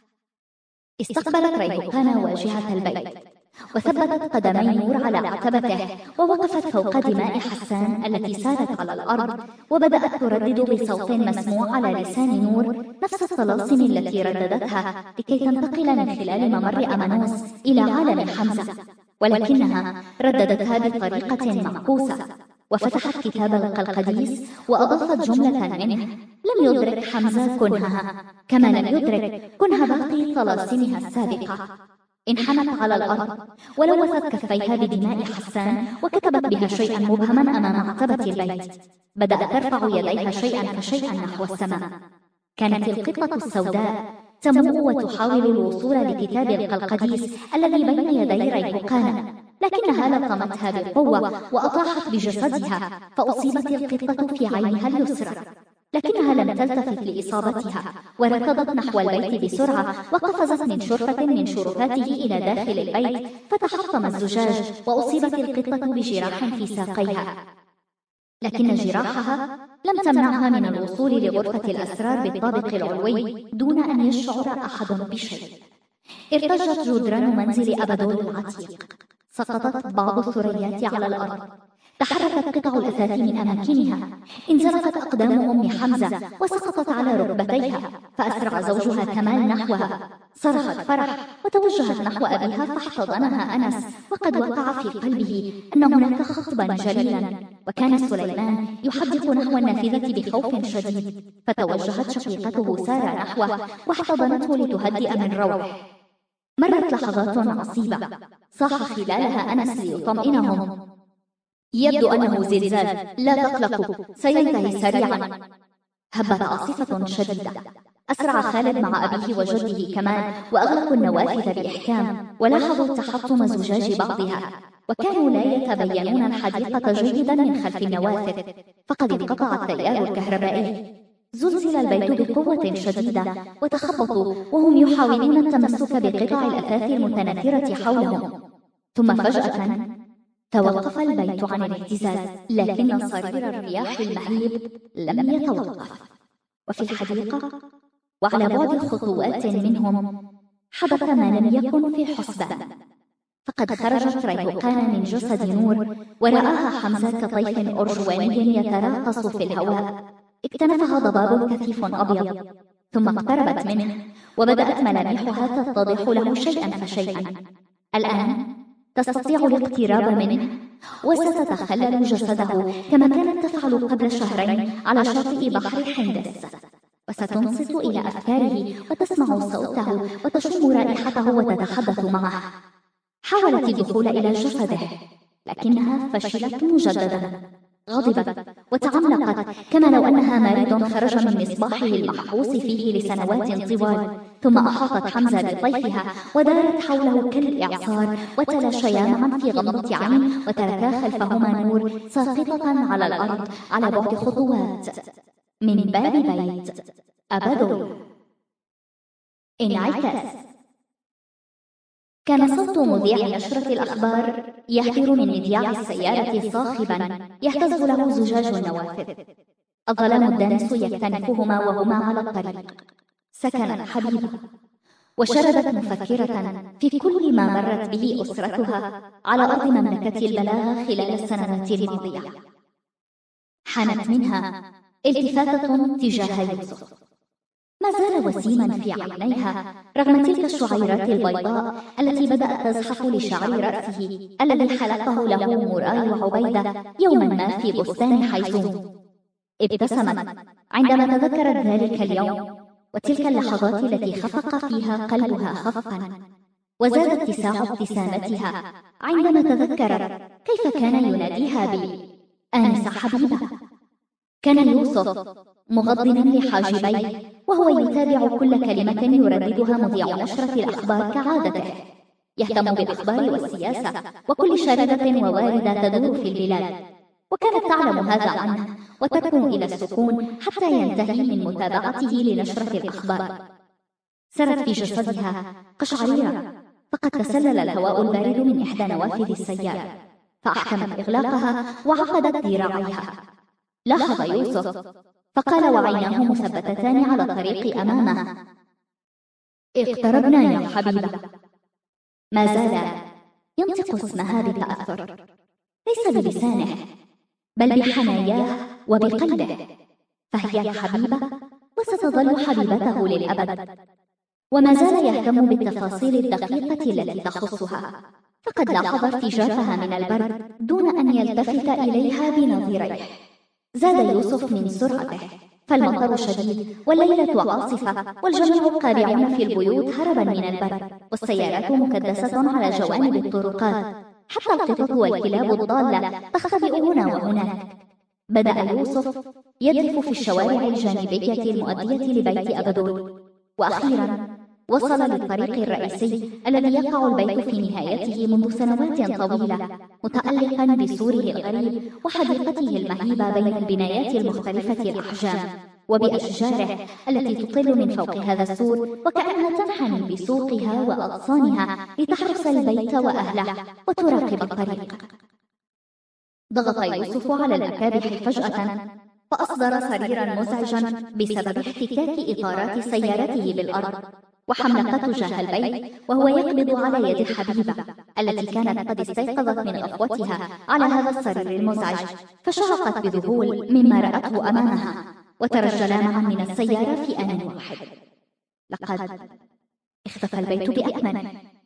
A: استقبلت ريهقان واجهة البيت، وثبتت قدمي نور على عتبته، ووقفت فوق دماء حسان التي سالت على الأرض، وبدأت تردد بصوت مسموع على لسان نور نفس الطلاسم التي رددتها لكي تنتقل من خلال ممر أمانوس إلى عالم حمزة، ولكنها رددتها بطريقة معكوسة. وفتحت كتاب القلقديس وأضافت جملة منه: لم يدرك حمزة كنهها، كما لم يدرك كنه باقي طلاسمها السابقة. انحنت على الأرض ولوثت كفيها بدماء حسان، وكتبت بها شيئا مبهما أمام عتبة البيت. بدأت ترفع يديها شيئا فشيئا نحو السماء. كانت القطة السوداء تموء وتحاول الوصول لكتاب القلقديس الذي بين يدي ريهقان، لكنها لطمتها بقوة وأطاحت بجسدها، فأصيبت القطة في عينها اليسرى، لكنها لم تلتفت لإصابتها، وركضت نحو البيت بسرعة، وقفزت من شرفة من شرفاته إلى داخل البيت، فتحطم الزجاج، وأصيبت القطة بجراح في ساقيها، لكن جراحها لم تمنعها من الوصول لغرفة الأسرار بالطابق العلوي دون أن يشعر أحد بشيء. ارتجت جدران منزل أبدول العتيق، سقطت بعض الثريات على الأرض، تحركت قطع الأثاث من أماكنها، انزلقت أقدام أم حمزة وسقطت على ركبتيها، فأسرع زوجها كمال نحوها. صرخت فرح وتوجهت نحو أبيها فاحتضنها أنس، وقد وقع في قلبه أن هناك خطبا جليلا، وكان سليمان يحدق نحو النافذة بخوف شديد، فتوجهت شقيقته سارة نحوه واحتضنته لتهدئ من روعه. مرت لحظات عصيبة، صاح خلالها أنس ليطمئنهم: يبدو أنه زلزال، لا تقلقوا، سينتهي سريعا. هبت عاصفة شديدة، أسرع خالد مع أبيه وجده كمان، وأغلقوا النوافذ بإحكام، ولاحظوا تحطم زجاج بعضها، وكانوا لا يتبينون الحديقة جيدا من خلف النوافذ، فقد انقطع التيار الكهربائي. زلزل البيت بقوة شديدة، وتخبطوا وهم يحاولون التمسك بقطع الأثاث المتناثرة حولهم. ثم فجأة توقف البيت عن الاهتزاز، لكن صرير الرياح المهيب لم يتوقف. وفي الحديقة وعلى بعد خطوات منهم حدث ما لم يكن في حسبان، فقد خرجت ريهقان من جسد نور، ورآها حمزة كطيف أرجواني يتراقص في الهواء. اكتنفها ضباب كثيف أبيض، ثم اقتربت منه، وبدأت ملامحها تتضح له شيئا فشيئا. الآن تستطيع الاقتراب منه، وستتخلل جسده كما كانت تفعل قبل شهرين على شاطئ بحر حندس، وستنصت إلى أفكاره وتسمع صوته وتشم رائحته وتتحدث معه. حاولت الدخول إلى جسده، لكنها فشلت مجددا. غضبت وتعملقت كما لو أنها مارد خرج من مصباحه المحبوس فيه لسنوات طوال، ثم أحاطت حمزة بطيفها ودارت حوله كالإعصار، وتلاشيا معا في غمضة عين، وتركا خلفهما نور ساقطة على الأرض على بعد خطوات من باب بيت أبدول. انعكاس. كان صوت مذيع نشرة الأخبار يهدر من مذياع السيارة صاخبا يهتز له زجاج النوافذ. الظلام الدامس يكتنفهما وهما على الطريق. سكنت حبيبة وشردت مفكرة في كل ما مرت به أسرتها على أرض مملكة البلاغة خلال السنوات الماضية. حانت منها التفاتة تجاه يوسف، ما زال وسيما في عينيها رغم تلك الشعيرات البيضاء التي بدأت تزحف لشعر رأسه الذي حلقه له موراي وعبيدة يوما ما في بستان حيزوم. ابتسمت عندما تذكرت ذلك اليوم، وتلك اللحظات التي خفق فيها قلبها خفقا، وزاد اتساع ابتسامتها عندما تذكرت كيف كان يناديها بآنسة حبيبة. كان يوسف مغضنا لحاجبيه وهو يتابع كل كلمة يرددها مذيع نشرة الأخبار كعادته، يهتم بالأخبار والسياسة وكل شاردة وواردة تدور في البلاد، وكانت تعلم هذا عنه وتكون إلى السكون حتى ينتهي من متابعته لنشرة الأخبار. سرت في جسدها قشعريرة، فقد تسلل الهواء البارد من إحدى نوافذ السيارة، فأحكمت إغلاقها وعقدت ذراعيها. لاحظ يوسف فقال وعيناه مثبتتان على الطريق أمامه: اقتربنا يا حبيبة. ما زال ينطق اسمها بتأثر، ليس بلسانه بل بحناياه وبقلبه، فهي الحبيبة وستظل حبيبته للأبد. وما زال يهتم بالتفاصيل الدقيقة التي تخصها، فقد لاحظ ارتجافها من البرد دون أن يلتفت إليها بنظيره. زاد يوسف من سرعته، فالمطر شديد والليلة عاصفة والجميع قارعون في البيوت هربا من البرد، والسيارات مكدسة على جوانب الطرقات، حتى القطط والكلاب الضالة تختبئ هنا وهناك. بدأ يوسف يدرف في الشوارع الجانبية المؤدية لبيت أبدول، وأخيرا وصل للطريق الرئيسي الذي يقع البيت في نهايته منذ سنوات طويلة، متألقا بسوره الغريب وحديقته المهيبة بين البنايات المختلفة الأحجام، وبأشجاره التي تطل من فوق هذا السور وكأنها تنحني بسوقها وأغصانها لتحرس البيت وأهله وتراقب الطريق. ضغط يوسف على المكابح فجأة، فأصدر صريرا مزعجا بسبب احتكاك إطارات سيارته بالأرض، وحملق تجاه البيت وهو يقبض على يد حبيبة التي كانت قد استيقظت من غفوتها على هذا الصرير المزعج، فشعقت بذهول مما رأته أمامها، وترجلا معا من السيارة في آن واحد. لقد اختفى البيت بأكمله،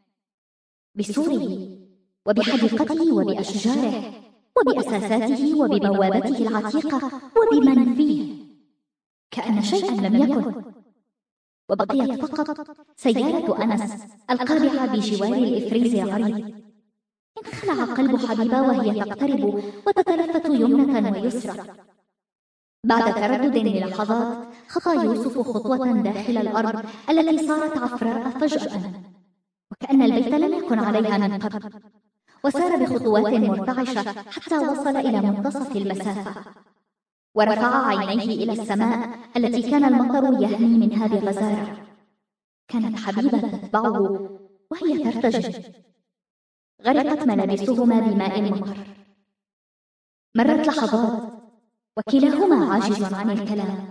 A: بسوره وبحديقته وبأشجاره وبأساساته وببوابته العتيقة وبمن فيه، كأن شيئا لم يكن، وبقيت فقط سيارة أنس القابعة بجوار الإفريز العريض. انخلع قلب حبيبة وهي تقترب وتتلفت يمنة ويسرى. بعد تردد للحظات خطى يوسف خطوة داخل الأرض التي صارت عفراء فجأة، وكأن البيت لم يكن عليها من قبل، وسار بخطوات مرتعشة حتى وصل إلى منتصف المسافة، ورفع عينيه إلى السماء التي كان المطر يهمي منها بغزارة. كانت حبيبة تتبعه وهي ترتجف، غرقت ملابسهما بماء المطر. مرت لحظات وكلاهما عاجز عن الكلام،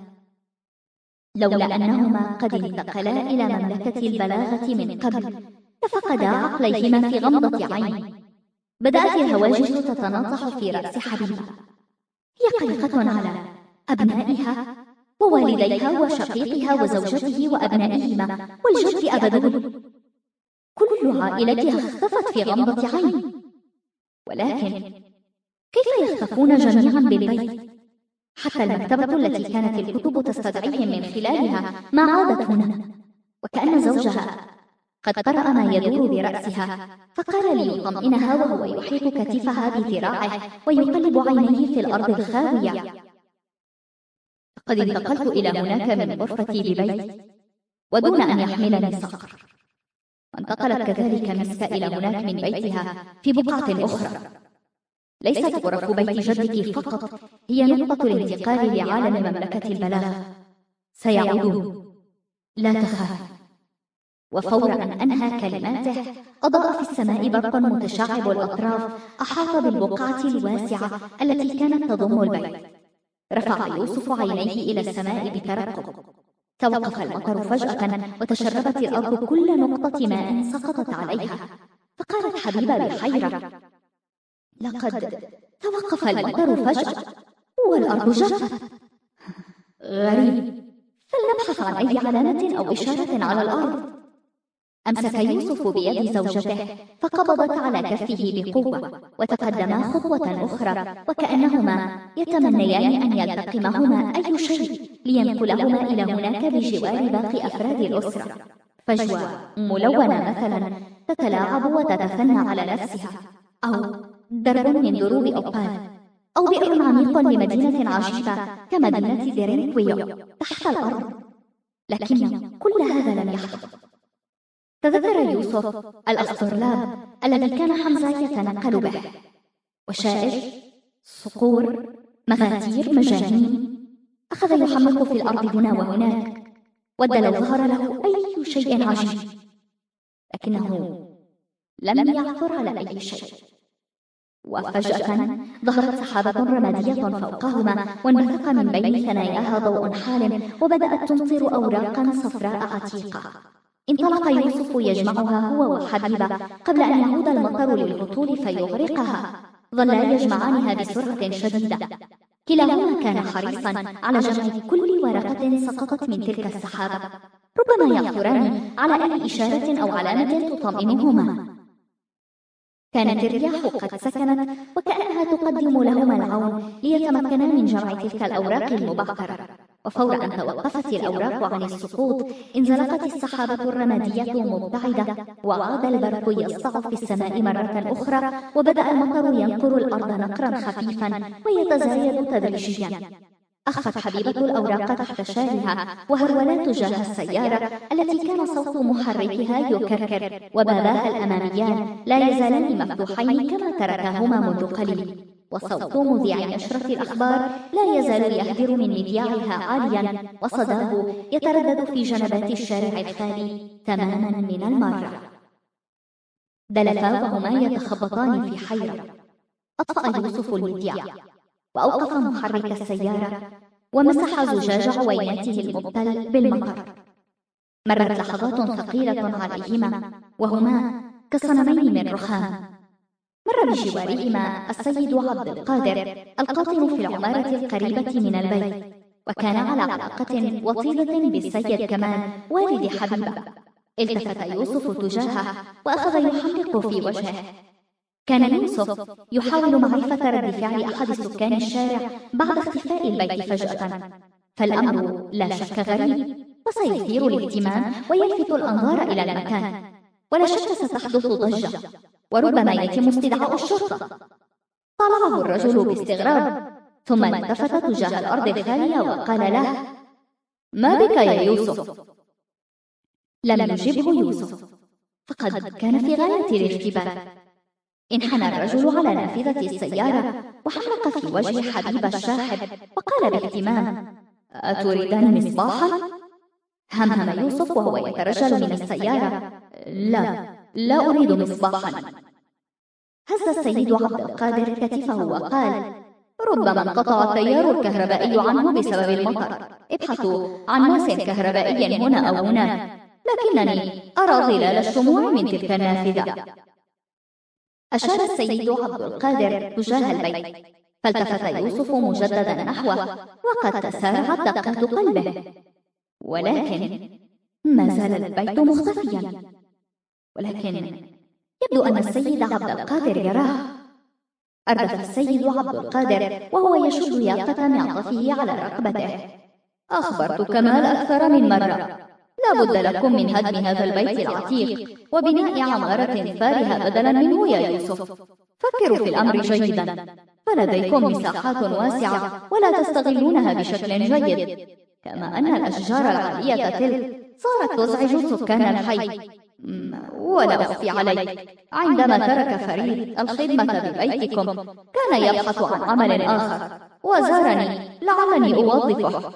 A: لولا أنهما قد انتقلا إلى مملكة البلاغة من قبل لفقدا عقليهما في غمضة عين. بدأت الهواجس تتناطح في رأس حبيبة، هي قلقة على أبنائها ووالديها وشقيقها وزوجته وأبنائهما والجد أبدول، كل عائلتها اختفت في غمضة عين. ولكن كيف يختفون جميعا بالبيت؟ حتى المكتبة التي كانت الكتب تستدعيهم من خلالها ما عادت هنا، وكأن زوجها قد قرأ ما يدور برأسها، فقال ليطمئنها وهو يحيط كتفها بذراعه ويقلب عينيه في الأرض الخاوية: قد انتقلت إلى هناك من غرفتي ببيت ودون أن يحملني صقر، وانتقلت كذلك مسك إلى هناك من بيتها في بقعة أخرى. ليست غرف بيت جدك فقط هي نقطة الانتقال لعالم مملكة البلاغة، سيعودون لا تخافي. وفور أن أنهى كلماته أضاء في السماء برق متشعب الأطراف أحاط بالبقعة الواسعة التي كانت تضم البيت. رفع يوسف عينيه إلى السماء بترقب. توقف المطر فجأة وتشربت الأرض كل نقطة ماء سقطت عليها، فقالت حبيبة بحيرة: لقد توقف المطر فجأة والأرض جفت. غريب، فلنبحث عن أي علامة أو إشارة على الأرض. أمسك يوسف بيد زوجته فقبضت على كفه بقوة، وتقدما خطوة أخرى وكأنهما يتمنيان أن يلتقمهما أي شيء لينقلهما إلى هناك بجوار باقي أفراد الأسرة. فجوة ملونة مثلا تتلاعب وتتثنى على نفسها، أو درب من دروب أوبال، أو بئر عميق لمدينة عجيبة كمدينة ديرينكويو تحت الأرض. لكن كل هذا لم يحدث. تذكر يوسف الأسطرلاب الذي كان حمزة يتنقل به، وشائج، صقور، مغاتير، مجانين. أخذ يحمق في الأرض هنا وهناك، ود لو ظهر له أي شيء عجيب، لكنه لم يعثر على أي شيء. وفجأة ظهرت سحابة رمادية فوقهما، وانبثق من بين ثناياها ضوء حال، وبدأت تمطر أوراقا صفراء عتيقة. انطلق يوسف يجمعها هو وحبيبة قبل أن يعود المطر للهطول فيغرقها. ظلا يجمعانها بسرعة شديدة، كلاهما كان حريصا على جمع كل ورقة سقطت من تلك السحابة، ربما يعثران على أي إشارة أو علامة تطمئنهما. كانت الرياح قد سكنت، وكأنها تقدم لهما العون ليتمكنا من جمع تلك الأوراق المبخرة. وفور أن توقفت الأوراق عن السقوط انزلقت السحابة الرمادية مبتعدة، وعاد البرق يسطع في السماء مرة أخرى، وبدأ المطر ينقر الأرض نقرا خفيفا ويتزايد تدريجيا. أخفت حبيبة الأوراق تحت شالها وهرولت تجاه السيارة التي كان صوت محركها يكركر، وباباها الأماميان لا يزالان مفتوحين كما تركاهما منذ قليل، وصوت مذيع نشرة الأخبار لا يزال يهدر من مذياعها عاليا، وصداه يتردد في جنبات الشارع الخالي تماما من المرة. دلفا وهما يتخبطان في حيرة. أطفأ يوسف المذياع وأوقف محرك السيارة ومسح زجاج عويناته المبتل بالمطر. مرت لحظات ثقيلة عليهما وهما كصنمين من رخام. مر بجوارهما السيد عبد القادر القاطن في العمارة القريبة من البيت، وكان على علاقة وطيدة بالسيد كمال والد حبيبة. التفت يوسف تجاهه وأخذ يحمق في وجهه. كان يوسف يحاول معرفة رد فعل أحد سكان الشارع بعد اختفاء البيت فجأة، فالأمر لا شك غريب وسيثير الاهتمام ويلفت الأنظار إلى المكان، ولا شك ستحدث ضجة وربما يتم استدعاء الشرطة. طالعه الرجل باستغراب، ثم التفت تجاه الأرض الخالية وقال له: ما بك يا يوسف؟ لم يجبه يوسف، فقد كان في غاية الارتباك. انحنى الرجل على نافذة السيارة وحلق في وجه حبيب الشاحب وقال باهتمام: أتريدان مصباحا؟ همهم يوسف وهو يترجل من السيارة: لا أريد مصباحا. هز السيد عبد القادر كتفه وقال: ربما انقطع التيار الكهربائي عنه بسبب المطر، ابحثوا عن ماس كهربائي هنا أو هناك، لكنني أرى ظلال الشموع من تلك النافذة. أشار السيد عبد القادر تجاه البيت، فالتفت يوسف مجددا نحوه، وقد تسارعت دقات قلبه، ولكن ما زال البيت مختفيا. ولكن يبدو أن السيد عبد القادر يراه. أردف السيد عبد القادر وهو يشد يافطة معطفه على رقبته: أخبرت كمال أكثر من مرة، لا بد لكم من هدم هذا البيت العتيق وبناء عمارة فارهة بدلا منه يا يوسف. فكروا في الأمر جيدا، فلديكم مساحات واسعة ولا تستغلونها بشكل جيد، كما أن الأشجار العالية تلك صارت تزعج سكان الحي. ولا أخفي عليك، عندما ترك فريد الخدمة ببيتكم كان يبحث عن عمل آخر، وزارني لعلني أوظفه،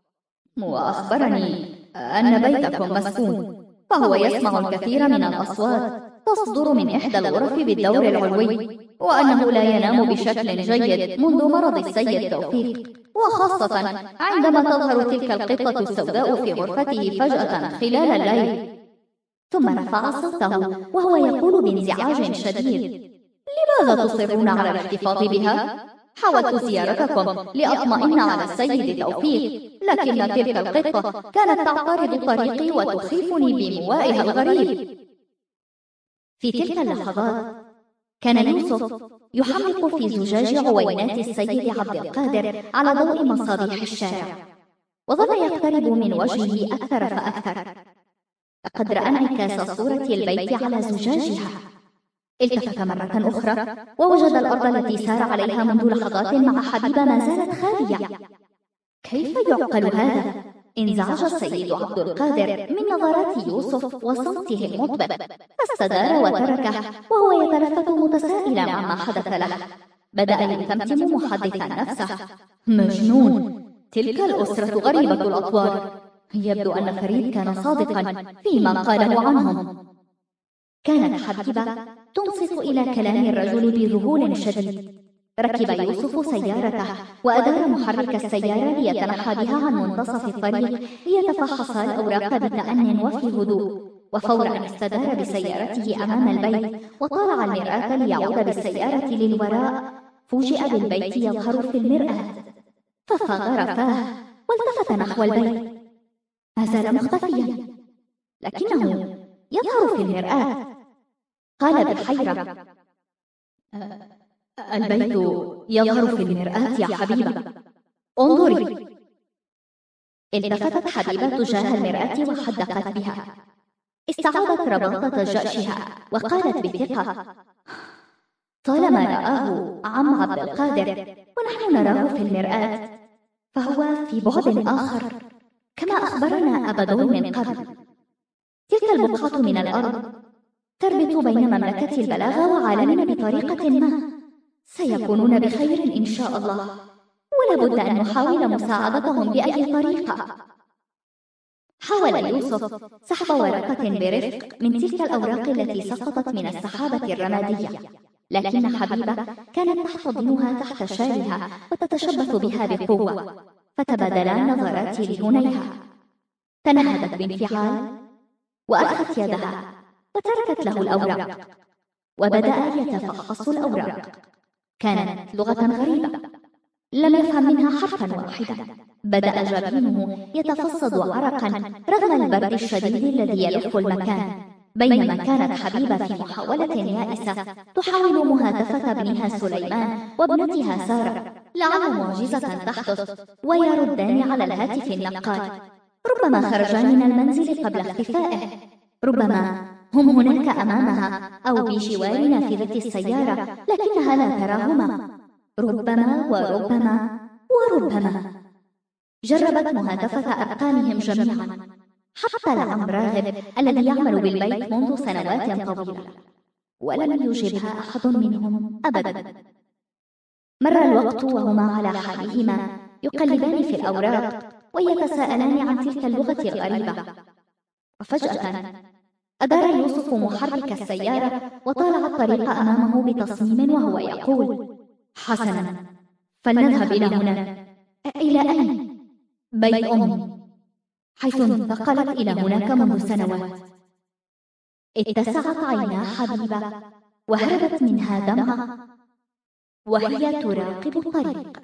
A: وأخبرني أن بيتكم مسكون، فهو يسمع الكثير من الأصوات تصدر من إحدى الغرف بالدور العلوي، وأنه لا ينام بشكل جيد منذ مرض السيد توفيق، وخاصة عندما تظهر تلك القطة السوداء في غرفته فجأة خلال الليل. ثم رفع صوته وهو يقول بانزعاج شديد: لماذا تصرون على الاحتفاظ بها؟ حاولت زيارتكم لأطمئن على السيد توفيق، لكن تلك القطة كانت تعترض طريقي وتخيفني بموائها الغريب. في تلك اللحظات كان يوسف يحلق في زجاج عوينات السيد عبد القادر على ضوء مصابيح الشارع، وظل يقترب من وجهه أكثر فأكثر. لقد رأى انعكاس صورة البيت على زجاجها. التفت مرة أخرى ووجد الأرض التي سار عليها منذ لحظات مع حبيبة ما زالت خالية. كيف يعقل هذا؟ انزعج السيد عبد القادر من نظرات يوسف وصوته المطبق، فاستدار وتركه وهو يتلفت متسائلا عما حدث له. بدأ يتمتم محدثا نفسه: مجنون، تلك الأسرة غريبة الأطوار. يبدو أن فريد كان صادقا فيما قاله عنهم. كانت حبيبة تنصت إلى كلام الرجل بذهول شديد. ركب يوسف سيارته وأدار محرك السيارة ليتنحى بها عن منتصف الطريق ليتفحص الأوراق بتأن وفي هدوء. وفور أن استدار بسيارته أمام البيت وطالع المرآة ليعود بالسيارة للوراء، فوجئ بالبيت يظهر في المرآة، ففغر فاه والتفت نحو البيت. ما زال مختفيا، لكنه يظهر في المرآة. قال بالحيرة: البيت يظهر في المرآة يا حبيبة، انظري. التفتت حبيبة تجاه المرآة وحدقت بها. استعادت رباطة جأشها وقالت بثقة: طالما رآه عم عبد القادر ونحن نراه في المرآة، فهو في بعد آخر كما أخبرنا أبدون من قبل. تلك البقعة من الأرض تربط بين مملكة البلاغة وعالمنا بطريقة ما. سيكونون بخير إن شاء الله، ولا بد أن نحاول مساعدتهم بأي طريقة. حاول يوسف سحب ورقة برفق من تلك الأوراق التي سقطت من السحابة الرمادية، لكن حبيبة كانت تحتضنها تحت شالها وتتشبث بها بقوة، فتبادلا نظرات لهنيها. تنهدت بانفعال وأخذت يدها وتركت له الأوراق، وبدأ يتفحص الأوراق. كانت لغة غريبة لم يفهم منها حرفا واحدا. بدأ جبينه يتفصد عرقا رغم البرد الشديد الذي يلف المكان، بينما كانت حبيبة في محاولة يائسة تحاول مهاتفة ابنها سليمان وابنتها سارة لعل معجزة تحدث ويردان على الهاتف النقال. ربما خرجا من المنزل قبل اختفائه، ربما هم هناك أمامها أو بجوار نافذة السيارة لكنها لا تراهما. ربما وربما وربما. جربت مهاتفة أرقامهم جميعا، حتى العم راغب الذي يعمل بالبيت منذ سنوات طويلة، ولم يجبها أحد منهم أبدا. مر الوقت وهما على حالهما يقلبان في الأوراق ويتساءلان عن تلك اللغة الغريبة. وفجأة أدار يوسف محرك السيارة وطالع الطريق أمامه بتصميم وهو يقول: حسنا، فلنذهب إلى هناك. إلى أين؟ بيت أمي، حيث انتقلت إلى هناك منذ سنوات. اتسعت عينا حبيبة وهربت منها دمعة وهي تراقب الطريق.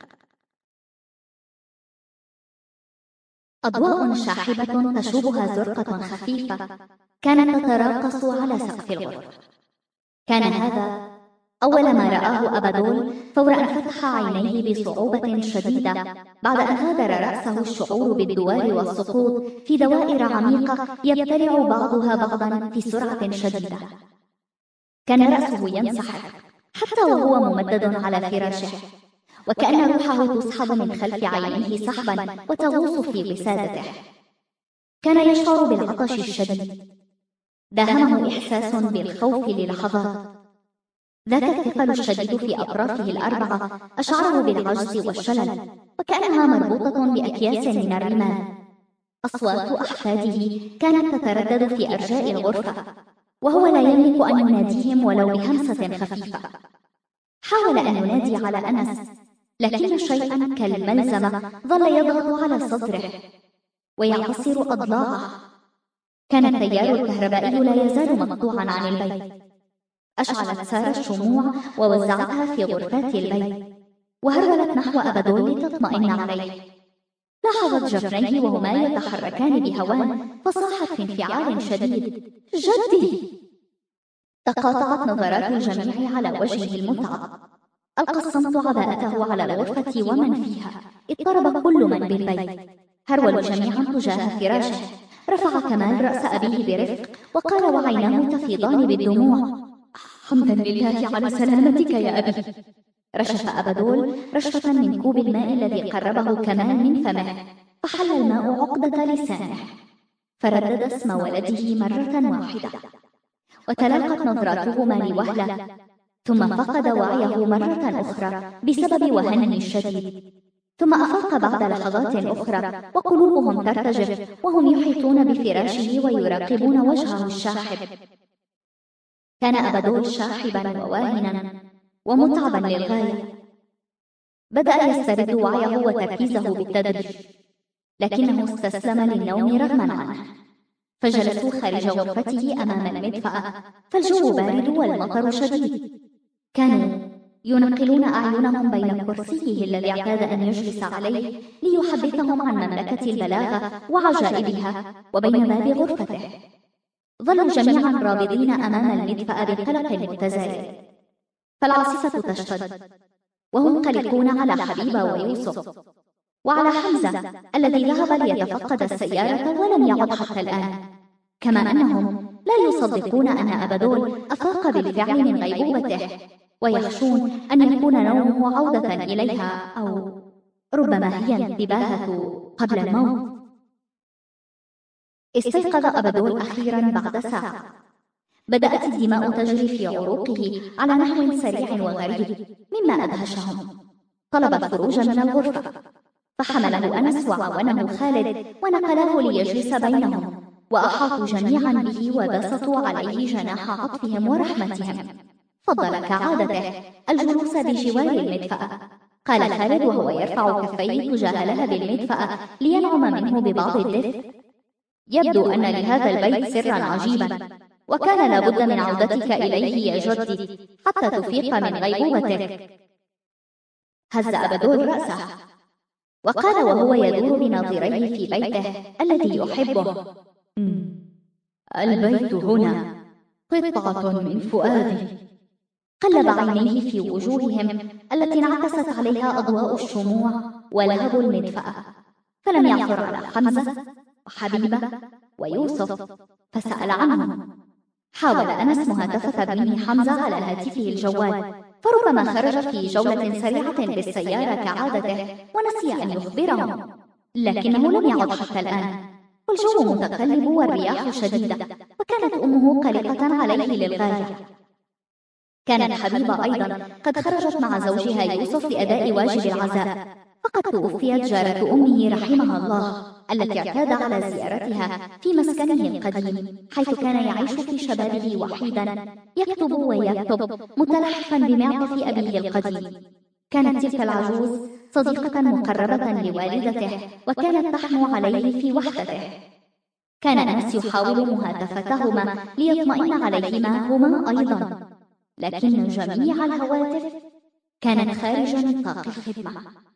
A: أضواء شاحبة تشوبها زرقة خفيفة كانت تتراقص على سقف الغرفة. كان هذا أول ما رآه أبدول فور أن فتح عينيه بصعوبة شديدة بعد أن غادر رأسه الشعور بالدوار والسقوط في دوائر عميقة يبتلع بعضها بعضا في سرعة شديدة. كان رأسه ينسحب حتى وهو ممدد على فراشه، وكأن روحه تسحب من خلف عينيه سحبا وتغوص في وسادته. كان يشعر بالعطش الشديد، داهمه إحساس بالخوف للحظات. ذاك الثقل الشديد في أطرافه الأربعة أشعره بالعجز والشلل، وكأنها مربوطة بأكياس من الرمال. أصوات أحفاده كانت تتردد في أرجاء الغرفة، وهو لا يملك أن يناديهم ولو بهمسة خفيفة. حاول أن ينادي على أنس، لكن شيئا كالملزمة ظل يضغط على صدره ويعصر أضلاعه. كان التيار الكهربائي لا يزال مقطوعا عن البيت. أشعلت سارة الشموع ووزعتها في غرفات البيت. وهرولت نحو أبدول لتطمئن عليه. لاحظت جفنيه وهما يتحركان بهوان، فصاحت في انفعال شديد: جدي! تقاطعت نظرات الجميع على وجهه المتعب. ألقى الصمت عباءته على الغرفة ومن فيها. اضطرب كل من بالبيت. هرولوا جميعا تجاه فراشه. رفع كمال رأس أبيه برفق وقال وعيناه تفيضان بالدموع: حمدا لله على سلامتك يا أبي. رشف أبدول رشفة من كوب الماء الذي قربه كمال من فمه، فحل الماء عقدة لسانه، فردد اسم ولده مرة واحدة، وتلاقت نظراتهما لوهلة، ثم فقد وعيه مرة أخرى بسبب وهنه الشديد، ثم أفاق بعد لحظات أخرى وقلوبهم ترتجف وهم يحيطون بفراشه ويراقبون وجهه الشاحب. كان أبدول شاحبا وواهنا ومتعبا للغاية. بدأ يسترد وعيه وتركيزه بالتدريج، لكنه استسلم للنوم رغما عنه. فجلسوا خارج غرفته أمام المدفأة، فالجو بارد والمطر شديد. كانوا ينقلون أعينهم بين كرسيه الذي اعتاد أن يجلس عليه ليحدثهم عن مملكة البلاغة وعجائبها، وبين باب غرفته. ظلوا جميعا رابضين أمام المدفأة بقلق متزايد. فالعاصفة تشتد، وهم قلقون على حبيبة ويوسف وعلى حمزة الذي ذهب ليتفقد السيارة ولم يعد حتى الآن، كما أنهم لا يصدقون أن أبدول أفاق بالفعل من غيبوبته، ويخشون أن يكون نومه عودة إليها، أو ربما هي الانتباهة قبل الموت. استيقظ أبدول أخيرا بعد ساعة. بدأت الدماء تجري في عروقه على نحو سريع وغريب مما أدهشهم. طلب الخروج من الغرفة، فحمله أنس وعاونه خالد ونقلاه ليجلس بينهم، وأحاطوا جميعا به وبسطوا عليه جناح عطفهم ورحمتهم. فضل كعادته الجلوس بجوار المدفأة. قال خالد وهو يرفع كفيه تجاه لهب المدفأة لينعم منه ببعض الدفء: يبدو أن لهذا البيت سرا عجيبا، وكان لابد من عودتك إليه يا جدي حتى تفيق من غيبوبتك. هز أبدول رأسه وقال وهو يدور بناظريه في بيته الذي يحبه: البيت هنا قطعة من فؤادي. قلب عينيه في وجوههم التي انعكست عليها أضواء الشموع ولهب المدفأة، فلم يعثر على حمزة وحبيبة ويوسف، فسأل عنهم. حاول أنس مهاتفة ابنه حمزة على هاتفه الجوال، فربما خرج في جولة سريعة بالسيارة كعادته ونسي أن يخبرهم، لكنه لم يعد حتى الآن، والجو متقلب والرياح شديدة، وكانت أمه قلقة عليه للغاية. كانت حبيبة أيضا قد خرجت مع زوجها يوسف لأداء واجب العزاء، فقد توفيت جارة أمه رحمها الله التي اعتاد على زيارتها في مسكنه القديم، حيث كان يعيش في شبابه وحيدا يكتب ويكتب متلحفا بمعطف أبيه القديم. كانت تلك العجوز صديقة مقربة لوالدته، وكانت تحنو عليه في وحدته. كان أنس يحاول مهاتفتهما ليطمئن عليهما هما أيضا، لكن جميع الهواتف كانت خارج نطاق الخدمة.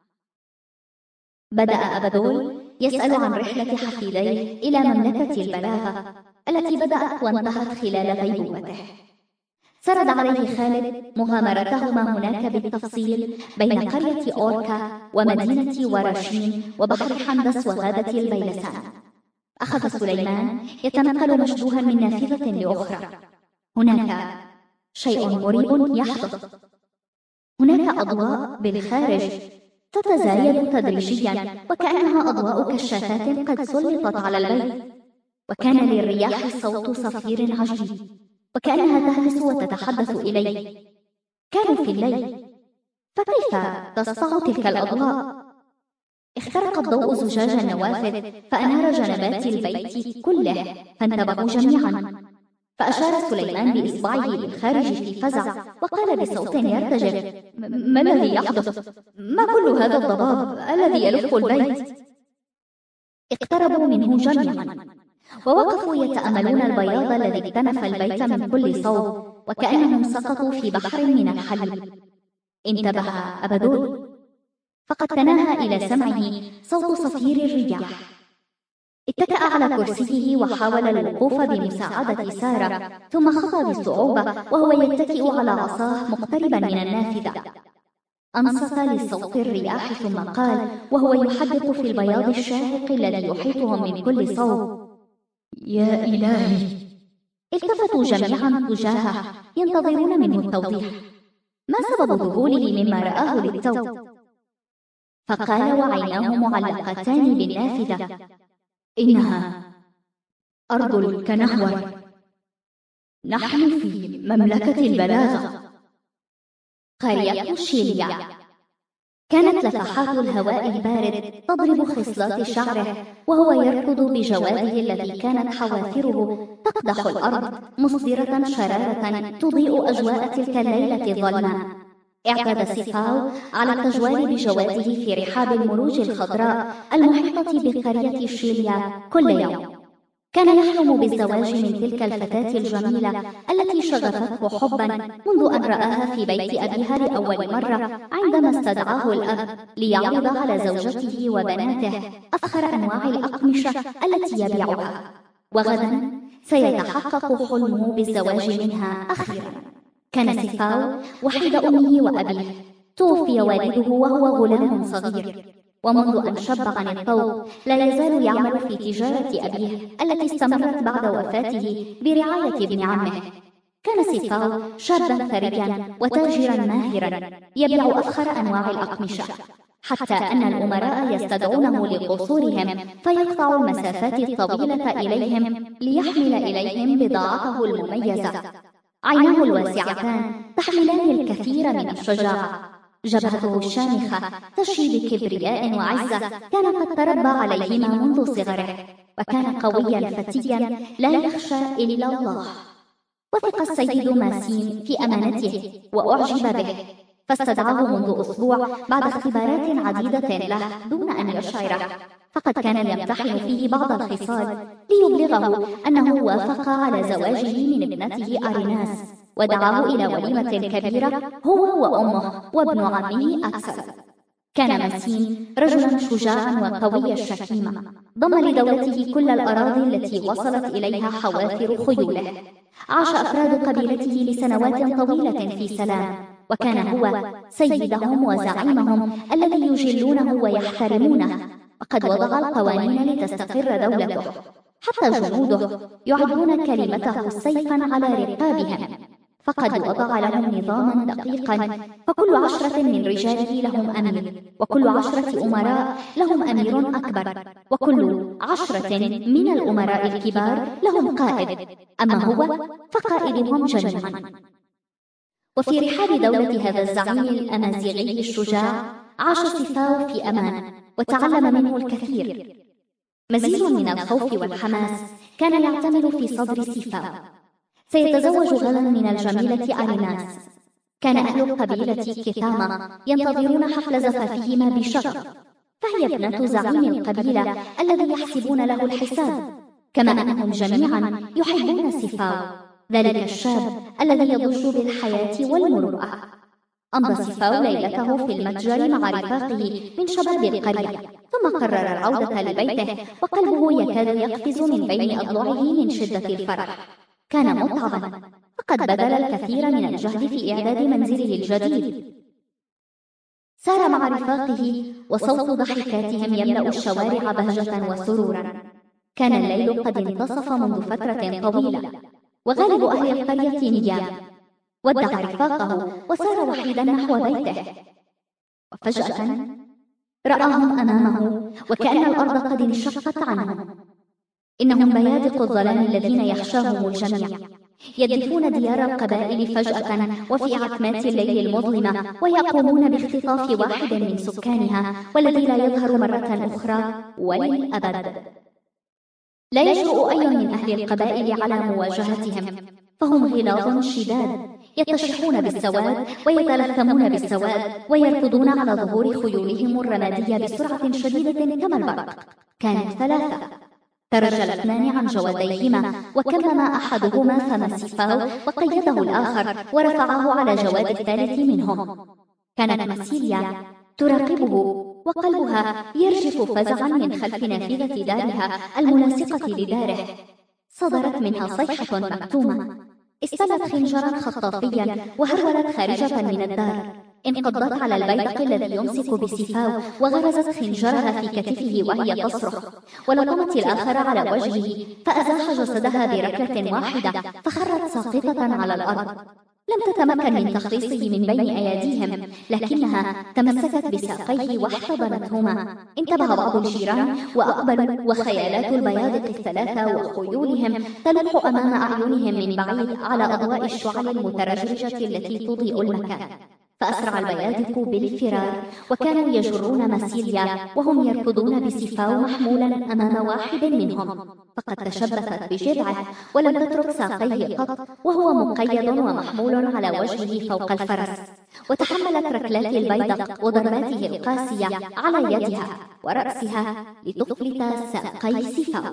A: بدأ أبدول يسأل عن رحلة حفيديه إلى مملكة البلاغة التي بدأت وانتهت خلال غيبوبته. سرد عليه خالد مغامرتهما هناك بالتفصيل بين قرية أوركا ومدينة وراشين وبحر حندس وغابة البيلسان. أخذ سليمان يتنقل مشبوها من نافذة لأخرى. هناك شيء مريب يحدث. هناك أضواء بالخارج تتزايد تدريجيا، وكأنها أضواء كشافات قد سلطت على البيت، وكان للرياح صوت صفير عجيب، وكأنها تهمس وتتحدث إليه. كانوا في الليل، فكيف تسطع تلك الأضواء؟ اخترق الضوء زجاج النوافذ فأنار جنبات البيت كله، فانتبهوا جميعا. فأشار سليمان بإصبعه للخارج في فزع، وقال بصوت يرتجف: ما الذي يحدث؟ ما كل هذا الضباب الذي يلف البيت؟ اقتربوا منه جميعا ووقفوا يتأملون البياض الذي اكتنف البيت من كل صوب، وكأنهم سقطوا في بحر من الحليب. انتبه أبدول فقد تناهى إلى سمعه صوت صفير الرياح. اتكأ على كرسيه وحاول الوقوف بمساعدة سارة، ثم خطى بصعوبة وهو يتكئ على عصاه مقتربا من النافذة. أنصت لصوت الرياح ثم قال وهو يحدق في البياض الشاهق الذي يحيطهم من كل صوب:
B: يا إلهي.
A: التفتوا جميعا تجاهه ينتظرون منه التوضيح. ما سبب ذهوله مما رآه للتو؟ فقال وعيناه معلقتان بالنافذة:
B: إنها أرض الكنهور. نحن في مملكة البلاغة.
A: قرية شيليا. كانت لفحات الهواء البارد تضرب خصلات شعره وهو يركض بجواده التي كانت حوافره تقدح الأرض مصدرة شرارة تضيء أجواء تلك الليلة الظلماء. اعتاد سيفاو على التجوال بجواده في رحاب المروج الخضراء المحيطة بقرية شيليا كل يوم. كان يحلم بالزواج من تلك الفتاة الجميلة التي شغفته حبا منذ أن رآها في بيت أبيها لأول مرة عندما استدعاه الأب ليعرض على زوجته وبناته أفخر أنواع الأقمشة التي يبيعها. وغدا سيتحقق حلمه بالزواج منها أخيرا. كان سيفاو وحيد أمه وأبيه، توفي والده وهو غلام صغير، ومنذ أن شب عن الطوق لا يزال يعمل في تجارة أبيه التي استمرت بعد وفاته برعاية ابن عمه. كان سيفاو شابا ثريا وتاجرا ماهرا يبيع أفخر أنواع الأقمشة، حتى أن الأمراء يستدعونه لقصورهم فيقطع المسافات الطويلة إليهم ليحمل إليهم بضاعته المميزة. عيناه الواسعتان تحملان الكثير من الشجاعة، جبهته الشامخة تشي بكبرياء وعزة كان قد تربى عليهما منذ صغره، وكان قويا فتيا لا يخشى إلا الله. وثق السيد ماسين في أمانته وأعجب به، فاستدعاه منذ أسبوع بعد اختبارات عديدة له دون أن يشعر، فقد كان يمتحن فيه بعض الخصال ليبلغه أنه وافق على زواجه من ابنته أريناس، ودعاه إلى وليمة كبيرة هو وأمه وابن عمه أكسل. كان ماسين رجلا شجاعا وقوي الشكيمة، ضم لدولته كل الأراضي التي وصلت إليها حوافر خيوله. عاش أفراد قبيلته لسنوات طويلة في سلام، وكان هو سيدهم وزعيمهم الذي يجلونه ويحترمونه، وقد وضع القوانين لتستقر دولته، حتى جنوده يعدون كلمته سيفا على رقابهم، فقد وضع لهم نظاما دقيقا، فكل 10 من رجاله لهم أمير، وكل 10 أمراء لهم أمير أكبر، وكل 10 من الأمراء الكبار لهم قائد، أما هو فقائدهم جميعا. وفي رحاب دولة هذا الزعيم الأمازيغي الشجاع عاش سيفاو في أمان وتعلم منه الكثير. مزيج من الخوف والحماس كان يعتمل في صدر سيفاو. سيتزوج غدا من الجميلة أريناس. كان أهل قبيلة كيثاما ينتظرون حفل زفافهما بشغف، فهي ابنة زعيم القبيلة الذي يحسبون له الحساب، كما أنهم جميعا يحبون سيفاو، ذلك الشاب الذي يضج بالحياة والمروءة. أمضى سيفاو ليلته في المتجر مع رفاقه من شباب القرية، ثم قرر العودة لبيته وقلبه يكاد يقفز من بين أضلعه من شدة الفرح. كان متعبا، فقد بذل الكثير من الجهد في إعداد منزله الجديد. سار مع رفاقه وصوت ضحكاتهم يملأ الشوارع بهجة وسرورا. كان الليل قد انتصف منذ فترة طويلة، وغالب أهل القرية نيام. ودع رفاقه وسار وحيدا نحو بيته، وفجأة رآهم أمامه وكأن الأرض قد انشقت عنهم. إنهم بيادق الظلام الذين يخشاهم الجميع، يدفون ديار القبائل فجأة وفي عتمات الليل المظلمة، ويقومون باختطاف واحد من سكانها والذي لا يظهر مرة أخرى وللأبد. لا يجرؤ أي من أهل القبائل على مواجهتهم، فهم غلاظ شداد يتشحون بالسواد ويتلثمون بالسواد، ويركضون على ظهور خيولهم الرمادية بسرعة شديدة كما البرق. كانت 3. ترجل 2 عن جواديهما، وكمم أحدهما فم سيفاو وقيده الآخر ورفعه على جواد الثالث منهم. كانت ماسيليا تراقبه، وقلبها يرجف فزعا من خلف نافذة دارها الملاصقة لداره. صدرت منها صيحة مكتومة. استلت خنجرا خطافيا وهرولت خارجة من الدار. انقضت على البيدق الذي يمسك بسفاو وغرزت خنجرها في كتفه وهي تصرخ، ولطمت الآخر على وجهه فأزاح جسدها بركلة واحدة فخرت ساقطة على الأرض. لم تتمكن من تخليصه من بين أيديهم، لكنها تمسكت بساقيه واحتضنتهما. انتبه بعض الجيران وأقبلوا، وخيالات البيادق الثلاثة وخيولهم تلوح أمام أعينهم من بعيد على أضواء الشعل المترجرجة التي تضيء المكان. فأسرع البيادق بالفرار، وكانوا يجرون ماسيليا وهم يركضون بسفاو محمولا أمام واحد منهم، فقد تشبثت بجذعه ولم تترك ساقيه قط، وهو مقيد ومحمول على وجهه فوق الفرس. وتحملت ركلات البيدق وضرباته القاسية على يدها ورأسها لتفلت ساقي سفاو.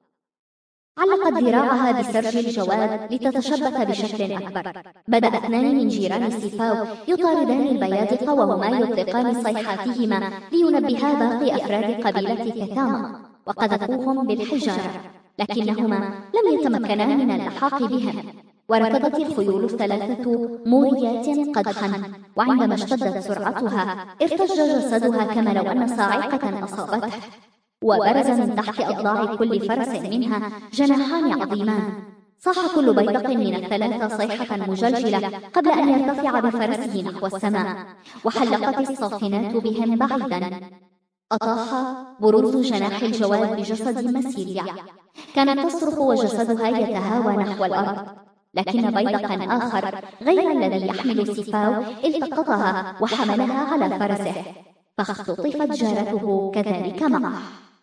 A: علقت ذراعها بسرج الجواد لتتشبث بشكل أكبر. بدأ اثنان من جيران سفاو يطاردان البيادق وهما يطلقان صيحاتهما لينبها باقي أفراد قبيلة كتاما، وقذفوهم بالحجارة، لكنهما لم يتمكنا من اللحاق بهم. وركضت الخيول الثلاثة موريات قدحا، وعندما اشتدت سرعتها ارتج جسدها كما لو أن صاعقة أصابته، وبرز من تحت أضلاع كل فرس منها جناحان عظيمان. صاح كل بيدق من الثلاثة صيحة مجلجلة قبل أن يرتفع بفرسه نحو السماء، وحلقت الصافنات بهم بعيدا. أطاح بروز جناح الجواد بجسد ماسيليا. كانت تصرخ وجسدها يتهاوى نحو الأرض، لكن بيدقا آخر غير الذي يحمل سفاو التقطها وحملها على فرسه، فاختطفت جارته كذلك معه.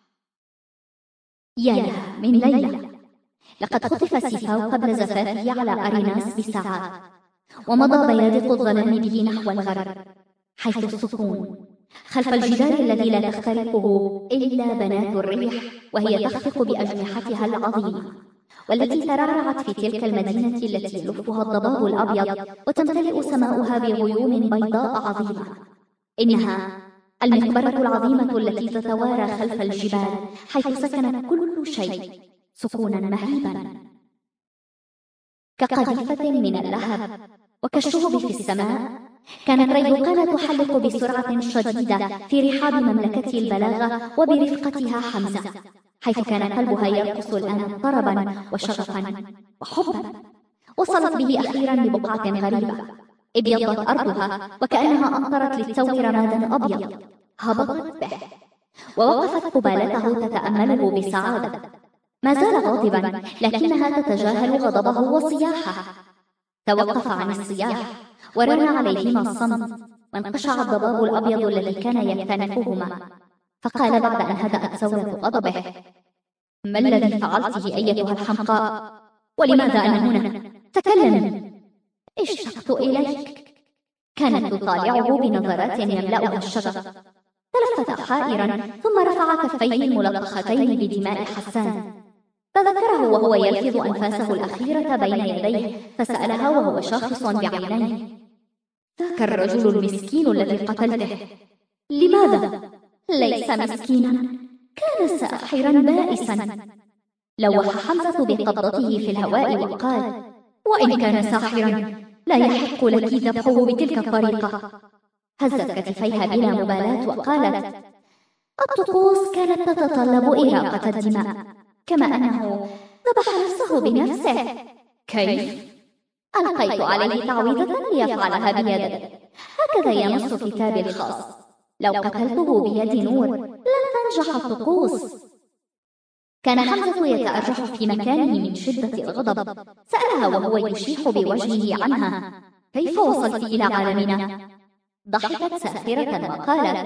A: يا لها من ليلة! لقد خطف سفاو قبل زفافه على أريناس بساعات، ومضى بيادق الظلام به نحو الغرب حيث السكون، خلف الجدار الذي لا تخترقه إلا بنات الريح وهي تخفق بأجنحتها العظيمة، والتي ترعرعت في تلك المدينة التي يلفها الضباب الأبيض وتمتلئ سماؤها بغيوم بيضاء عظيمة. إنها المقبرة العظيمة التي تتوارى خلف الجبال، حيث سكنت كل شيء سكونا مهيبا كقذيفة من اللهب وكالشهب في السماء. كانت ريدوقان تحلق بسرعة شديدة في رحاب مملكة البلاغة وبرفقتها حمزة، حيث كان قلبها يرقص الآن طربا وشغفا وحبا. وصلت به أخيرا لبقعة غريبة ابيضت أرضها وكأنها أمطرت للتو رمادا أبيض. هبطت به ووقفت قبالته تتأمله بسعادة. ما زال غاضبا، لكنها تتجاهل غضبه وصياحه. توقف عن الصياح ورن عليهما الصمت، وانقشع الضباب الأبيض الذي كان يكتنفهما، فقال بعد أن هدأت ثورة غضبه: ما الذي فعلته أيتها الحمقاء؟ ولماذا أنا هنا؟ تكلمي. اشتقت إليك. كانت تطالعه بنظرات يملأها الشغف. تلفت حائرا ثم رفع كفيه الملطختين بدماء حسان، فذكره وهو يلفظ أنفاسه الأخيرة بين يديه، فسألها وهو شاخص بعينيه: ذاك الرجل المسكين الذي قتلته لماذا؟ ليس مسكينا، كان ساحرا بائسا. لوح حمزة بقبضته في الهواء وقال: وإن كان ساحرا لا يحق لك ذبحه بتلك الطريقة. هزت كتفيها بلا مبالاة وقالت: الطقوس كانت تتطلب إراقة الدماء، كما أنه ذبح نفسه بنفسه. كيف؟ ألقيت عليه تعويذة ليفعلها بيده، هكذا ينص كتابي الخاص. لو قتلته بيد نور لن تنجح الطقوس. كان حمزة يتأرجح في مكانه من شدة الغضب. سألها وهو يشيح بوجهه عنها: كيف وصلت إلى عالمنا؟ ضحكت ساخرة وقالت: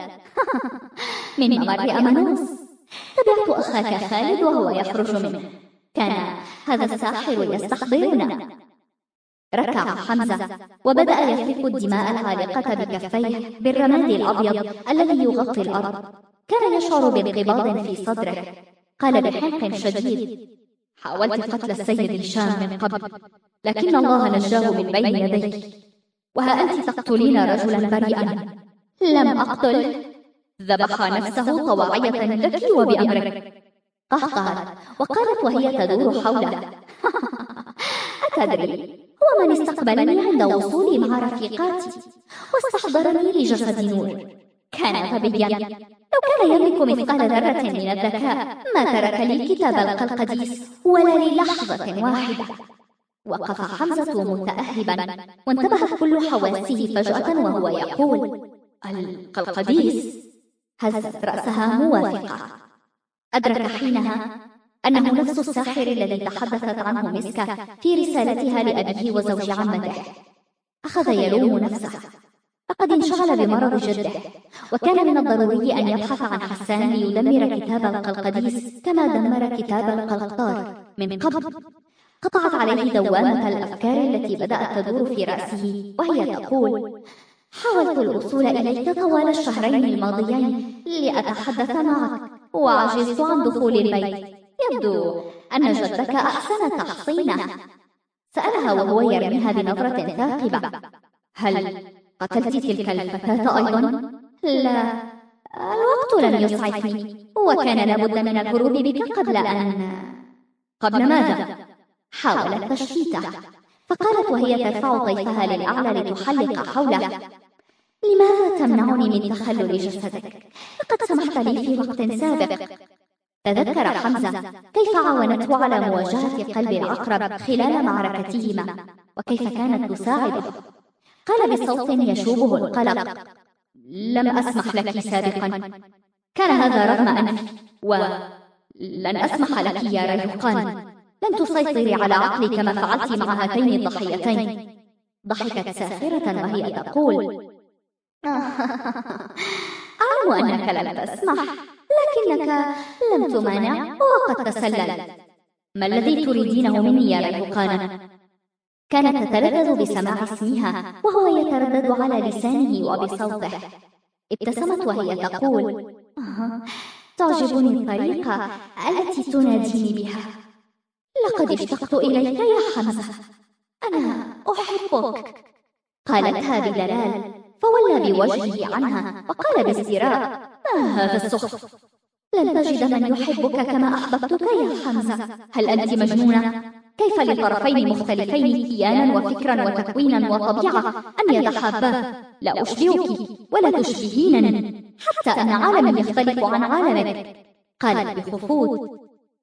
A: من ممر أمانوس. تبعت أخاك خالد وهو يخرج منه، كان هذا الساحر يستحضرنا. ركع حمزة وبدأ يفلك الدماء العالقة بكفيه بالرماد الأبيض الذي يغطي الأرض. كان يشعر بانقباض في صدره. قال بحنق شديد: حاولت قتل السيد هشام من قبل، لكن الله نجاه من بين يديك، وها أنت تقتلين رجلا بريئا. لم أقتله، ذبح نفسه طواعية لك وبأمرك. قهقهت وقالت وهي تدور حوله: أتدري، هو من استقبلني عند وصولي مع رفيقاتي واستحضرني لجسد نور. كان غبيا، لو كان يملك مثقال ذرة من الذكاء ما ترك لي كتاب القلقديس ولا للحظة واحدة. وقف حمزة متأهبا، وانتبهت كل حواسه فجأة وهو يقول: القلقديس؟ هزت رأسها موافقة. أدرك حينها أنه نفس الساحر الذي تحدثت عنه مسكة في رسالتها لأبيه وزوج عمته. أخذ يلوم نفسه، لقد انشغل بمرض جده، وكان من الضروري أن يبحث عن حسان ليدمر كتاب القلقديس كما دمر كتاب القلقطار من قبل. قطعت عليه دوامة الأفكار التي بدأت تدور في رأسه وهي تقول: حاولت الوصول إليك طوال الشهرين الماضيين لأتحدث معك، وعجزت عن دخول البيت. يبدو أن جدك أحسن تحصينه. سألها وهو يرميها بنظرة ثاقبة: هل قتلت تلك الفتاة أيضا؟ لا، الوقت لم يسعفني، وكان لابد من الهروب بك قبل ماذا؟ حاولت تشتيته، فقالت وهي ترفع طيفها للأعلى لتحلق حوله: لماذا تمنعني من تخلل جسدك؟ لقد سمحت لي في وقت سابق. تذكر حمزة كيف عاونته على مواجهة قلب العقرب خلال معركتهما، وكيف كانت تساعده. قال بصوت يشوبه القلق: لم أسمح لك سابقا، كان هذا رغم أنفي، ولن أسمح لك يا ريحقان. لن تسيطري على عقلي كما فعلت مع هاتين الضحيتين. ضحكت ساخرة وهي تقول: أعلم أنك لم تسمح، لكنك لم تمانع وقد تسلل. ما الذي تريدينه مني يا ريحقان؟ كانت تتلذذ بسماع اسمها وهو يتردد على لسانه وبصوته. ابتسمت وهي تقول: تعجبني الطريقة التي تناديني بها. لقد اشتقت إليك يا حمزة، أنا أحبك. قالتها بدلال، فولى بوجهه عنها وقال بازدراء: ما هذا السخف؟ لن تجد من يحبك كما أحببتك يا حمزة. هل أنت مجنونة؟ كيف لطرفين مختلفين كيانا وفكرا وتكوينا وطبيعة أن يتحابا؟ لا أشبهك ولا تشبهينني، حتى أن عالمي يختلف عن عالمك. قالت بخفوت: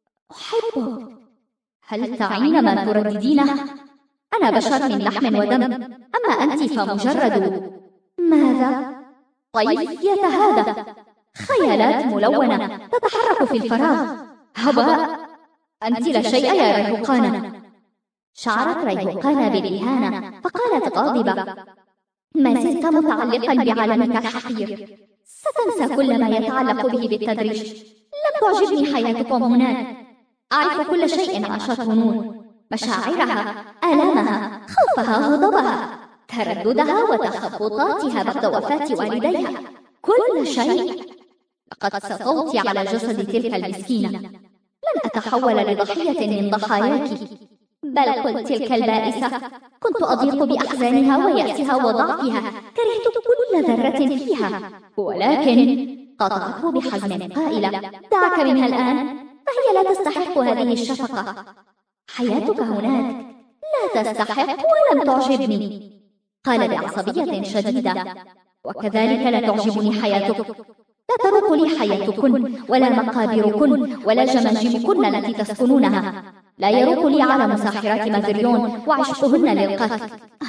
A: أحبك. هل تعين ما ترددينه؟ أنا بشر من لحم ودم، أما أنت فمجرد ماذا؟ طيف يتهادى، خيالات ملونة تتحرك في الفراغ، هباء. أنت لا شيء يا ريحقان. شعرت ريحقان بالإهانة فقالت غاضبة: ما زلت متعلقا بعالمك الحقير، ستنسى كل ما يتعلق به بالتدريج. لم تعجبني حياتكم هناك. أعرف كل شيء عاشته نور، مشاعرها، آلامها، خوفها، غضبها، ترددها وتخبطاتها بعد وفاة والديها، كل شيء. لقد سطوت على جسد تلك المسكينة. لن أتحول لضحية من ضحاياك، بل قلت تلك البائسة. كنت أضيق بأحزانها ويأسها وضعفها، كرهت كل ذرة فيها، ولكن قطعته بحزم قائلة: دعك منها الآن، فهي لا تستحق هذه الشفقة. حياتك هناك لا تستحق ولم تعجبني. قال بعصبية شديدة: وكذلك لا تعجبني حياتك. لا تروق لي حياتكن ولا مقابركن ولا جماجمكن التي تسكنونها. لا يروق لي عالم ساحرات مازريون وعشقهن للقتل.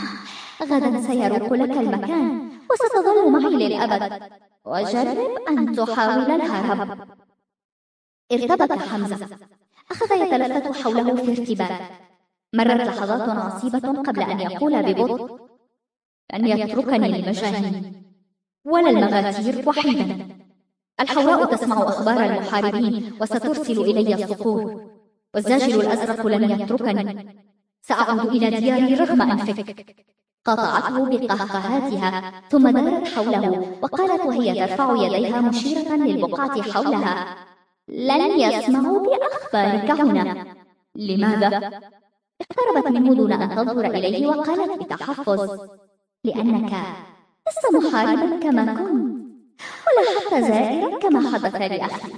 A: غدا سيروق لك المكان وستظل معي للأبد، وجرب أن تحاول الهرب. ارتبك حمزة، أخذ يتلفت حوله في ارتباك. مرت لحظات عصيبة قبل أن يقول ببطء: لن يتركني المجانين ولا المغاتير وحيدا. الحوراء تسمع أخبار المحاربين وسترسل إلي الصقور، والزاجل الأزرق لن يتركني. سأعود إلى دياري رغم أنفك. قاطعته بقهقهاتها ثم دارت حوله وقالت وهي ترفع يديها مشيرة للبقعة حولها: لن يسمعوا بأخبارك هنا. لماذا؟ اقتربت منه دون أن تنظر إليه وقالت بتحفظ: لأنك لست محاربا كما كنت، ولا حتى زائرا كما حدث لأخي،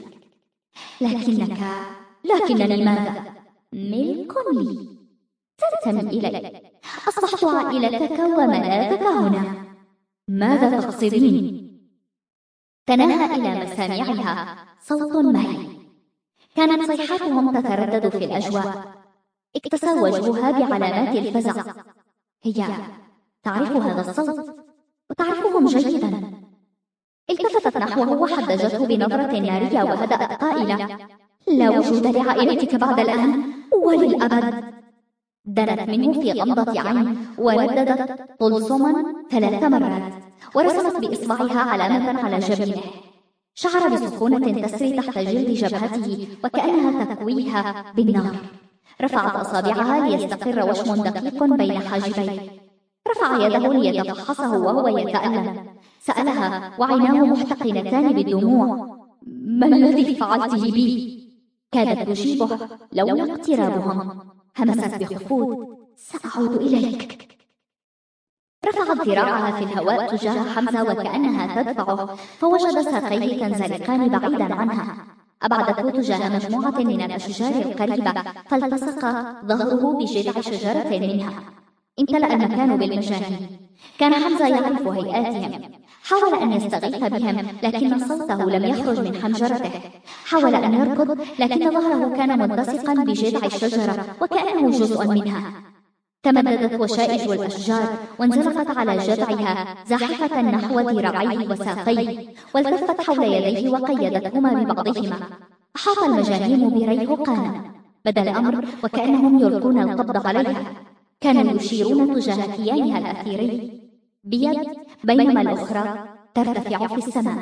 A: لكنني ماذا؟ ملك لي، تنتمي إلي، أصبحت عائلتك وملاذك هنا.
B: ماذا تقصدين؟
A: تناهى إلى مسامعها صوت مهيب، كانت صيحاتهم تتردد في الأجواء. اكتسى وجهها بعلامات الفزع. هي تعرف هذا الصوت وتعرفهم جيدا. التفتت نحوه وحدجته بنظرة نارية وهدأت قائلة: لا وجود لعائلتك بعد الآن وللأبد. دنت منه في غمضة عين ورددت طلسما 3 مرات، ورسمت بإصبعها علامة على جبينه. شعر بسخونة تسري تحت جلد جبهته وكأنها تكويها بالنار. رفعت أصابعها ليستقر وشم دقيق بين حاجبيه. رفع يده ليتفحصه وهو يتألم. سألها وعيناه محتقنتان بالدموع:
B: ما الذي فعلته بي؟
A: كادت تجيبه لولا اقترابهم. همست بخفوت: سأعود إليك. رفعت ذراعها في الهواء تجاه حمزة وكأنها تدفعه، فوجد ساقيه تنزلقان بعيدا عنها. أبعدته تجاه مجموعة من الأشجار القريبة، فالتصق ظهره بجذع شجرة منها. امتلأ المكان بالمجانين. كان حمزة يعرف هيئاتهم. حاول أن يستغيث بهم، لكن صوته لم يخرج من حنجرته. حاول أن يركض، لكن ظهره كان ملتصقا بجذع الشجرة وكأنه جزء منها. تمددت وشائج الأشجار وانزلقت على جذعها زاحفة نحو ذراعيه وساقيه، والتفت حول يديه وقيدتهما ببعضهما. أحاط المجانين بريهقان. بدا الأمر وكأنهم يلقون القبض عليها. كانوا يشيرون تجاه كيانها الأثيري بيد، بينما الأخرى ترتفع في السماء.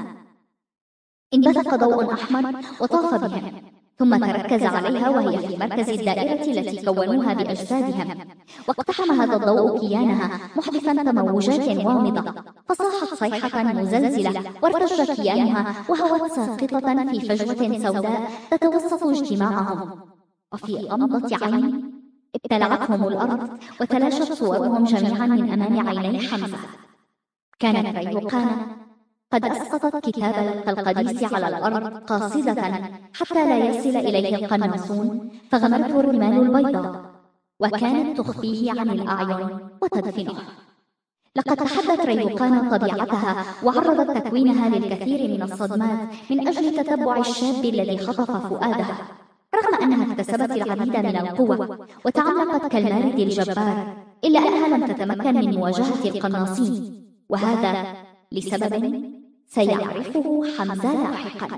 A: انبثق ضوء أحمر وطاف بهم، ثم تركز عليها وهي في مركز الدائرة التي كونوها بأجسادهم. واقتحم هذا الضوء كيانها محدثا تموجات غامضة، فصاحت صيحة مزلزلة وارتج كيانها وهوت ساقطة في فجوة سوداء تتوسط اجتماعهم. وفي غمضة عين ابتلعتهم الأرض وتلاشت صورهم جميعا من أمام عيني حمزة. كانت ريهقانة قد أسقطت كتاب القديس على الأرض قاصدة حتى لا يصل إليه القناصون، فغمرته الرمال البيضاء، وكانت تخفيه عن الأعين وتدفنه. لقد تحدت ريهقانة طبيعتها وعرضت تكوينها للكثير من الصدمات من أجل تتبع الشاب الذي خطف فؤادها. رغم أنها اكتسبت العديد من القوة وتعلقت كالمارد الجبار، إلا أنها لم تتمكن من مواجهة القناصين، وهذا لسبب سيعرفه حمزة لاحقا.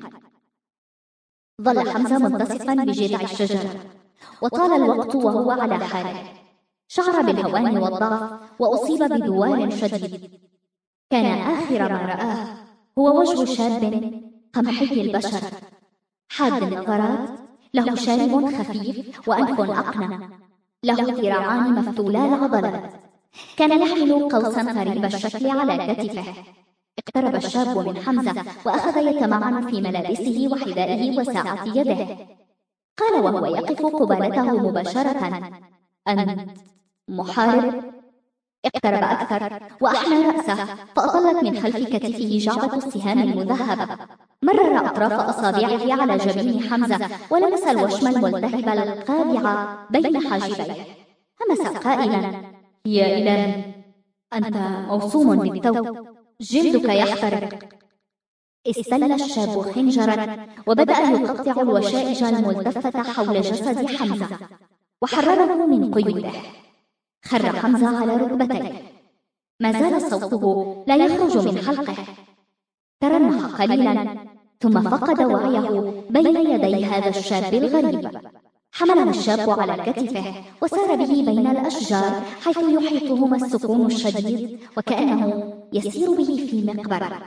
A: ظل حمزة ملتصقا بجذع الشجرة، وطال الوقت وهو على حاله. شعر بالهوان والضعف وأصيب بدوار شديد. كان آخر ما رآه هو وجه شاب قمحي البشر، حاد النظرات، له شارب خفيف وأنف أقنع، له ذراعان مفتولا العضلات. كان يحمل قوسا غريب الشكل على كتفه. اقترب الشاب من حمزة وأخذ يتمعن في ملابسه وحذائه وساعة يده. قال وهو يقف قبالته مباشرة: أنت محارب؟ اقترب أكثر وأحنى رأسه، فأطلت من خلف كتفه جعبة السهام المذهبة. مرر أطراف أصابعه على جبين حمزة ولمس الوشم الملتهب القابع بين حاجبيه. همس قائلا:
B: يا إلهي،
A: أنت موسوم بالتو، جلدك يحترق. استل الشاب خنجرا وبدأ يقطع الوشائج الملتفة حول جسد حمزة وحرره من قيوده. خر حمزة على ركبتيه، ما زال صوته لا يخرج من حلقه. ترنح قليلا ثم فقد وعيه بين يدي هذا الشاب الغريب. حمله الشاب على كتفه وسار به بين الأشجار حيث يحيطهما السكون الشديد وكأنه يسير به في مقبرة،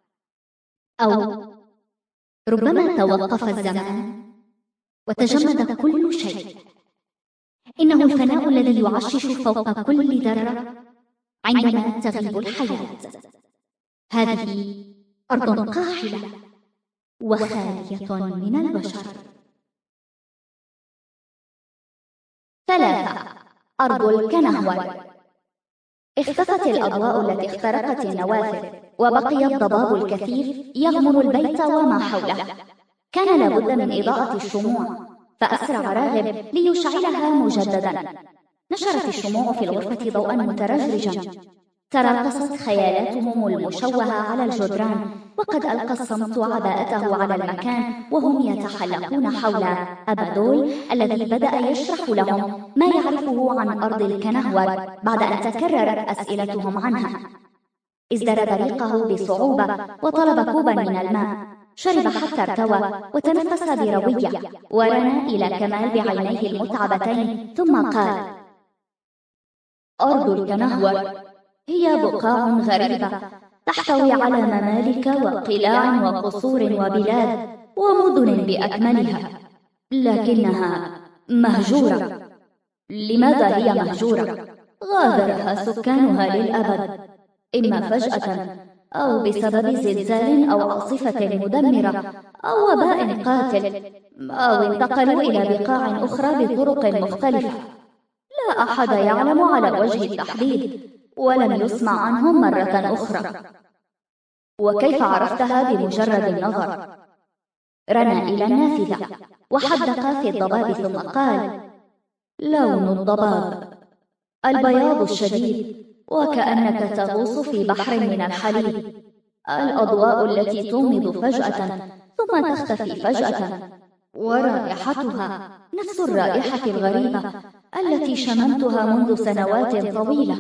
A: أو ربما توقف الزمان وتجمد كل شيء. إنه الفناء الذي يعشش فوق كل ذرة عندما تغيب الحياة. هذه أرض قاحلة وخالية من البشر. 3. أرض الكنهور. اختفت الأضواء التي اخترقت النوافذ، وبقي الضباب الكثيف يغمر البيت وما حوله. كان لابد من إضاءة الشموع، فأسرع راغب ليشعلها مجددا. نشرت الشموع في الغرفة ضوءا مترجرجا، تراقصت خيالاتهم المشوهة على الجدران، وقد ألقى الصمت عباءته على المكان وهم يتحلقون حول أبادول الذي بدأ يشرح لهم ما يعرفه عن أرض الكنهور بعد أن تكررت أسئلتهم عنها. ازدرد ريقه بصعوبة وطلب كوبا من الماء، شرب حتى ارتوى وتنفس بروية، ورنى إلى كمال بعينيه المتعبتين، ثم قال:
B: أرض الكنهور هي بقاع غريبة تحتوي على ممالك وقلاع وقصور وبلاد ومدن بأكملها، لكنها مهجورة. لماذا هي مهجورة؟ غادرها سكانها للأبد، إما فجأة أو بسبب زلزال أو عاصفة مدمرة أو وباء قاتل، أو انتقلوا إلى بقاع أخرى بطرق مختلفة لا أحد يعلم على وجه التحديد، ولم يسمع عنهم مرة أخرى.
A: وكيف عرفتها بمجرد النظر؟ رنى إلى النافذة وحدق في الضباب ثم قال:
B: لون الضباب البياض الشديد، وكأنك تغوص في بحر من الحليب. الأضواء التي تومض فجأة ثم تختفي فجأة، ورائحتها نفس الرائحة الغريبة التي شممتها منذ سنوات طويلة.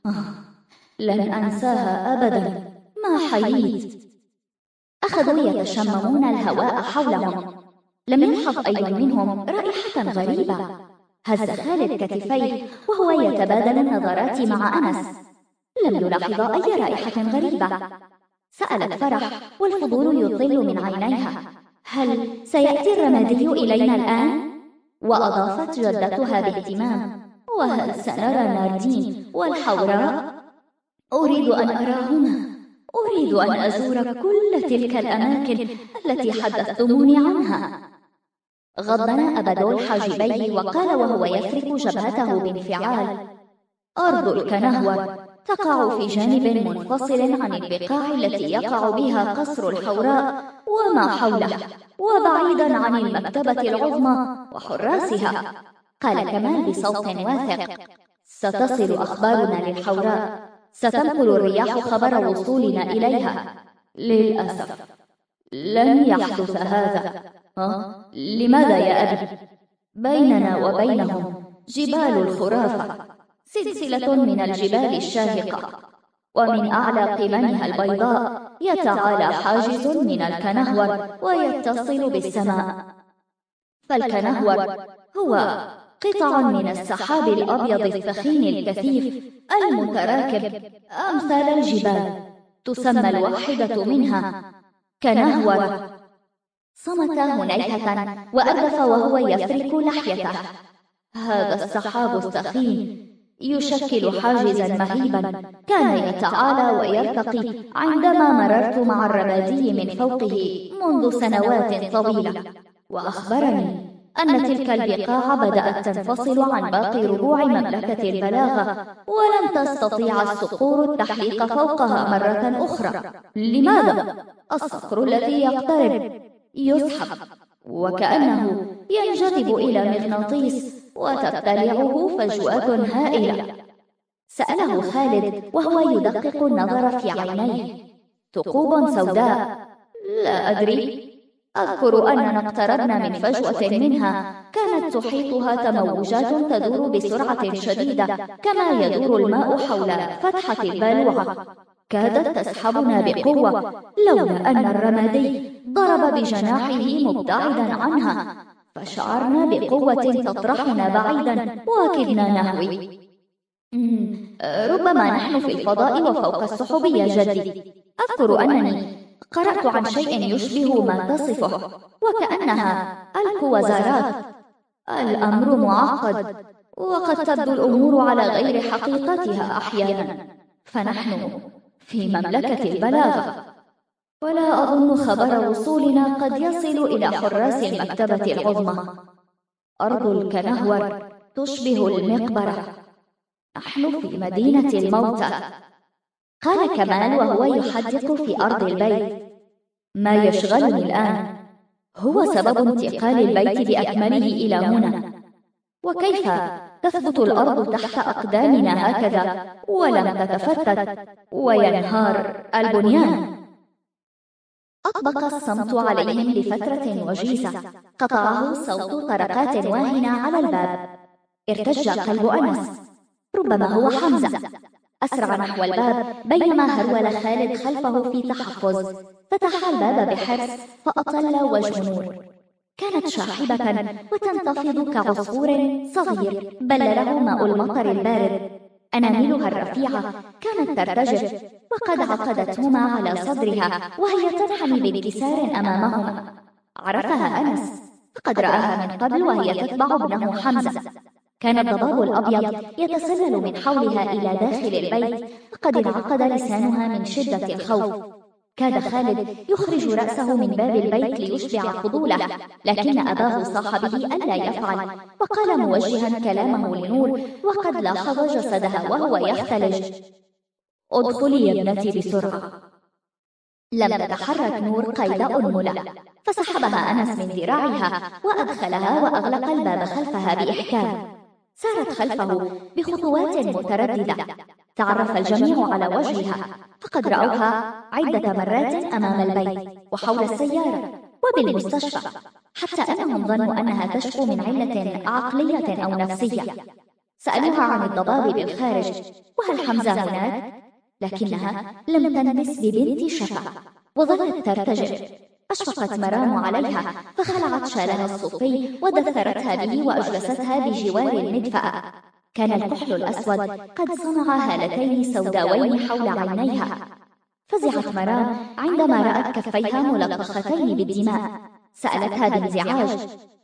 B: لن أنساها أبدا ما حييت.
A: أخذوا يتشممون الهواء حولهم. لم يلحظ أي منهم رائحة غريبة. هز خالد كتفيه وهو يتبادل النظرات مع أنس. لم يلاحظ أي رائحة غريبة. سألت فرح والفضول يطل من عينيها: هل سيأتي الرمادي إلينا الآن؟ وأضافت جدتها باهتمام:
B: وهل سنرى ناردين والحوراء؟ أريد أن أراهما، أريد أن أزور كل تلك الأماكن التي حدثتموني عنها.
A: غضن أبادول حاجبيه وقال وهو يفرك جبهته بانفعال:
B: أرض الكنهور تقع في جانب منفصل عن البقاع التي يقع بها قصر الحوراء وما حوله، وبعيدا عن المكتبة العظمى وحراسها.
A: قال كمال بصوت واثق:
B: ستصل أخبارنا للحوراء، ستنقل الرياح خبر وصولنا إليها. للأسف لن يحدث هذا. لماذا يا أبي؟ بيننا وبينهم جبال الخرافة، سلسلة من الجبال الشاهقة، ومن أعلى قممها البيضاء يتعالى حاجز من الكنهور ويتصل بالسماء. فالكنهور هو قطع من السحاب الأبيض الثخين الكثيف المتراكب أمثال الجبال، تسمى الواحدة منها كنهور.
A: صمت هنيهة وأردف وهو يفرك لحيته.
B: هذا السحاب الثخين يشكل حاجزا مهيبا كان يتعالى ويرتقي عندما مررت مع الرمادي من فوقه منذ سنوات طويلة، وأخبرني أن تلك البقاع بدأت تنفصل عن باقي ربوع مملكة البلاغة، ولن تستطيع الصقور التحليق فوقها مرة أخرى. لماذا؟ الصقر الذي يقترب يسحب، وكأنه ينجذب إلى مغناطيس وتبتلعه فجوات هائلة.
A: سأله خالد وهو يدقق النظر في عينيه:
B: ثقوب سوداء؟ لا أدري. أذكر أننا اقتربنا من فجوة منها كانت تحيطها تموجات تدور بسرعة شديدة كما يدور الماء حول فتحة البالوعة، كادت تسحبنا بقوة، لولا أن الرمادي ضرب بجناحه مبتعدا عنها، فشعرنا بقوة تطرحنا بعيدا وكدنا نهوي. ربما نحن في الفضاء وفوق السحب يا جدي. أذكر أنني قرأت عن شيء يشبه ما تصفه، وكأنها الكوازارات. الأمر معقد، وقد تبدو الأمور على غير حقيقتها أحيانا، فنحن في مملكة البلاغة، ولا أظن خبر وصولنا قد يصل إلى حراس المكتبة العظمى. أرض الكنهور تشبه المقبرة. نحن في مدينة الموتى، قال كمال وهو يحدق في أرض البيت. ما يشغلني الآن هو سبب انتقال البيت بأكمله إلى هنا، وكيف تثبت الأرض تحت أقدامنا هكذا ولم تتفتت وينهار البنيان؟
A: أطبق الصمت عليهم لفترة وجيزة، قطعه صوت طرقات واهنة على الباب. ارتج قلب أنس، ربما هو حمزة. أسرع نحو الباب بينما هرول خالد خلفه في تحفظ. فتح الباب بحرص فأطل وجه نور. كانت شاحبة وتنتفض كعصفور صغير بلله ماء المطر البارد. أناملها الرفيعة كانت ترتجف، وقد عقدتهما على صدرها وهي تنحني بانكسار أمامهما. عرفها أنس، فقد رآها من قبل وهي تتبع ابنه حمزة. كان الضباب الأبيض يتسلل من حولها إلى داخل البيت، فقد انعقد لسانها من شدة الخوف. كاد خالد يخرج رأسه من باب البيت ليشبع فضوله، لكن أباه صاح به ألا يفعل، وقال موجها كلامه لنور وقد لاحظ جسدها وهو يختلج:
B: ادخلي يا ابنتي بسرعة.
A: لم تتحرك نور قيد أنملة، فسحبها أنس من ذراعها وأدخلها وأغلق الباب خلفها بإحكام. سارت خلفه بخطوات مترددة. تعرف الجميع على وجهها، فقد رأوها عدة مرات أمام البيت وحول السيارة وبالمستشفى، حتى أنهم ظنوا أنها تشكو من علة عقلية أو نفسية. سألوها عن الضباب بالخارج وهل حمزة هناك، لكنها لم تنبس ببنت شفا وظلت ترتجف. أشفقت مرام عليها فخلعت شالها الصوفي ودثرتها به وأجلستها بجوار المدفأة. كان الكحل الأسود قد صنع هالتين سوداوين حول عينيها. فزعت مرام عندما رأت كفيها ملطختين بالدماء. سألتها بانزعاج: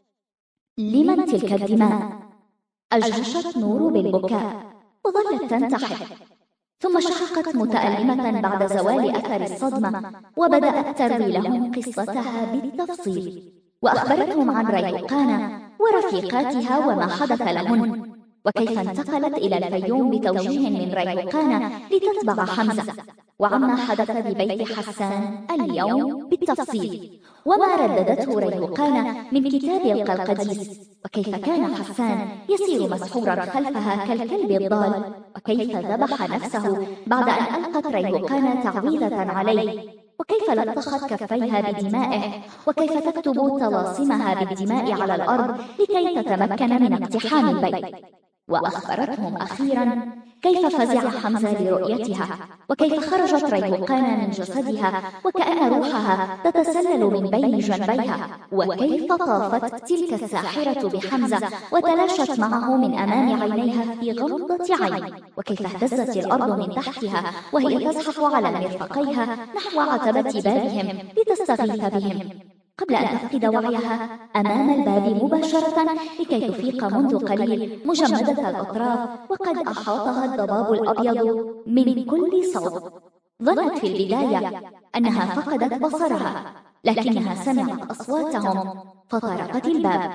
A: لمن تلك الدماء؟ أجهشت نور بالبكاء وظلت تنتحر، ثم شقت متألمة بعد زوال أثر الصدمة، وبدأت تروي لهم قصتها بالتفصيل، وأخبرتهم عن ريحانة ورفيقاتها وما حدث لهن، وكيف انتقلت إلى الفيوم بتوجيه من ريحانة لتتبع حمزة، وعما حدث ببيت حسان اليوم بالتفصيل، وما رددته ريحانة من كتاب القلقديس، وكيف كان حسان يسير مسحورا خلفها كالكلب الضال، وكيف ذبح نفسه بعد أن ألقت ريحانة تعويذة عليه، وكيف لطخت كفيها بدمائه، وكيف تكتب طلاسمها بالدماء على الأرض لكي تتمكن من اقتحام البيت. وأخبرتهم أخيرا كيف فزع حمزة لرؤيتها، وكيف خرجت ريحانة من جسدها وكأن روحها تتسلل من بين جنبيها، وكيف طافت تلك الساحرة بحمزة وتلاشت معه من أمام عينيها في غمضة عين، وكيف اهتزت الأرض من تحتها وهي تزحف على مرفقيها نحو عتبة بابهم لتستغيث بهم، قبل أن تفقد وعيها أمام الباب مباشرة لكي تفيق منذ قليل مجمدة الأطراف وقد أحاطها الضباب الأبيض من كل صوب. ظنت في البداية أنها فقدت بصرها، لكنها سمعت أصواتهم فطرقت الباب.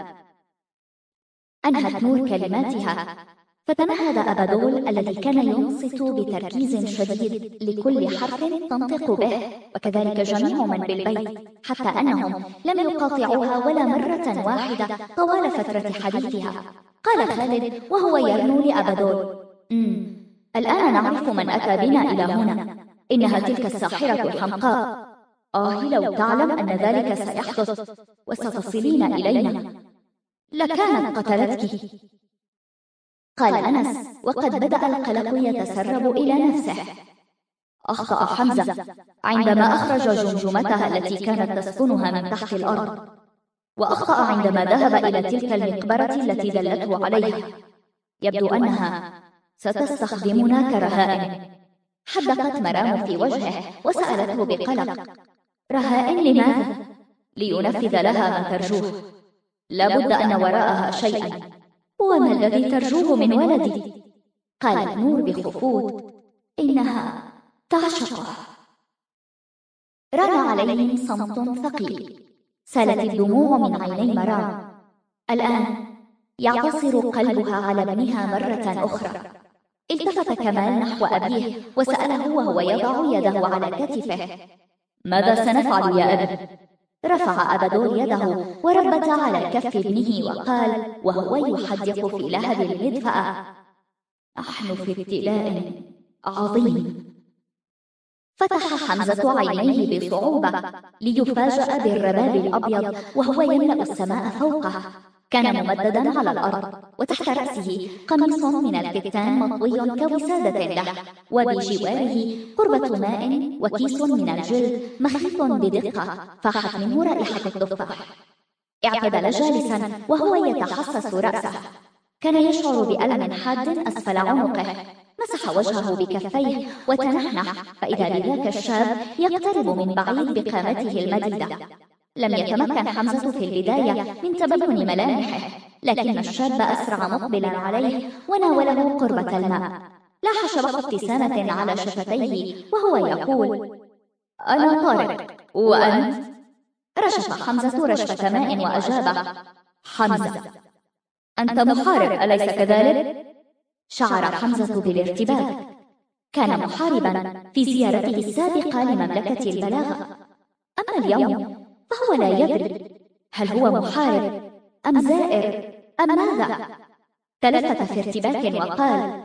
A: أنهت نور كلماتها فتمهد أبدول الذي كان ينصت بتركيز شديد لكل حرف تنطق به، وكذلك جميع من بالبيت، حتى أنهم لم يقاطعوها ولا مرة واحدة طوال فترة حديثها. قال خالد وهو يرنو لأبدول: الآن نعرف من أتى بنا إلى هنا، إنها تلك الساحرة الحمقاء. لو تعلم أن ذلك سيحدث وستصلين إلينا لكانت قتلتك. قال أنس وقد بدأ القلق يتسرب إلى نفسه: أخطأ حمزة عندما أخرج جمجمتها التي كانت تسكنها من تحت الأرض، وأخطأ عندما ذهب إلى تلك المقبرة التي دلته عليها. يبدو أنها ستستخدمنا كرهائن. حدقت مرام في وجهه وسألته بقلق: رهائن لماذا؟ لينفذ لها ما ترجوه. لابد أن وراءها شيئا. وما الذي ترجوه من ولدي؟ قالت نور بخفوت: إنها تعشقه. ران عليهم صمت ثقيل. سالت الدموع من عيني مرام. الآن يعتصر قلبها على ابنها مرة أخرى. التفت كمال نحو أبيه وسأله وهو يضع يده على كتفه:
B: ماذا سنفعل يا أبي؟
A: رفع أبدول يده وربت على كف ابنه وقال وهو يحدق في لهب المدفأة:
B: نحن في ابتلاء عظيم.
A: فتح حمزة عينيه بصعوبة ليفاجأ بالرباب الأبيض وهو يملأ السماء فوقه. كان ممددا على الأرض، وتحت رأسه قميص من الكتان مطوي كوسادة له، وبجواره قربة ماء وكيس من الجلد مخيط بدقة فاحت منه رائحة التفاح. اعتدل جالسا وهو يتحسس رأسه. كان يشعر بألم حاد أسفل عنقه. مسح وجهه بكفيه وتنحنح، فإذا بذاك الشاب يقترب من بعيد بقامته المديدة. لم يتمكن حمزة في البداية من تبين ملامحه، لكن الشاب أسرع مقبلا عليه وناوله قربة الماء. لاح شبح ابتسامة على شفتيه وهو يقول:
B: أنا طارق، وأنت؟
A: رشف حمزة رشفة ماء وأجاب:
B: حمزة. أنت محارب أليس كذلك؟
A: شعر حمزة بالارتباك. كان محاربا في زيارته السابقة لمملكة البلاغة، أما اليوم فهو لا يدري هل هو محارب أم زائر أم ماذا. تلفت في ارتباك وقال: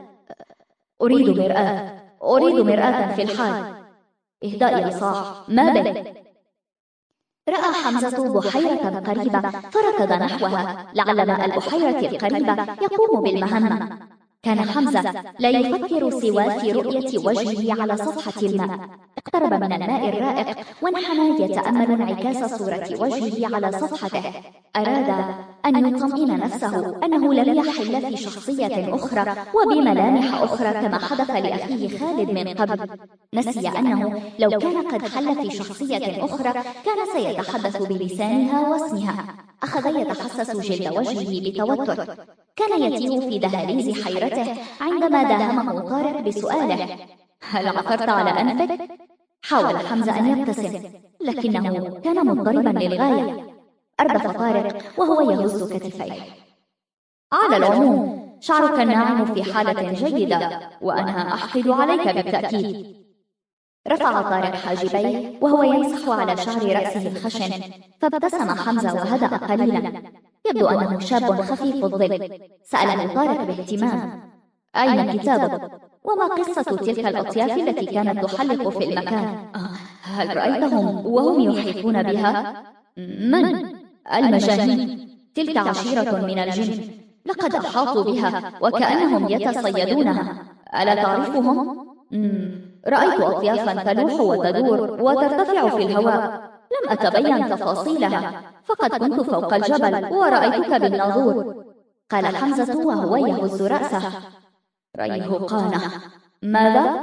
B: أريد مرآة في الحال.
A: اهدأ يا صاح، ما بك؟ رأى حمزة بحيرة قريبة فركض نحوها لعل ماء البحيرة القريبة يقوم بالمهمة. كان حمزة لا يفكر سوى في رؤية وجهه على صفحة الماء. اقترب من الماء الرائق وانحنى يتأمل انعكاس صورة وجهه على صفحته. أراد أن يطمئن نفسه أنه لم يحل في شخصية أخرى وبملامح أخرى كما حدث لأخيه خالد من قبل. نسي أنه لو كان قد حل في شخصية أخرى كان سيتحدث بلسانها واسمها. أخذ يتحسس جلد وجهه بتوتر. كان يتيه في دهاليز حيرته عندما داهمه طارق بسؤاله:
B: هل عثرت على أنفك؟
A: حاول حمزة أن يبتسم، لكنه كان مضطربا للغاية. أردف طارق وهو يهز كتفيه:
B: على العموم شعرك الناعم في حالة جيدة، وأنا أحقد عليك بالتأكيد.
A: رفع طارق حاجبيه وهو يمسح على شعر رأسه الخشن، فابتسم حمزة وهدأ قليلا. يبدو أنه شاب خفيف الظل. سأله طارق باهتمام:
B: أين كتابك؟
A: وما قصة تلك الأطياف التي كانت تحلق في المكان؟
B: هل رأيتهم وهم يحيطون بها؟ من؟ المجانين. تلك عشيرة من الجن، لقد أحاطوا بها وكأنهم يتصيدونها. ألا تعرفهم؟
A: رأيت أطيافا تلوح وتدور وترتفع في الهواء. لم أتبين تفاصيلها، فقد كنت فوق الجبل ورأيتك بالناظور، قال حمزة وهو يهز رأسه.
B: ريهقانة. ماذا؟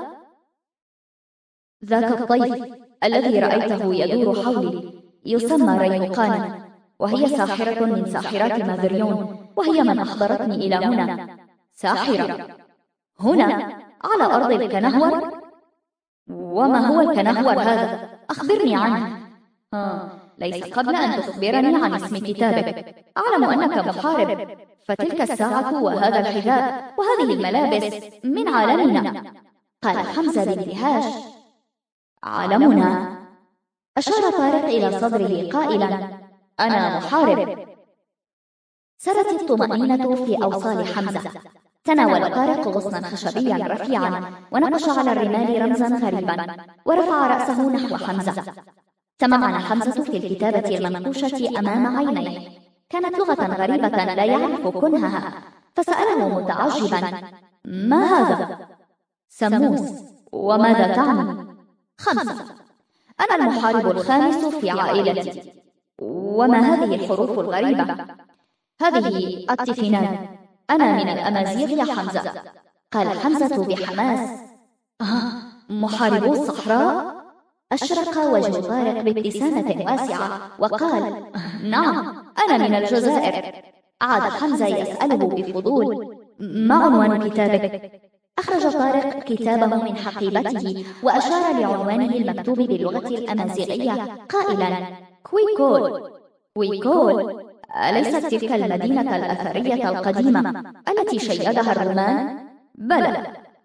A: ذاك الطيف الذي رأيته يدور حولي يسمى ريهقانة، وهي ساحرة من ساحرات ماذريون، وهي من أحضرتني إلى هنا.
B: ساحرة؟ هنا؟ على أرض الكنهور؟ وما هو الكنهور هذا؟ أخبرني عنه.
A: ليس قبل أن تخبرني عن اسم كتابك. أعلم أنك محارب، فتلك الساعة وهذا الحذاء وهذه الملابس من عالمنا، قال حمزة باندهاش.
B: عالمنا؟
A: أشار طارق إلى صدره قائلا: أنا محارب. سرت الطمأنينة في أوصال حمزة. تناول طارق غصنا خشبيا رفيعا ونقش على الرمال رمزا غريبا ورفع رأسه نحو حمزة. تمعن حمزة في الكتابة المنقوشة أمام عينيه. كانت لغة غريبة لا يعرف كنهها، فسأله متعجبا:
B: ما هذا؟
A: سموس.
B: وماذا تعني؟
A: 5. أنا المحارب الخامس في عائلتي.
B: وما هذه الحروف الغريبة؟
A: هذه التفينات. أنا من الأمازيغ يا حمزة، قال حمزة بحماس.
B: محاربو الصحراء؟
A: أشرق وجه طارق بابتسامة واسعة وقال:
B: نعم، أنا من الجزائر.
A: عاد حمزة يسأله بفضول:
B: ما عنوان كتابك؟
A: أخرج طارق كتابه من حقيبته وأشار لعنوانه المكتوب باللغة الأمازيغية قائلا:
B: كويكول.
A: كويكول؟ أليست تلك المدينة الأثرية القديمة التي شيدها الرومان؟
B: بلى،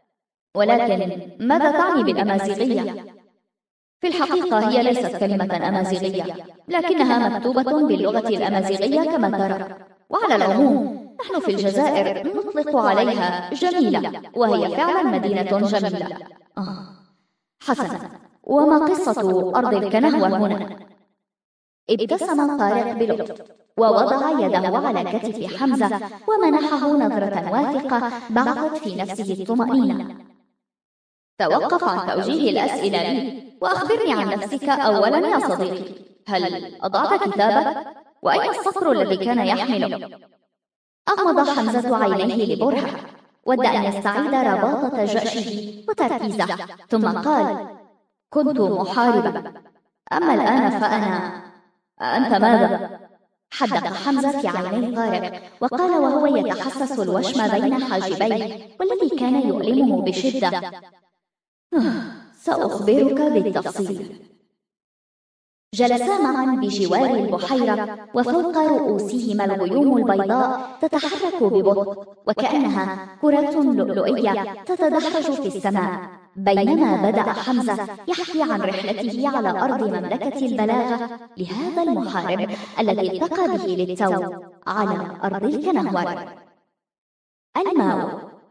B: ولكن ماذا تعني بالأمازيغية؟ في الحقيقة هي ليست كلمة أمازيغية، لكنها مكتوبة باللغة الأمازيغية كما ترى. وعلى العموم نحن في الجزائر نطلق عليها جميلة، وهي فعلا مدينة جميلة. حسنا، وما قصة أرض الكنهوة هنا؟ ابتسم طارق بلطف ووضع يده على كتف حمزة ومنحه نظرة واثقة بعثت في نفسه الطمأنينة. توقف عن توجيه الأسئلة لي وأخبرني عن نفسك أولا يا صديقي. هل أضعت كتابك؟ وأين الصقر الذي كان يحمله؟ أغمض حمزة عينيه لبرهة، ود أن يستعيد رباطة جأشه وتركيزه، ثم قال: كنت محاربا، أما الآن فأنا... أنت ماذا؟ حدق حمزة في عيني طارق وقال وهو يتحسس الوشم بين حاجبيه والذي كان يؤلمه بشدة: سأخبرك بالتفصيل. جلسا معا بجوار البحيرة وفوق رؤوسهما الغيوم البيضاء تتحرك ببطء وكأنها كرات لؤلؤية تتدحرج في السماء، بينما بدأ حمزة يحكي عن رحلته على أرض مملكة البلاغة لهذا المحارب الذي التقى به للتو على أرض الكنهوار. الماو.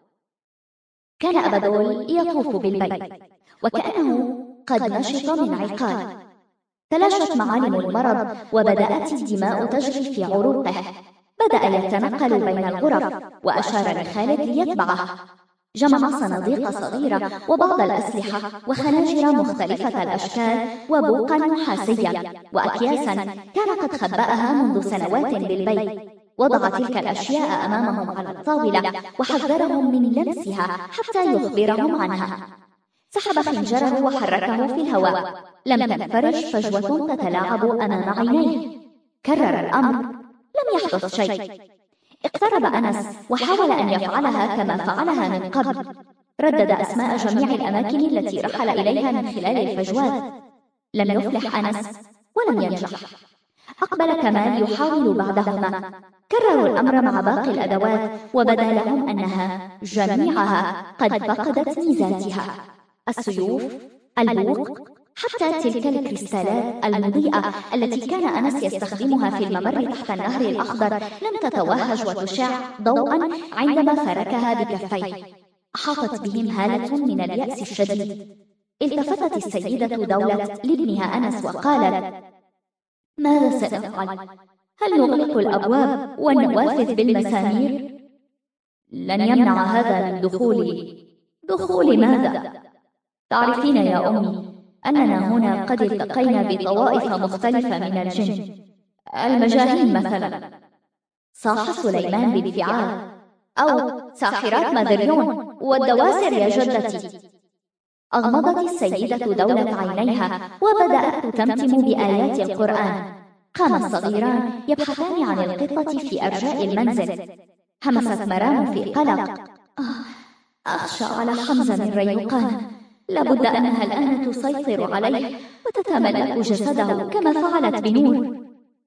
B: كان أبدول يطوف بالبيت وكأنه قد نشط من عقال. تلاشت معالم المرض وبدأت الدماء تجري في عروقه. بدأ يتنقل بين الغرف وأشار لخالد ليتبعه. جمع صناديق صغيرة وبعض الأسلحة وخناجر مختلفة الأشكال وبوقا نحاسيا وأكياسا كان قد خبأها منذ سنوات بالبيت. وضع تلك الأشياء أمامهم على الطاولة وحذرهم من لمسها حتى يخبرهم عنها. سحب خنجره وحركه في الهواء. لم تنفرج فجوة تتلاعب أمام عينيه. كرر الأمر، لم يحدث شيء. اقترب أنس وحاول أن يفعلها كما فعلها من قبل. ردد أسماء جميع الأماكن التي رحل إليها من خلال الفجوات. لم يفلح أنس ولم ينجح. أقبل كمال يحاول بعدهما. كرروا الأمر مع باقي الأدوات وبدا لهم أنها جميعها قد فقدت ميزاتها: السيوف، البوق، حتى تلك الكريستالات المضيئة التي كان أنس يستخدمها في الممر تحت النهر الأخضر لم تتوهج وتشع ضوءا عندما فركها بكفيه. أحاطت بهم هالة من اليأس الشديد. التفتت السيدة دولة لابنها أنس وقالت: ماذا سنفعل؟ هل نغلق الأبواب والنوافذ بالمسامير؟ لن يمنع هذا من دخول ماذا؟ تعرفين يا أمي أننا هنا قد التقينا بطوائف مختلفة من الجن، المجاهيل مثلا. صاح سليمان بانفعال: أو ساحرات مادريون والدواسر يا جدتي. أغمضت السيدة دولة عينيها وبدأت تتمتم بآيات القرآن. قام الصغيران يبحثان عن القطة في أرجاء المنزل. همست مرام في قلق: أخشى على حمزة من ريقان، لابد أنها الآن تسيطر عليه وتتملك جسده كما فعلت بنور.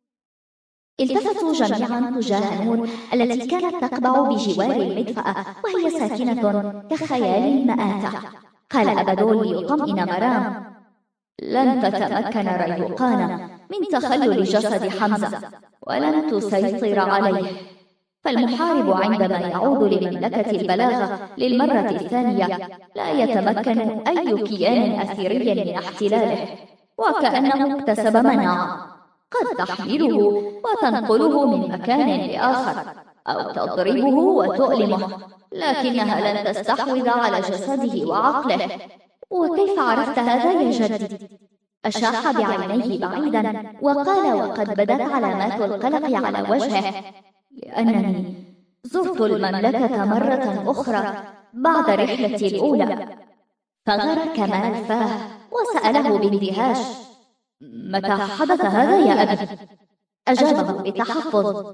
B: التفتوا جميعا تجاه نور التي كانت تقبع بجوار المدفأة وهي ساكنة كخيال مآتة. قال أبدول ليطمئن مرام: لن تتمكن ريقان من تخلل جسد حمزة ولن تسيطر عليه. فالمحارب عندما يعود لمملكة البلاغة للمرة الثانية لا يتمكن أي كيان أثيري من احتلاله، وكأنه اكتسب مناعة قد تحمله وتنقله من مكان لآخر أو تضربه وتؤلمه، لكنها لن تستحوذ على جسده وعقله. وكيف عرفت هذا يا جدي؟ أشاح بعينيه بعيدا وقال وقد بدت علامات القلق على وجهه: لأنني زرت المملكة مرة أخرى بعد رحلتي الأولى. فغر كمال فاه وسأله باندهاش: متى حدث هذا يا أبي؟ أجابه بتحفظ: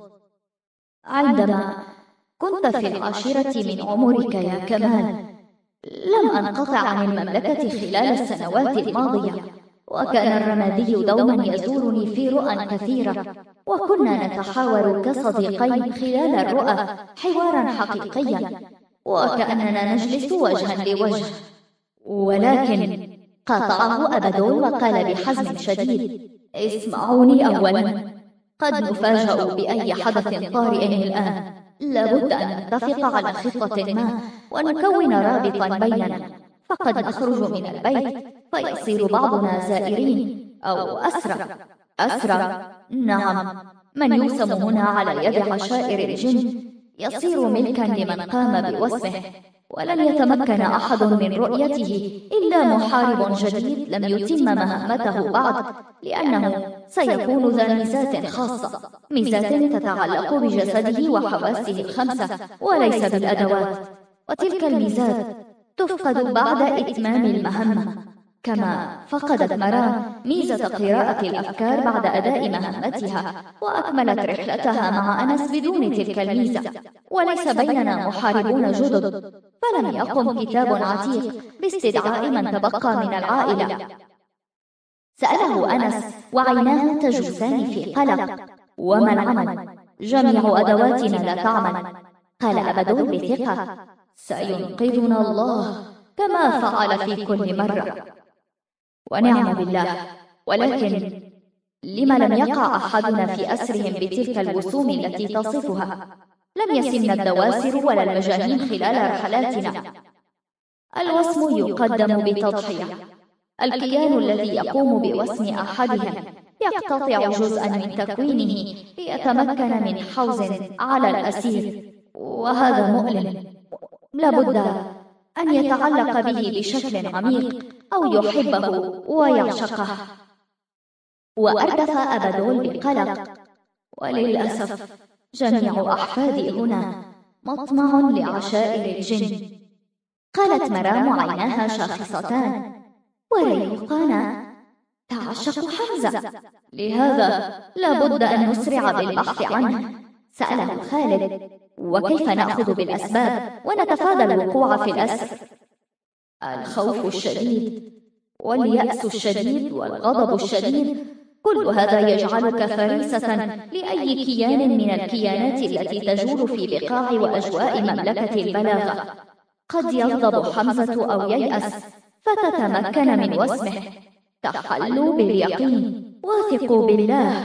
B: عندما كنت في العاشرة من عمرك يا كمال. لم أنقطع عن المملكة خلال السنوات الماضية، وكان الرمادي دوما يزورني في رؤى كثيرة، وكنا نتحاور كصديقين خلال الرؤى حوارا حقيقيا. وكأننا نجلس وجها لوجه. ولكن قاطعه أبدول وقال بحزم شديد: اسمعوني أولا، قد نفاجأ بأي حدث طارئ الآن. لابد أن نتفق على خطة ما ونكون رابطا بيننا، فقد نخرج من البيت فيصير بعضنا زائرين أو أسرى. أسرى؟ نعم، من يوسم هنا على يد عشائر الجن يصير ملكا لمن قام بوسمه، ولن يتمكن أحد من رؤيته إلا محارب جديد لم يتم مهمته بعد، لأنه سيكون ذا ميزات خاصة، ميزات تتعلق بجسده وحواسه الخمسة وليس بالأدوات، وتلك الميزات تفقد بعد إتمام المهمة، كما فقدت مرام ميزة قراءة الأفكار بعد أداء مهمتها، وأكملت رحلتها مع أنس بدون تلك الميزة. وليس بيننا محاربون جدد، فلم يقم كتاب عتيق باستدعاء من تبقى من العائلة. سأله أنس وعيناه تجوسان في قلق: وما العمل؟ جميع أدواتنا لا تعمل. قال أبدول بثقة: سينقذنا الله كما فعل في كل مرة. ونعم بالله، ولكن لما لم يقع أحدنا في أسرهم بتلك الوسوم التي تصفها؟ لم يسمنا الدواسر ولا المجانين خلال رحلاتنا. الوسم يقدم بتضحية. الكيان الذي يقوم بوسم أحدهم يقتطع جزءا من تكوينه ليتمكن من حوز على الأسير، وهذا مؤلم. لابد أن يتعلق به بشكل عميق أو يحبه ويعشقه. وأردف أبدول بقلق: وللأسف جميع أحفادي هنا مطمع لعشائر الجن. قالت مرام عيناها شاخصتان: وريقانا تعشق حمزة، لهذا لابد أن نسرع بالبحث عنه. سأله خالد: وكيف نأخذ بالأسباب ونتفادى الوقوع في الأسر؟ الخوف الشديد واليأس الشديد والغضب الشديد، كل هذا يجعلك فريسة لأي كيان من الكيانات التي تجول في بقاع وأجواء مملكة البلاغة. قد يغضب حمزة أو ييأس فتتمكن من وسمه. تحلوا باليقين، واثقوا بالله.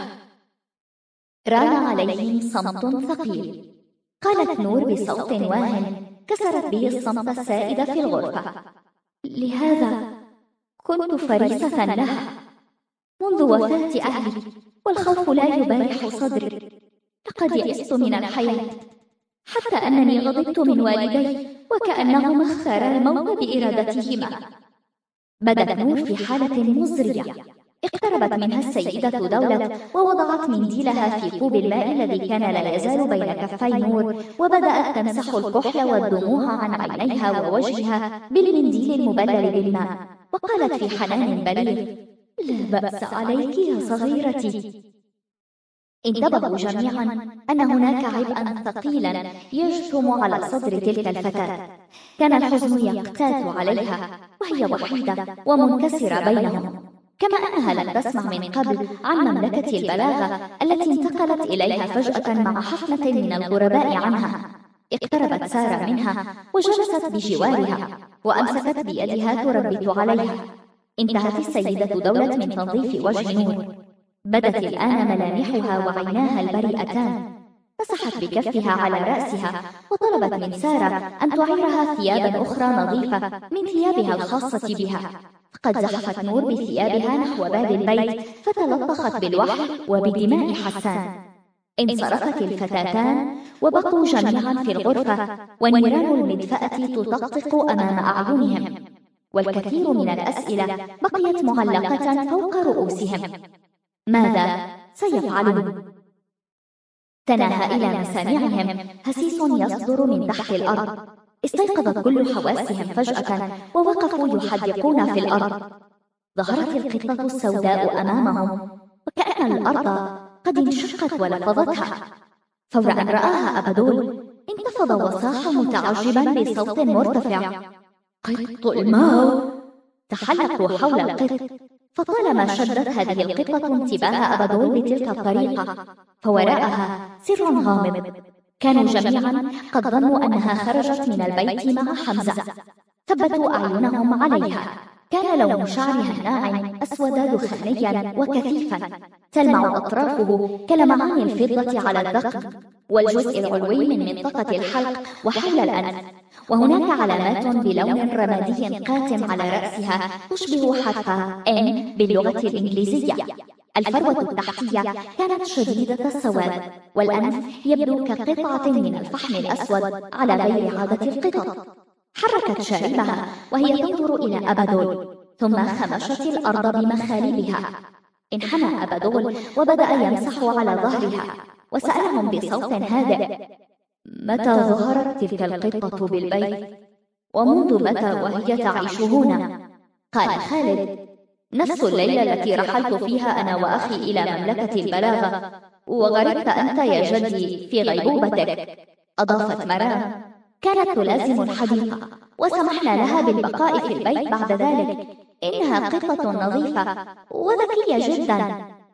B: ران عليهم صمت ثقيل. قالت نور بصوت واهٍ كسرت به الصمت السائد في الغرفة: لهذا كنت فريسة لها منذ وفاة أهلي، والخوف لا يبارح صدري. لقد يئست من الحياة، حتى أنني غضبت من والدي وكأنهما اختارا الموت بإرادتهما. بدت نور في حالة مزرية. اقتربت منها السيدة دولة ووضعت منديلها في كوب الماء الذي كان لا يزال بين كفي نور، وبدأت تمسح الكحل والدموع عن عينيها ووجهها بالمنديل المبلل بالماء، وقالت في حنان بليغ: لا بأس عليك يا صغيرتي. انتبهوا جميعا أن هناك عبئا ثقيلا يجثم على صدر تلك الفتاة. كان الحزن يقتات عليها وهي وحيدة ومنكسرة بينهم، كما أنها لم تسمع من قبل عن مملكة البلاغة التي انتقلت إليها فجأة مع حفلة من الغرباء عنها. اقتربت سارة منها وجلست بجوارها وأمسكت بيدها تربت عليها. انتهت السيدة دولة من تنظيف وجه نور. بدت الآن ملامحها وعيناها البريئتان. مسحت بكفها على رأسها وطلبت من سارة أن تعيرها ثيابا أخرى نظيفة من ثيابها الخاصة بها. فقد زحفت نور بثيابها نحو باب البيت فتلطخت بالوحل وبدماء حسان. انصرفت الفتاتان وبقوا جميعا في الغرفة، ونيران المدفأة تطقطق أمام أعينهم، والكثير من الأسئلة بقيت معلقة فوق رؤوسهم. ماذا سيفعلون؟ تناهى إلى مسامعهم هسيس يصدر من تحت الأرض. استيقظت كل حواسهم فجأة ووقفوا يحدقون في الأرض. ظهرت القطة السوداء أمامهم، وكأن الأرض قد انشقت ولفظتها. فور أن رآها أبدول انتفض وصاح متعجبا بصوت مرتفع: قط الماء! تحلقوا حول القط، فطالما شدت هذه القطة انتباه أبدول بتلك الطريقة، فوراءها سر غامض.
A: كانوا جميعا قد ظنوا أنها خرجت من البيت مع حمزة، ثبتوا أعينهم عليها. كان لون شعرها الناعم أسود دخانيا وكثيفا، تلمع أطرافه كلمعان الفضة على الذقن والجزء العلوي من منطقة الحلق وحول الأنف، وهناك علامات بلون رمادي قاتم على رأسها تشبه حرف N باللغة الإنجليزية. الفروة التحتية كانت شديدة السواد، والأنف يبدو كقطعة من الفحم الأسود على غير عادة القطط. حركت شاربها وهي تنظر إلى أبادول، ثم خمشت الأرض بمخالبها. انحنى أبادول وبدأ يمسح على ظهرها، وسألهم بصوت هادئ: متى ظهرت تلك القطة بالبيت؟ ومنذ متى وهي تعيش هنا؟ قال خالد: نفس الليلة التي رحلت فيها أنا وأخي إلى مملكة البلاغة، وغرقت أنت يا جدي في غيبوبتك. أضافت مرام: كانت تلازم الحديقة، وسمحنا لها بالبقاء في البيت بعد ذلك. إنها قطة نظيفة وذكية جدا.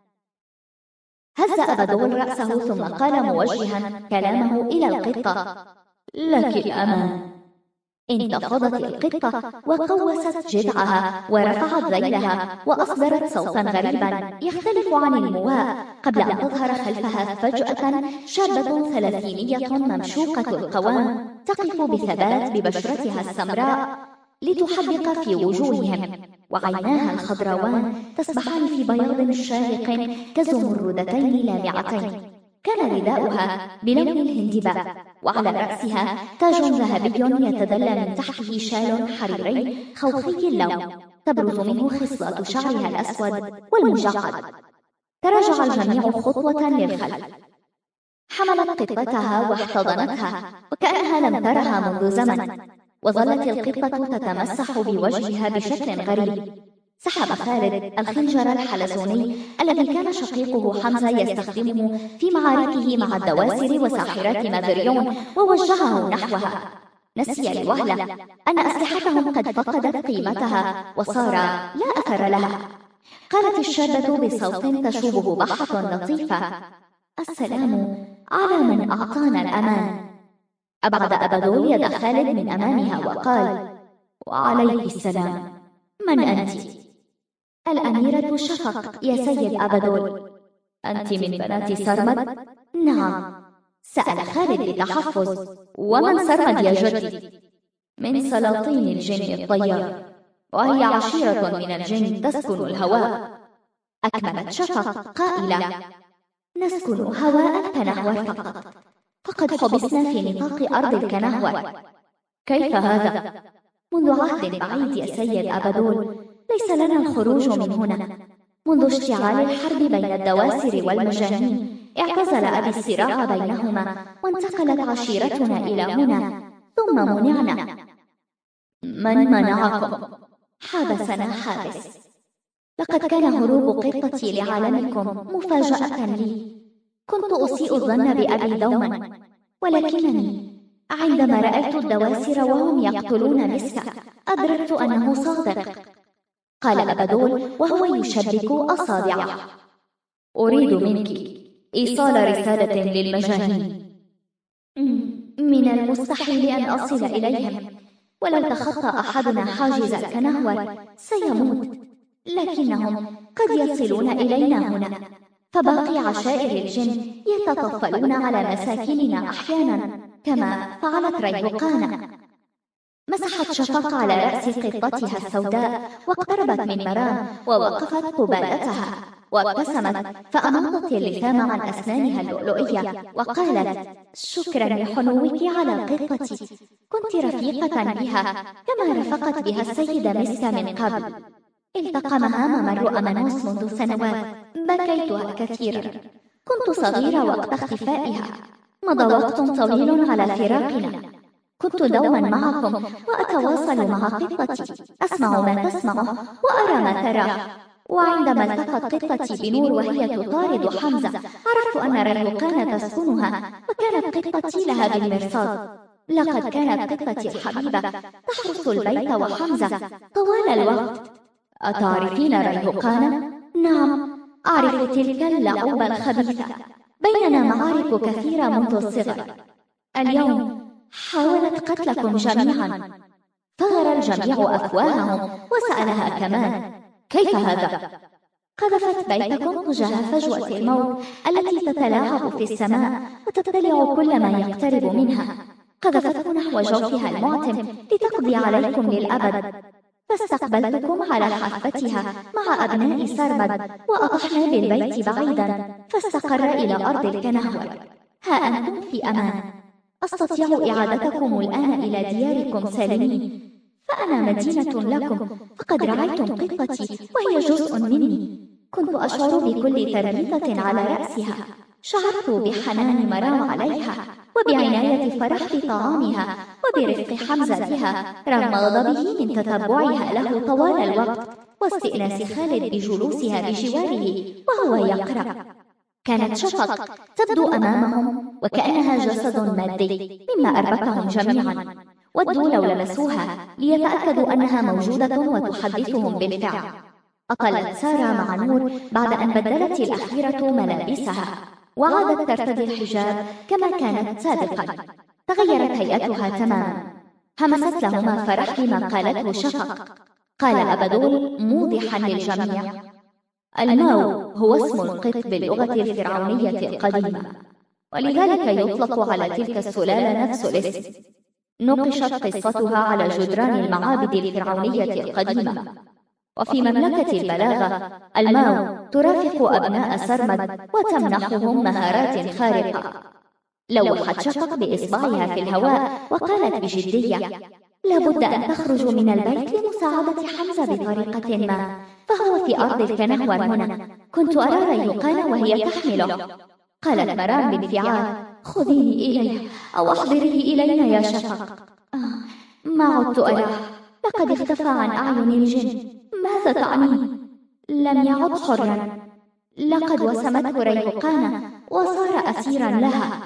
A: هز أبادول رأسه ثم قال موجها كلامه إلى القطة: لك الأمان. انتفضت القطة وقوست جذعها ورفعت ذيلها وأصدرت صوتا غريبا يختلف عن المواء، قبل أن تظهر خلفها فجأة شابة ثلاثينية ممشوقة القوام تقف بثبات ببشرتها السمراء لتحدق في وجوههم، وعيناها الخضراوان تسبحان في بياض شاهق كزمردتين لامعتين. كان رداؤها بلون الهندباء، وعلى رأسها تاج ذهبي يتدلى من تحته شال حريري خوخي اللون تبرز منه خصلات شعرها الأسود والمجعد. تراجع الجميع خطوة للخلف. حملت قطتها واحتضنتها وكأنها لم ترها منذ زمن، وظلت القطة تتمسح بوجهها بشكل غريب. سحب خالد الخنجر الحلزوني الذي كان شقيقه حمزة يستخدمه في معاركه مع الدواسر وساحرات ماذريون ووجهه نحوها. نسي لوهلة أن أسلحتهم قد فقدت قيمتها وصار لا أثر لها. قالت الشابة بصوت تشوبه بحة لطيفة: السلام على من أعطانا الأمان. أبعد أبادول يد خالد من أمامها وقال: وعليك السلام، من أنت؟ الأميرة شفق يا سيد أبادول. أنت من بنات سرمد؟ نعم. سأل خالد بتحفظ: ومن سرمد يا جدي؟ من سلاطين الجن الطيار، وهي عشيرة من الجن تسكن الهواء. أكملت شفق قائلة: نسكن هواء الكنهور فقط، فقد حبسنا في نطاق أرض الكنهور. كيف هذا؟ منذ عهد بعيد يا سيد أبادول، ليس لنا الخروج من هنا. منذ اشتعال الحرب بين الدواسر والمجانين اعتزل أبي الصراع بينهما، وانتقلت عشيرتنا إلى هنا، ثم منعنا. من منعكم؟ حابسنا حابس. لقد كان هروب قطتي لعالمكم مفاجأة لي. كنت أسيء الظن بأبي دوما، ولكنني عندما رأيت الدواسر وهم يقتلون مسكا أدركت أنه صادق. قال أبادول وهو يشبك أصابعه: أريد منك إيصال رسالة للمجانين. من المستحيل أن أصل إليهم، ولو تخطى أحدنا حاجز الكنهور سيموت، لكنهم قد يصلون إلينا هنا، فباقي عشائر الجن يتطفلون على مساكننا أحيانا كما فعلت ريهقانا. مسحت شفق على رأس قطتها السوداء واقتربت من مرام ووقفت قبالتها وابتسمت فأماطت اللثام عن أسنانها اللؤلؤية وقالت: شكرا لحنوك على قطتي، كنت رفيقة بها كما رفقت بها السيدة مسكا من قبل. التقمها ممر أمانوس منذ سنوات، بكيتها كثيرا. كنت صغيرة وقت اختفائها، مضى وقت طويل على فراقنا. كنت دوما معكم وأتواصل مع قطتي، أسمع ما تسمعه وأرى ما تراه. وعندما التقت قطتي بنور وهي تطارد حمزة عرفت أن ريهقان تسكنها، وكانت قطتي لها بالمرصاد. لقد كانت قطتي الحبيبة تحرس البيت وحمزة طوال الوقت. أتعرفين ريهقان؟ نعم، أعرف تلك اللعوبة الخبيثة. بيننا معارك كثيرة منذ الصغر،
B: اليوم حاولت قتلكم جميعا. فغر الجميع أفواههم وسألها كمان: كيف هذا؟ قذفت بيتكم تجاه فجوة الموت التي تتلاعب في السماء وتبتلع كل ما يقترب منها. قذفته نحو جوفها المعتم لتقضي عليكم للأبد. فاستقبلتكم على حافتها مع أبناء سرمد وأطحنا بالبيت بعيدا، فاستقر إلى أرض الكنهور. ها أنتم في أمان. أستطيع إعادتكم الآن إلى دياركم سالمين، فأنا مدينة لكم، فقد رعيتم قطتي وهي جزء مني. كنت أشعر بكل تربيطة على رأسها. شعرت بحنان مرام عليها وبعناية فرح بطعامها وبرفق حمزتها رغم غضبه من تتبعها له طوال الوقت واستئناس خالد بجلوسها بجواره وهو يقرأ. كانت شفق تبدو أمامهم وكأنها جسد مادي مما أربكهم جميعا. ودوا لو لمسوها ليتأكدوا أنها موجودة وتحدثهم بالفعل. أطلت سارة مع نور بعد أن بدلت الأخيرة ملابسها وعادت ترتدي الحجاب كما كانت سابقا. تغيرت هيئتها تماما. همست لهما فرح بما قالته شفق. قال أبدول موضحا للجميع: الماو هو اسم القط باللغة الفرعونية القديمة، ولذلك يطلق على تلك السلالة نفس الاسم. نقشت قصتها على جدران المعابد الفرعونية القديمة. وفي مملكة البلاغة الماو ترافق أبناء سرمد وتمنحهم مهارات خارقة. لوحت شفق بإصبعها في الهواء وقالت بجدية: لابد أن تخرجوا من البيت لمساعدة حمزة بطريقة ما، فهو في أرض الكنهور هنا. كنت أرى ريوقان وهي تحمله. قالت مرام بانفعال: خذيني إليه أو أحضريه إلينا يا شفق. ما عدت أراه، لقد اختفى عن أعين الجن. ماذا تعني؟ لم يعد حرا، لقد وسمته ريوقان وصار أسيرا لها.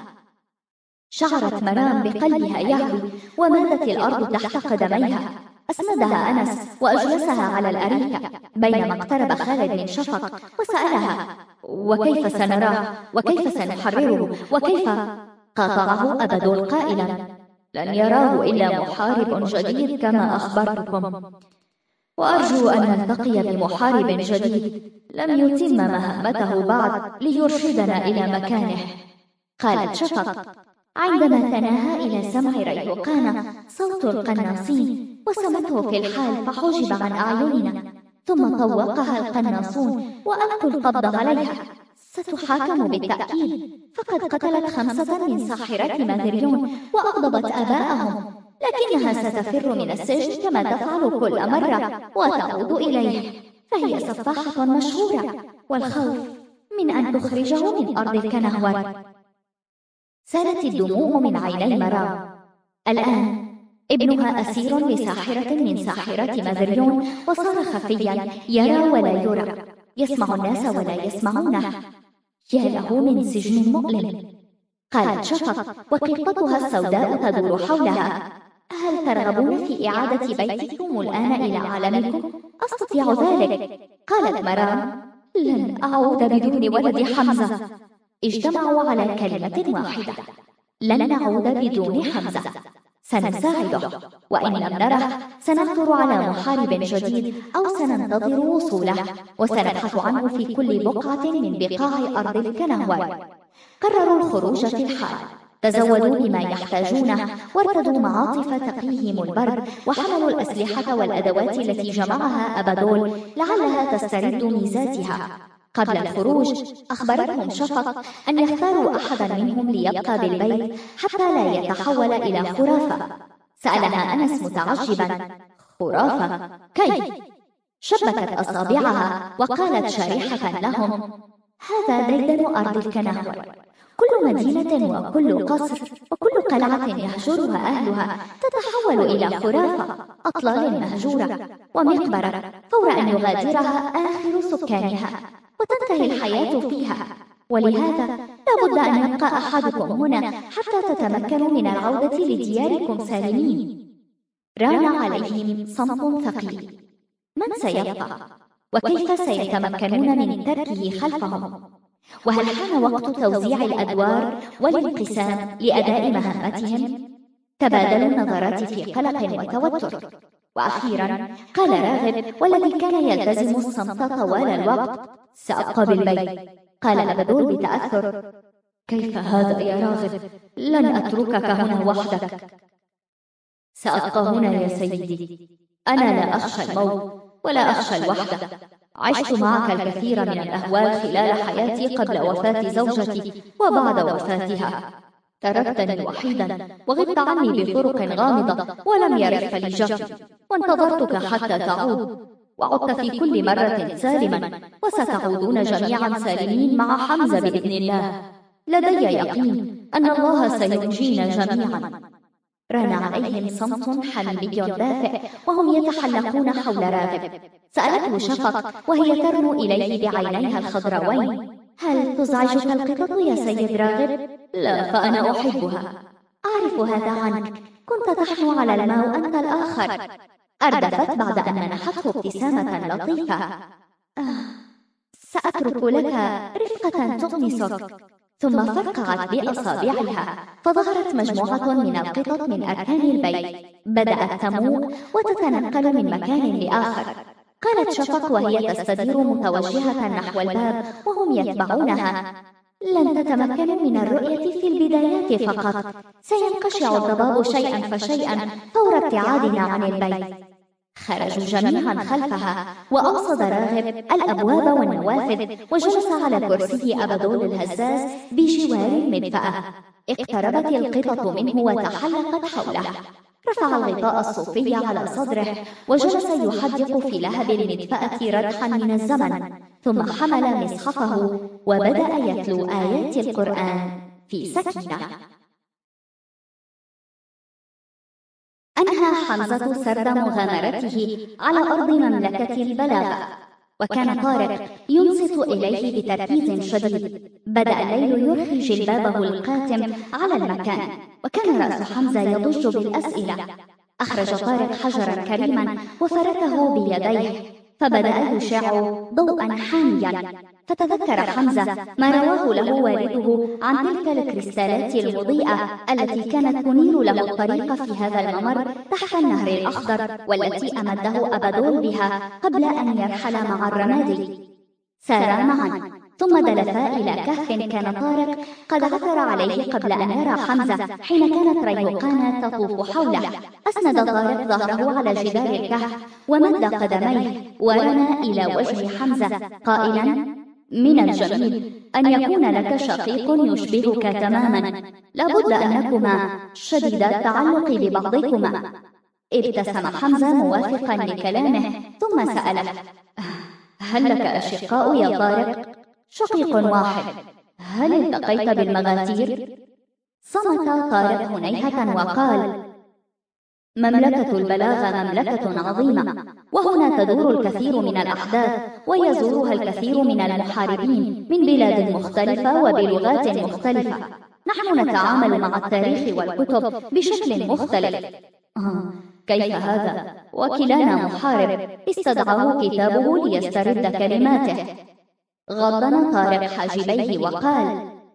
B: شعرت مرام بقلبها يهوي ومادت الأرض تحت قدميها. أسندها أنس وأجلسها على الأريكة بينما اقترب خالد من شفق وسألها: وكيف سنراه؟ وكيف سنحرره؟ وكيف؟ قاطعه أبدول قائلا: لن يراه إلا محارب جديد كما أخبرتكم، وأرجو أن نلتقي بمحارب جديد لم يتم مهمته بعد ليرشدنا إلى مكانه. قالت شفق عندما تناهى إلى سمع ريوقان صوت القناصين وسمته في الحال فحجب عن أعيننا، ثم طوقها القناصون وألقوا القبض عليها. ستحاكم بالتأكيد، فقد قتلت 5 من ساحرات ماذريون وأغضبت آباءهم، لكنها ستفر من السجن كما تفعل كل مرة وتعود إليه، فهي سفاحة مشهورة، والخوف من أن تخرجه من أرض الكنهور. سالت الدموع من عيني مرام. الآن ابنها أسير لساحرة من ساحرات ماذريون وصار خفيا يرى ولا يرى، يسمع الناس ولا يسمعونه. يا له من سجن مؤلم. قالت شفق وقطتها السوداء تدور حولها: هل ترغبون في إعادة بيتكم الآن إلى عالمكم؟ أستطيع ذلك. قالت مرام: لن أعود بدون ولد حمزة. اجتمعوا على كلمة واحدة: لن نعود بدون حمزة. سنساعده، وإن لم نره سنعثر على محارب جديد أو سننتظر وصوله، وسنبحث عنه في كل بقعة من بقاع أرض الكنهور. قرروا الخروج في الحال. تزودوا بما يحتاجونه وارتدوا معاطف تقيهم البرد، وحملوا الأسلحة والأدوات التي جمعها أبدول لعلها تسترد ميزاتها. قبل الخروج أخبرتهم شفق أن يختاروا أحدا منهم ليبقى بالبيت حتى لا يتحول إلى خرافة. سألها أنس متعجبا: خرافة؟ كيف؟ شبكت أصابعها وقالت شارحة لهم: هذا ديدن أرض الكنهور. كل مدينة وكل قصر وكل قلعة يهجرها أهلها تتحول إلى خرافة، أطلال مهجورة ومقبرة فور أن يغادرها آخر سكانها وتنتهي الحياة فيها. ولهذا لا بد أن يبقى أحدكم هنا حتى تتمكنوا من العودة لدياركم سالمين. ران عليهم صمت ثقيل. من سيبقى؟ وكيف سيتمكنون من تركه خلفهم؟
A: وهل حان وقت توزيع الأدوار والانقسام لأداء مهمتهم؟ تبادلوا النظرات في قلق وتوتر، وأخيرا قال راغب والذي كان يلتزم الصمت طوال الوقت: سأبقى بالبيت. قال أبدول بتأثر: كيف هذا يا راغب؟ لن أتركك هنا وحدك. سأبقى هنا يا سيدي، أنا لا أخشى الموت ولا أخشى الوحدة. عشت معك الكثير من الأهوال خلال حياتي قبل وفاة زوجتي وبعد وفاتها. تركتني وحيدا وغبت عني بطرق غامضة ولم يرث لي جفن، وانتظرتك حتى تعود، وعدت في كل مرة سالما، وستعودون جميعا سالمين مع حمزة بإذن الله. لدي يقين أن الله سينجينا جميعا. ران عليهم صمت حميمي دافئ وهم يتحلقون حول راغب. سألته شفق وهي ترنو إليه بعينيها الخضراوين: هل تزعجك القطط يا سيد راغب؟ لا، فأنا أحبها. أعرف هذا عنك، كنت تحنو على الماء وأنت الآخر. أردفت بعد أن منحته ابتسامة لطيفة. سأترك لك رفقة تؤنسك. ثم فرقعت بأصابعها فظهرت مجموعة من القطط من أركان البيت، بدأت تموء وتتنقل من مكان لآخر. قالت شفق وهي تستدير متوجهة نحو الباب وهم يتبعونها: لن تتمكنوا من الرؤية في البدايات فقط، سينقشع الضباب شيئا فشيئا فور ابتعادنا عن البيت. خرجوا جميعا خلفها، وأوصد راغب الأبواب والنوافذ، وجلس على كرسي أبدول الهزاز بجوار المدفأة. اقتربت القطط منه وتحلقت حوله. رفع الغطاء الصوفي على صدره وجلس يحدق في لهب المدفأة ردحا من الزمن، ثم حمل مصحفه وبدأ يتلو آيات القرآن في سكينة. أنهى حمزة سرد مغامرته على أرض مملكة البلاغة، وكان طارق ينصت إليه بتركيز شديد. بدأ الليل يرخي جلبابه القاتم على المكان، وكان رأس حمزة يضج بالأسئلة. أخرج طارق حجرا كريما وفركه بيديه، فبدأ يشع ضوءا حاميا. فتذكر حمزة ما رواه له والده عن تلك الكريستالات المضيئة التي كانت تنير له الطريق في هذا الممر تحت النهر الأخضر، والتي أمده أبدول بها قبل أن يرحل مع الرمادي. سارا معا، ثم دلفا إلى كهف كان طارق قد عثر عليه قبل أن يرى حمزة حين كانت ريوقان تطوف حوله. أسند طارق ظهره على جدار الكهف ومد قدميه ورمى إلى وجه حمزة قائلا: من الجميل أن يكون لك شقيق يشبهك تماما، لابد أنكما شديد التعلق ببعضكما. ابتسم حمزة موافقا لكلامه، ثم سأله: هل لك أشقاء يا طارق؟ شقيق واحد. هل التقيت بالمغاتير؟ صمت طارق هنيهة وقال: مملكة البلاغة مملكة عظيمة، وهنا تدور الكثير من الأحداث ويزورها الكثير من المحاربين من بلاد مختلفة وبلغات مختلفة. نحن نتعامل مع التاريخ والكتب بشكل مختلف. كيف هذا؟ وكلانا محارب استدعاه كتابه ليسترد كلماته. غضن طارق حاجبيه وقال: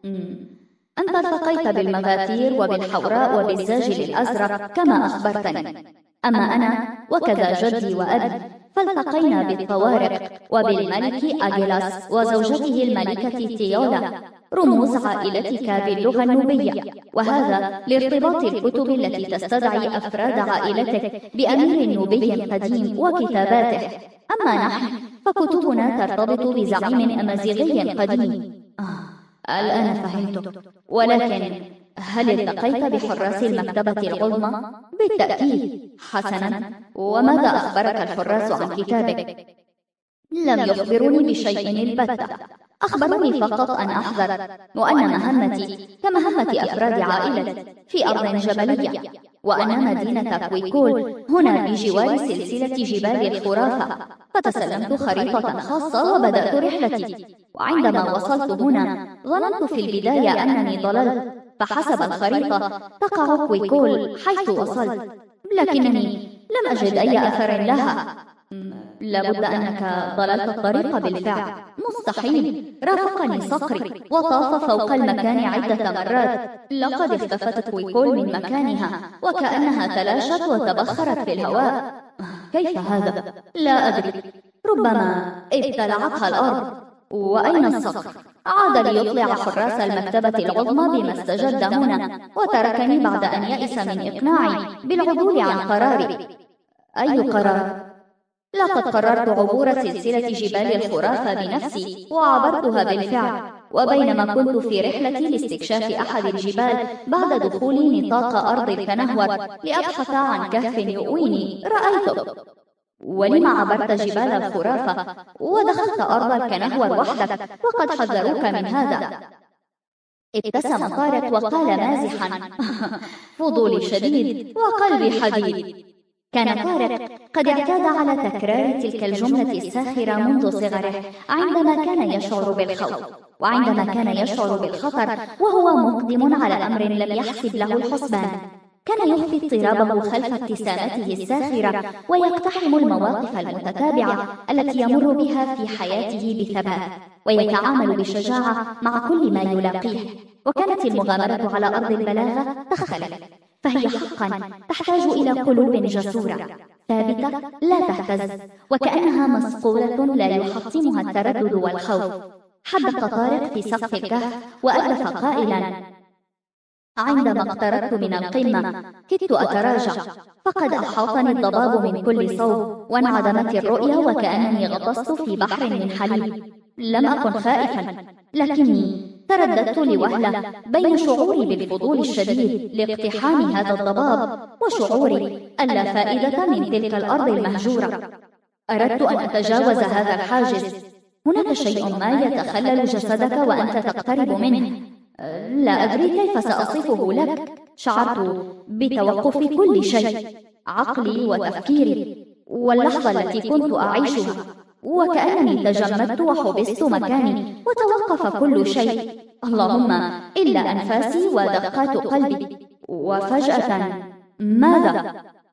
A: أنت التقيت بالمغاتير وبالحوراء وبالزاجل الأزرق كما أخبرتني، أما أنا وكذا جدي وأبي فالتقينا بالطوارق وبالملك أجيلاس وزوجته الملكة تيولا، رموز عائلتك باللغة النوبية، وهذا لارتباط الكتب التي تستدعي أفراد عائلتك بأمير نوبي قديم وكتاباته. أما نحن فكتبنا ترتبط بزعيم أمازيغي قديم. الآن فهمت. ولكن هل التقيت بحراس المكتبة العظمى؟ بالتأكيد. حسنا، وماذا أخبرك الحراس عن كتابك؟ لم يخبروني بشيء البتة، أخبروني فقط أن أحذر، وأن مهمتي كمهمة أفراد عائلتي في أرض جبلية، وأن مدينة كويكول هنا بجوار سلسلة جبال الخرافة. فتسلمت خريطة خاصة وبدأت رحلتي، وعندما وصلت هنا ظننت في البداية أنني ضللت، فحسب الخريطة تقع كويكول حيث وصلت، لكنني لم أجد أي أثر لها.
B: لابد أنك ضللت الطريق بالفعل. مستحيل، رافقني صقري وطاف فوق المكان عدة مرات. لقد اختفت كويكول من مكانها وكأنها تلاشت وتبخرت في الهواء. كيف هذا؟ لا أدري، ربما ابتلعتها الأرض. وأين الصقر؟ عاد ليطلع حراس المكتبة العظمى بما استجد هنا، وتركني بعد أن يئس من إقناعي بالعدول عن قراري. أي قرار؟ لقد قررت عبور سلسلة جبال الخرافة بنفسي، وعبرتها بالفعل. وبينما كنت في رحلتي لاستكشاف أحد الجبال بعد دخولي نطاق أرض الكنهور لأبحث عن كهف يؤويني، رأيتك. ولما عبرت جبال الخرافة ودخلت أرض الكنهور وحدك وقد حذروك من هذا؟ ابتسم طارق وقال مازحا: فضولي شديد وقلبي حديد. كان طارق قد اعتاد على تكرار تلك الجملة الساخرة منذ صغره عندما كان يشعر بالخوف، وعندما كان يشعر بالخطر وهو مقدم على أمر لم يحسب له الحسبان. كان يخفي اضطرابه خلف ابتسامته الساخرة ويقتحم المواقف المتتابعة التي يمر بها في حياته بثبات، ويتعامل بشجاعة مع كل ما يلاقيه. وكانت المغامرة على أرض البلاغة تختلف، فهي حقا تحتاج إلى قلوب جسورة ثابتة لا تهتز، وكأنها مصقولة لا يحطمها التردد والخوف. حدق طارق في سقف الكهف وألف قائلا: عندما اقتربت من القمة كدت أتراجع، فقد أحاطني الضباب من كل صوب، وانعدمت الرؤية وكأنني غطست في بحر من حليب. لم أكن خائفا، لكني ترددت لوهلة بين شعوري بالفضول الشديد لاقتحام هذا الضباب وشعوري ألا فائدة من تلك الأرض المهجورة. أردت أن أتجاوز هذا الحاجز. هناك شيء ما يتخلل جسدك وأنت تقترب منه. لا أدري كيف سأصفه لك. شعرت بتوقف كل شيء، عقلي وتفكيري، واللحظة التي كنت أعيشها، وكأنني تجمدت وحبست مكاني وتوقف كل شيء، اللهم إلا أنفاسي ودقات قلبي. وفجأة ماذا؟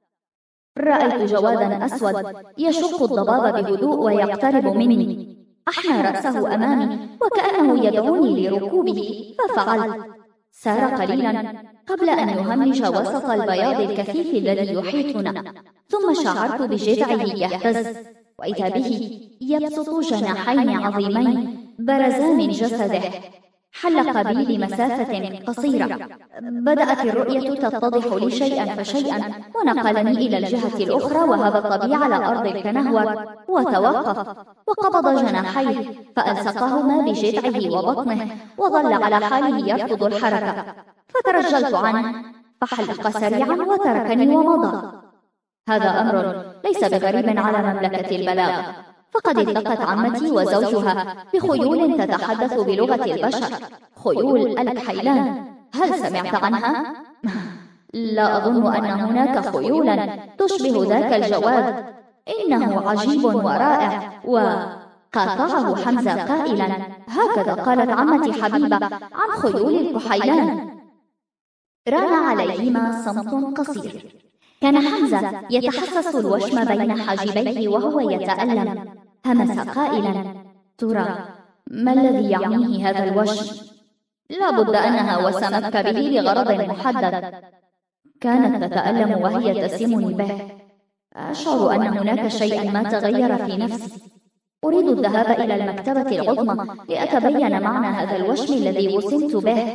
B: رأيت جوادا أسود يشق الضباب بهدوء ويقترب مني. أحنى رأسه أمامي وكأنه يدعوني لركوبه، ففعلت. سار قليلا قبل أن يهمش وسط البياض الكثيف الذي يحيطنا، ثم شعرت بجذعه يهتز، وإذا به يبسط جناحين عظيمين برزا من جسده. حلق بي لمسافة قصيرة. بدأت الرؤية تتضح لي شيئا فشيئا، ونقلني إلى الجهة الأخرى وهبط بي على أرض الكنهور، وتوقف وقبض جناحيه فألصقهما بجذعه وبطنه، وظل على حاله يرفض الحركة. فترجلت عنه فحلق سريعا وتركني ومضى. هذا أمر ليس بغريب على مملكة البلاغ، فقد التقت عمتي وزوجها بخيول تتحدث بلغة البشر، خيول الكحيلان. هل سمعت عنها؟ لا أظن أن هناك خيولا تشبه ذاك الجواد، إنه عجيب ورائع. وقاطعه حمزة قائلا: هكذا قالت عمتي حبيبة عن خيول الكحيلان. ران عليهما صمت قصير. كان حمزة يتحسس الوشم بين حاجبيه وهو يتألم. همس قائلا: ترى ما الذي يعنيه هذا الوشم؟ لا بد أنها وسمتك به لغرض محدد. كانت تتألم وهي تسمني به. أشعر أن هناك شيئا ما تغير في نفسي. أريد الذهاب إلى المكتبة العظمى لأتبين معنى هذا الوشم الذي وسمت به.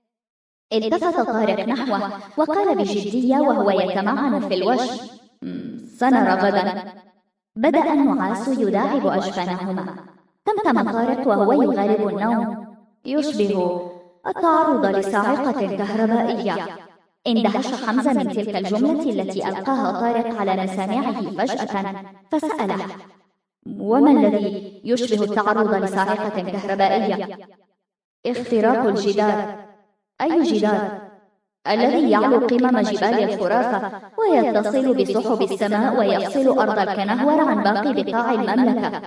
B: التفت طارق نحوه وقال بجدية وهو يتمعن في الوشم: سنرى غدا. بدأ النعاس يداعب أجفانهما. تمتم طارق وهو يغالب النوم، يشبه التعرض لصاعقة كهربائية. اندهش حمزة من تلك الجملة التي ألقاها طارق على مسامعه فجأة، فسأله: وما الذي يشبه التعرض لصاعقة كهربائية؟ اختراق الجدار. أي جدار؟ الذي يعلو قمم جبال الخرافة ويتصل بسحب السماء ويفصل أرض الكنهور عن باقي بقاع المملكة.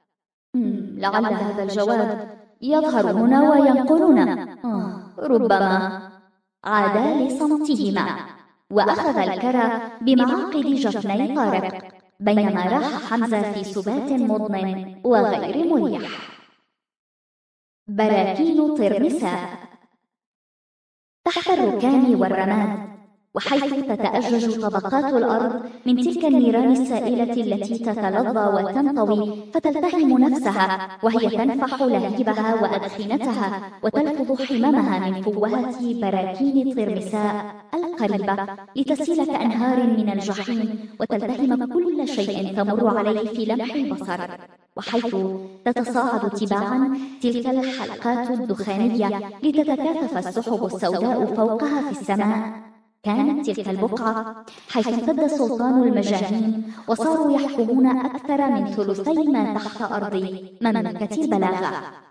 B: لعل هذا الجواد يظهر هنا وينقلنا. ربما. عادا لصمتهما، وأخذ الكرى بمعاقد جفني طارق.
A: بينما راح حمزة في سبات مضن وغير مريح. براكين طرمساء تحت الركام والرماد، وحيث تتأجج طبقات الأرض من تلك النيران السائلة التي تتلظى وتنطوي فتلتهم نفسها وهي تنفح لهيبها وأدخنتها وتلفظ حمامها من فوهات براكين طرمساء القريبة لتسيل كأنهار من الجحيم وتلتهم كل شيء تمر عليه في لمح البصر، وحيث تتصاعد تباعا تلك الحلقات الدخانية لتتكاثف السحب السوداء فوقها في السماء. كانت تلك البقعة حيث امتد سلطان المجانين وصاروا يحكمون أكثر من ثلثي ما تحت أرض مملكة البلاغة.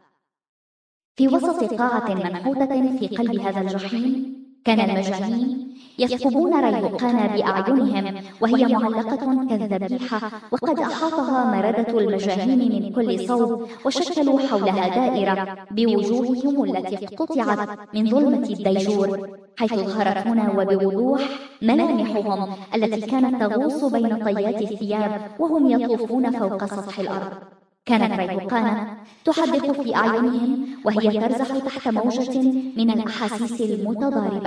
A: في وسط قاعة منحوتة في قلب هذا الجحيم كان المجانين يثقبون ريهقان بأعينهم وهي معلقة كالذبيحة، وقد أحاطها مردة المجانين من كل صوب وشكلوا حولها دائرة بوجوههم التي اقتطعت من ظلمة الديجور، حيث ظهرت هنا وبوضوح ملامحهم التي كانت تغوص بين طيات الثياب وهم يطوفون فوق سطح الأرض. كانت ريهقان تحدق في أعينهم وهي ترزح تحت موجة من الأحاسيس المتضاربة،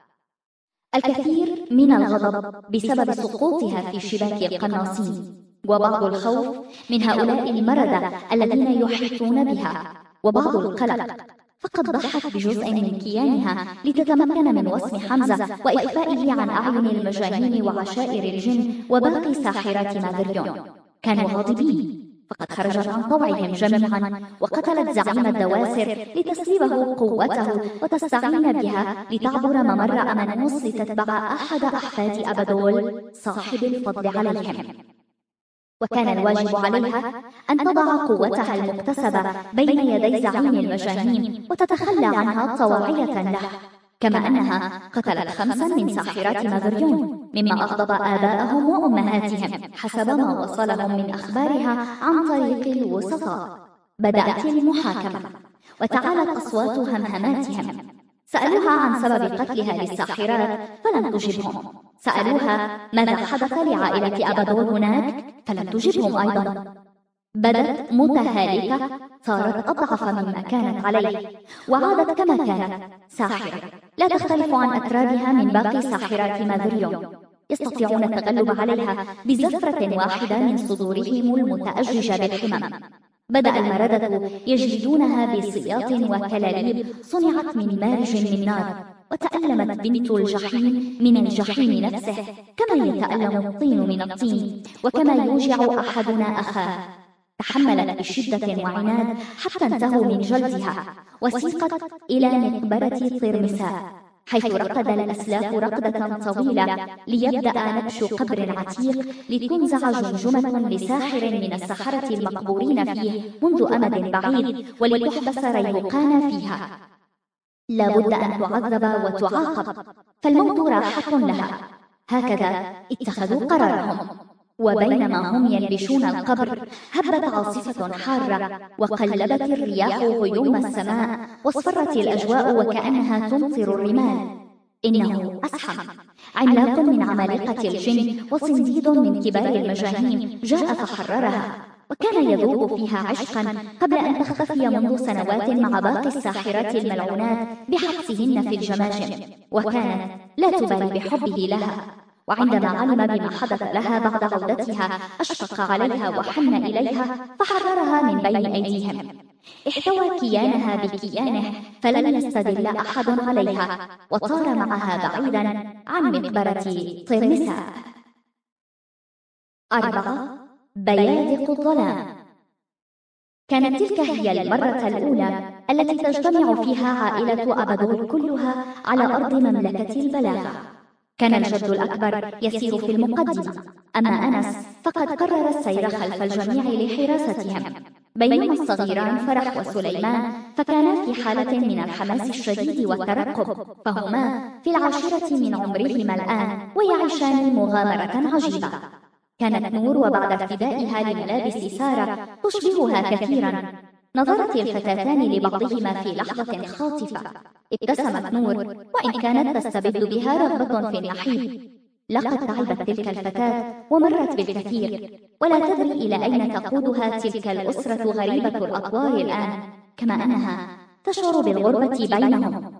A: الكثير من الغضب بسبب سقوطها في شباك القناصين، وبعض الخوف من هؤلاء المردة الذين يحيطون بها، وبعض القلق، فقد ضحت بجزء من كيانها لتتمكن من وصم حمزة وإخفائه عن أعين المجانين وعشائر الجن وباقي ساحرات ماذريون. كانوا غاضبين، فقد خرجت عن طوعهم جميعا وقتلت زعيم الدواسر لتسلبه قوته وتستعين بها لتعبر ممر أمنوس لتتبع أحد أحفاد أبدول صاحب الفضل عليهم. وكان الواجب عليها أن تضع قوتها المكتسبة بين يدي زعيم المجانين وتتخلى عنها طواعية له، كما أنها قتلت 5 من ساحرات ماذريون مما أغضب آباءهم وأمهاتهم حسب ما وصلهم من أخبارها عن طريق الوسطاء. بدأت المحاكمة وتعالت أصوات همهماتهم. سألوها عن سبب قتلها للساحرات فلم تجبهم، سألوها ماذا حدث لعائلة أبدول هناك فلم تجبهم أيضا. بدت متهالكة، صارت أضعف مما كانت عليه، وعادت كما كانت ساحرة لا تختلف عن أترابها من باقي ساحرات ماذريون، يستطيعون التغلب عليها بزفرة واحدة من صدورهم المتأججة بالحمم. بدأ المردة يجلدونها بسياط وكلاليب صنعت من مارج من نار، وتألمت بنت الجحيم من الجحيم نفسه كما يتألم الطين من الطين، وكما يوجع أحدنا أخاه. تحملت بشدة وعناد حتى انتهوا من جلدها، وسيقت إلى مقبرة طرمساء، حيث رقد الأسلاف رقدة طويلة ليبدأ نبش قبر عتيق لتنزع جمجمة لساحر من السحرة المقبورين فيه منذ أمد بعيد ولتحبس ريهقان فيها. لابد أن تعذب وتعاقب، فالموت راحة لها. هكذا اتخذوا قرارهم. وبينما هم ينبشون القبر هبت عاصفة حارة وقلبت الرياح غيوم السماء واصفرت الأجواء وكأنها تمطر الرمال. إنه أسحم عملاق من عمالقة الجن وصنديد من كبار المجانين جاء فحررها، وكان يذوب فيها عشقا قبل أن تختفي منذ سنوات مع باقي الساحرات الملعونات بحبسهن في الجماجم، وكانت لا تبالي بحبه لها. وعندما علم بما حدث لها بعد عودتها أشفق عليها وحن إليها فحررها من بين أيديهم. احتوى كيانها بكيانه فلم يستدل أحد عليها، وطار معها بعيدا عن مقبرة طرمساء. 4. بيادق الظلام. كانت تلك هي المرة الأولى التي تجتمع فيها عائلة أبدول كلها على أرض مملكة البلاغة. كان الجد الأكبر يسير في المقدمة، أما أنس فقد قرر السير خلف الجميع لحراستهم، بينما الصغيران فرح وسليمان فكانا في حالة من الحماس الشديد والترقب، فهما في العاشرة من عمرهما الآن ويعيشان مغامرة عجيبة. كانت نور وبعد ارتدائها لملابس سارة تشبهها كثيرا. نظرت الفتاتان لبعضهما في لحظة خاطفة. ابتسمت نور وإن كانت تستبد بها رغبة في النحيب. لقد تعبت تلك الفتاة ومرت بالكثير، ولا تدري إلى أين تقودها تلك الأسرة غريبة الأطوار الآن، كما أنها تشعر بالغربة بينهم.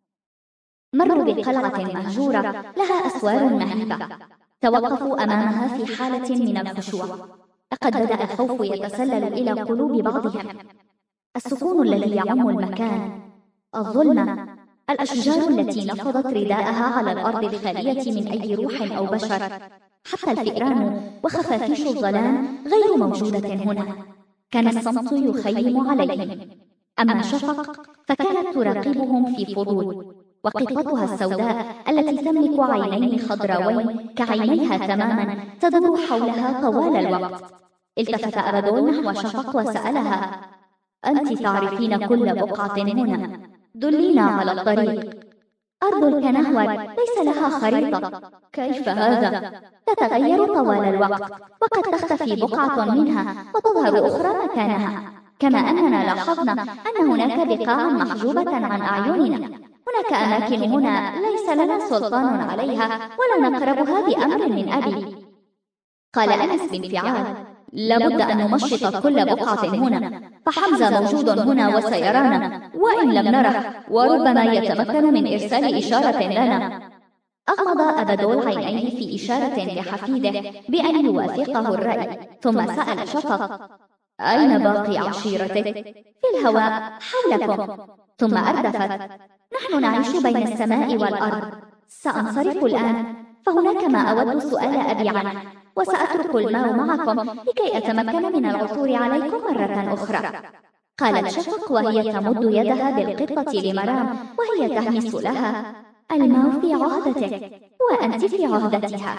A: مروا بقلعة مهجورة لها أسوار مهيبة، توقفوا أمامها في حالة من الخشوع. لقد بدأ الخوف يتسلل إلى قلوب بعضهم. السكون الذي يعم المكان، الظلمة، الأشجار التي نفضت رداءها على الأرض الخالية من أي روح أو بشر، حتى الفئران وخفافيش الظلام غير موجودة هنا. كان الصمت يخيم عليهم. أما شفق فكانت تراقبهم في فضول، وقطتها السوداء التي تملك عينين خضراوين كعينيها تماما تدور حولها طوال الوقت. التفت أبدول نحو شفق وسألها: أنت تعرفين كل بقعة هنا، دلينا على الطريق. أرض الكنهور ليس لها خريطة. كيف هذا؟ تتغير طوال الوقت، وقد تختفي بقعة منها وتظهر أخرى مكانها، كما أننا لاحظنا أن هناك بقاعا محجوبة عن أعيننا. هناك أماكن هنا ليس لنا سلطان عليها ولا نقربها بأمر من أبي. قال أنس بانفعال: لابد أن نمشط كل بقعة هنا، فحمزة موجود هنا وسيرانا وإن لم نره، وربما يتمكن من إرسال إشارة لنا. أغمض أبدول عينيه في إشارة لحفيده بأن يوافقه الرأي، ثم سأل شفق: أين باقي عشيرتك؟ في الهواء حولكم. ثم أردفت: نحن نعيش بين السماء والأرض. سأنصرف الآن، فهناك ما أود سؤال أبي عنه، وسأترك الماء معكم لكي أتمكن من العثور عليكم مرة أخرى. قالت شفق وهي تمد يدها بالقطة لمرام وهي تهمس لها: الماء في عهدتك وأنت في عهدتها.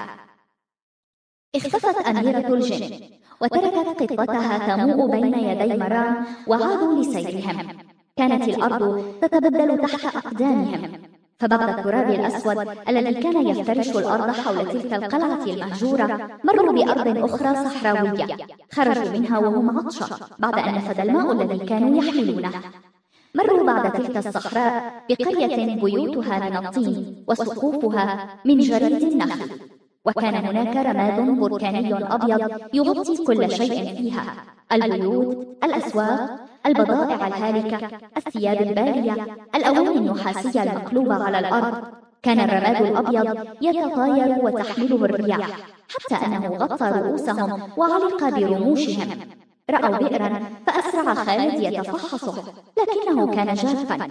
A: اختفت أميرة الجن وتركت قطتها تموء بين يدي مرام، وعادوا لسيرهم. كانت الأرض تتبدل تحت أقدامهم، فبعد التراب الأسود الذي كان يفترش الأرض حول تلك القلعة المهجورة مروا بأرض أخرى صحراوية، خرجوا منها وهم عطشى بعد أن نفد الماء الذي كانوا يحملونه. مروا بعد تلك الصحراء بقرية بيوتها من الطين وسقوفها من جريد النخل، وكان هناك رماد بركاني أبيض يغطي كل شيء فيها: البيوت، الأسواق، البضائع الهالكة، الثياب البالية، الأواني النحاسية المقلوبة على الأرض. كان الرماد الأبيض يتطاير وتحمله الرياح حتى أنه غطى رؤوسهم وعلق برموشهم. رأوا بئرا فأسرع خالد يتفحصه، لكنه كان جافا.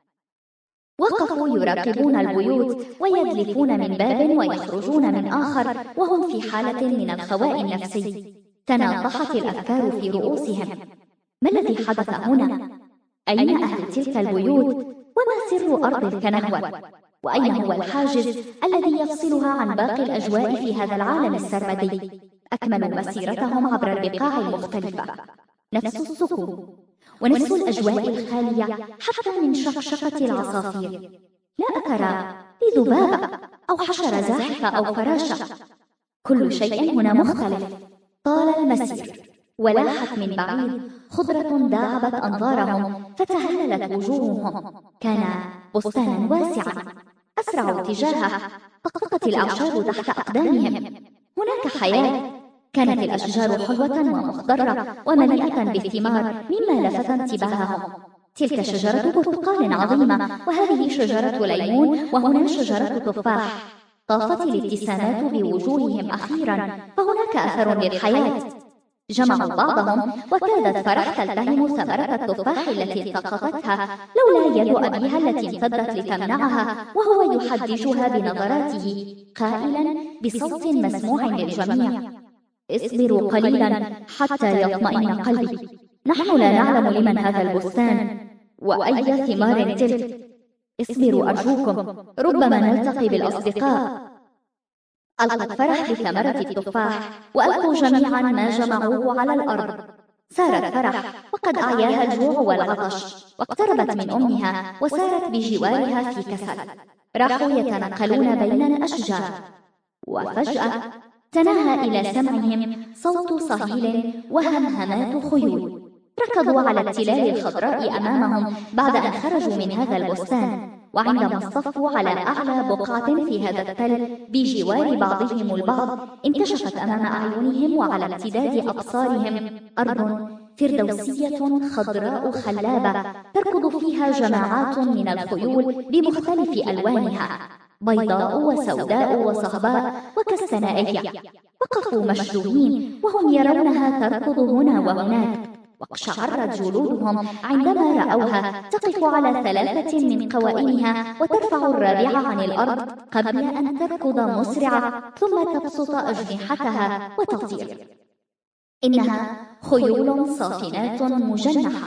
A: وقفوا يراقبون البيوت ويدلفون من باب ويخرجون من آخر وهم في حالة من الخواء النفسي. تناطحت الأفكار في رؤوسهم: ما الذي حدث هنا؟ أين أهل تلك البيوت؟ وما سر أرض الكنهور؟ وأين هو الحاجز الذي يفصلها عن باقي الأجواء في هذا العالم السرمدي؟ أكملوا مسيرتهم عبر البقاع المختلفة، نفس السكون ونفس الأجواء الخالية حتى من شقشقة العصافير. لا أثر لذبابة أو حشرة زاحفة أو فراشة، كل شيء هنا مختلف. طال المسير ولاحت من بعيد خضرة داعبت أنظارهم فتهللت وجوههم. كان بستانا واسعا، أسرعوا تجاهه، طقطقت الأعشاب تحت أقدامهم. هناك حياة. كانت الأشجار حلوة ومخضرة ومليئة بالثمار مما لفت انتباههم. تلك شجرة برتقال عظيمة، وهذه شجرة ليمون، وهنا شجرة تفاح. طافت الابتسامات بوجوههم أخيرا، فهناك أثر للحياة. جمعوا بعضهم وكادت فرح تلتهم ثمرة التفاح التي التقطتها لولا يد أبيها التي امتدت لتمنعها، وهو يحدجها بنظراته قائلا بصوت مسموع للجميع: اصبروا قليلا حتى يطمئن قلبي. نحن لا نعلم لمن هذا البستان وأي ثمار تلك. اصبروا أرجوكم، ربما نلتقي بالأصدقاء. ألقت فرح بثمرة التفاح وألقوا جميعا ما جمعوه على الأرض. سارت فرح وقد أعياها الجوع والعطش، واقتربت من أمها وسارت بجوارها في كسل. راحوا يتنقلون بين الأشجار، وفجأة تناهى إلى سمعهم صوت صهيل وهمهمات خيول. ركضوا على التلال الخضراء أمامهم بعد أن خرجوا من هذا البستان. وعندما اصطفوا على أعلى بقعة في هذا التل بجوار بعضهم البعض، انكشفت أمام أعينهم وعلى امتداد أبصارهم أرض فردوسية خضراء خلابة تركض فيها جماعات من الخيول بمختلف ألوانها، بيضاء وسوداء وصهباء وكالسنائية. وقفوا مشدودين وهم يرونها تركض هنا وهناك، واقشعرت جلودهم عندما رأوها تقف على 3 من قوائمها وترفع الرابعة عن الأرض قبل أن تركض مسرعة ثم تبسط أجنحتها وتطير. إنها خيول صافنات مجنحة،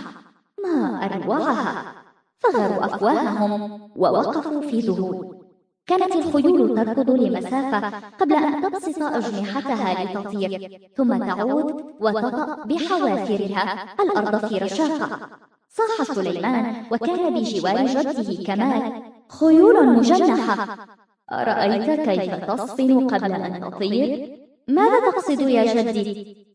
A: ما أروعها! فغروا أفواههم ووقفوا في ذهول. كانت الخيول تركض لمسافة قبل أن تبسط أجنحتها لتطير، ثم تعود وتطأ بحوافرها الأرض في رشاقة. صاح سليمان وكان بجوار جده كمال: خيول مجنحة! أرأيت كيف تصفن قبل أن تطير؟ ماذا تقصد يا جدي؟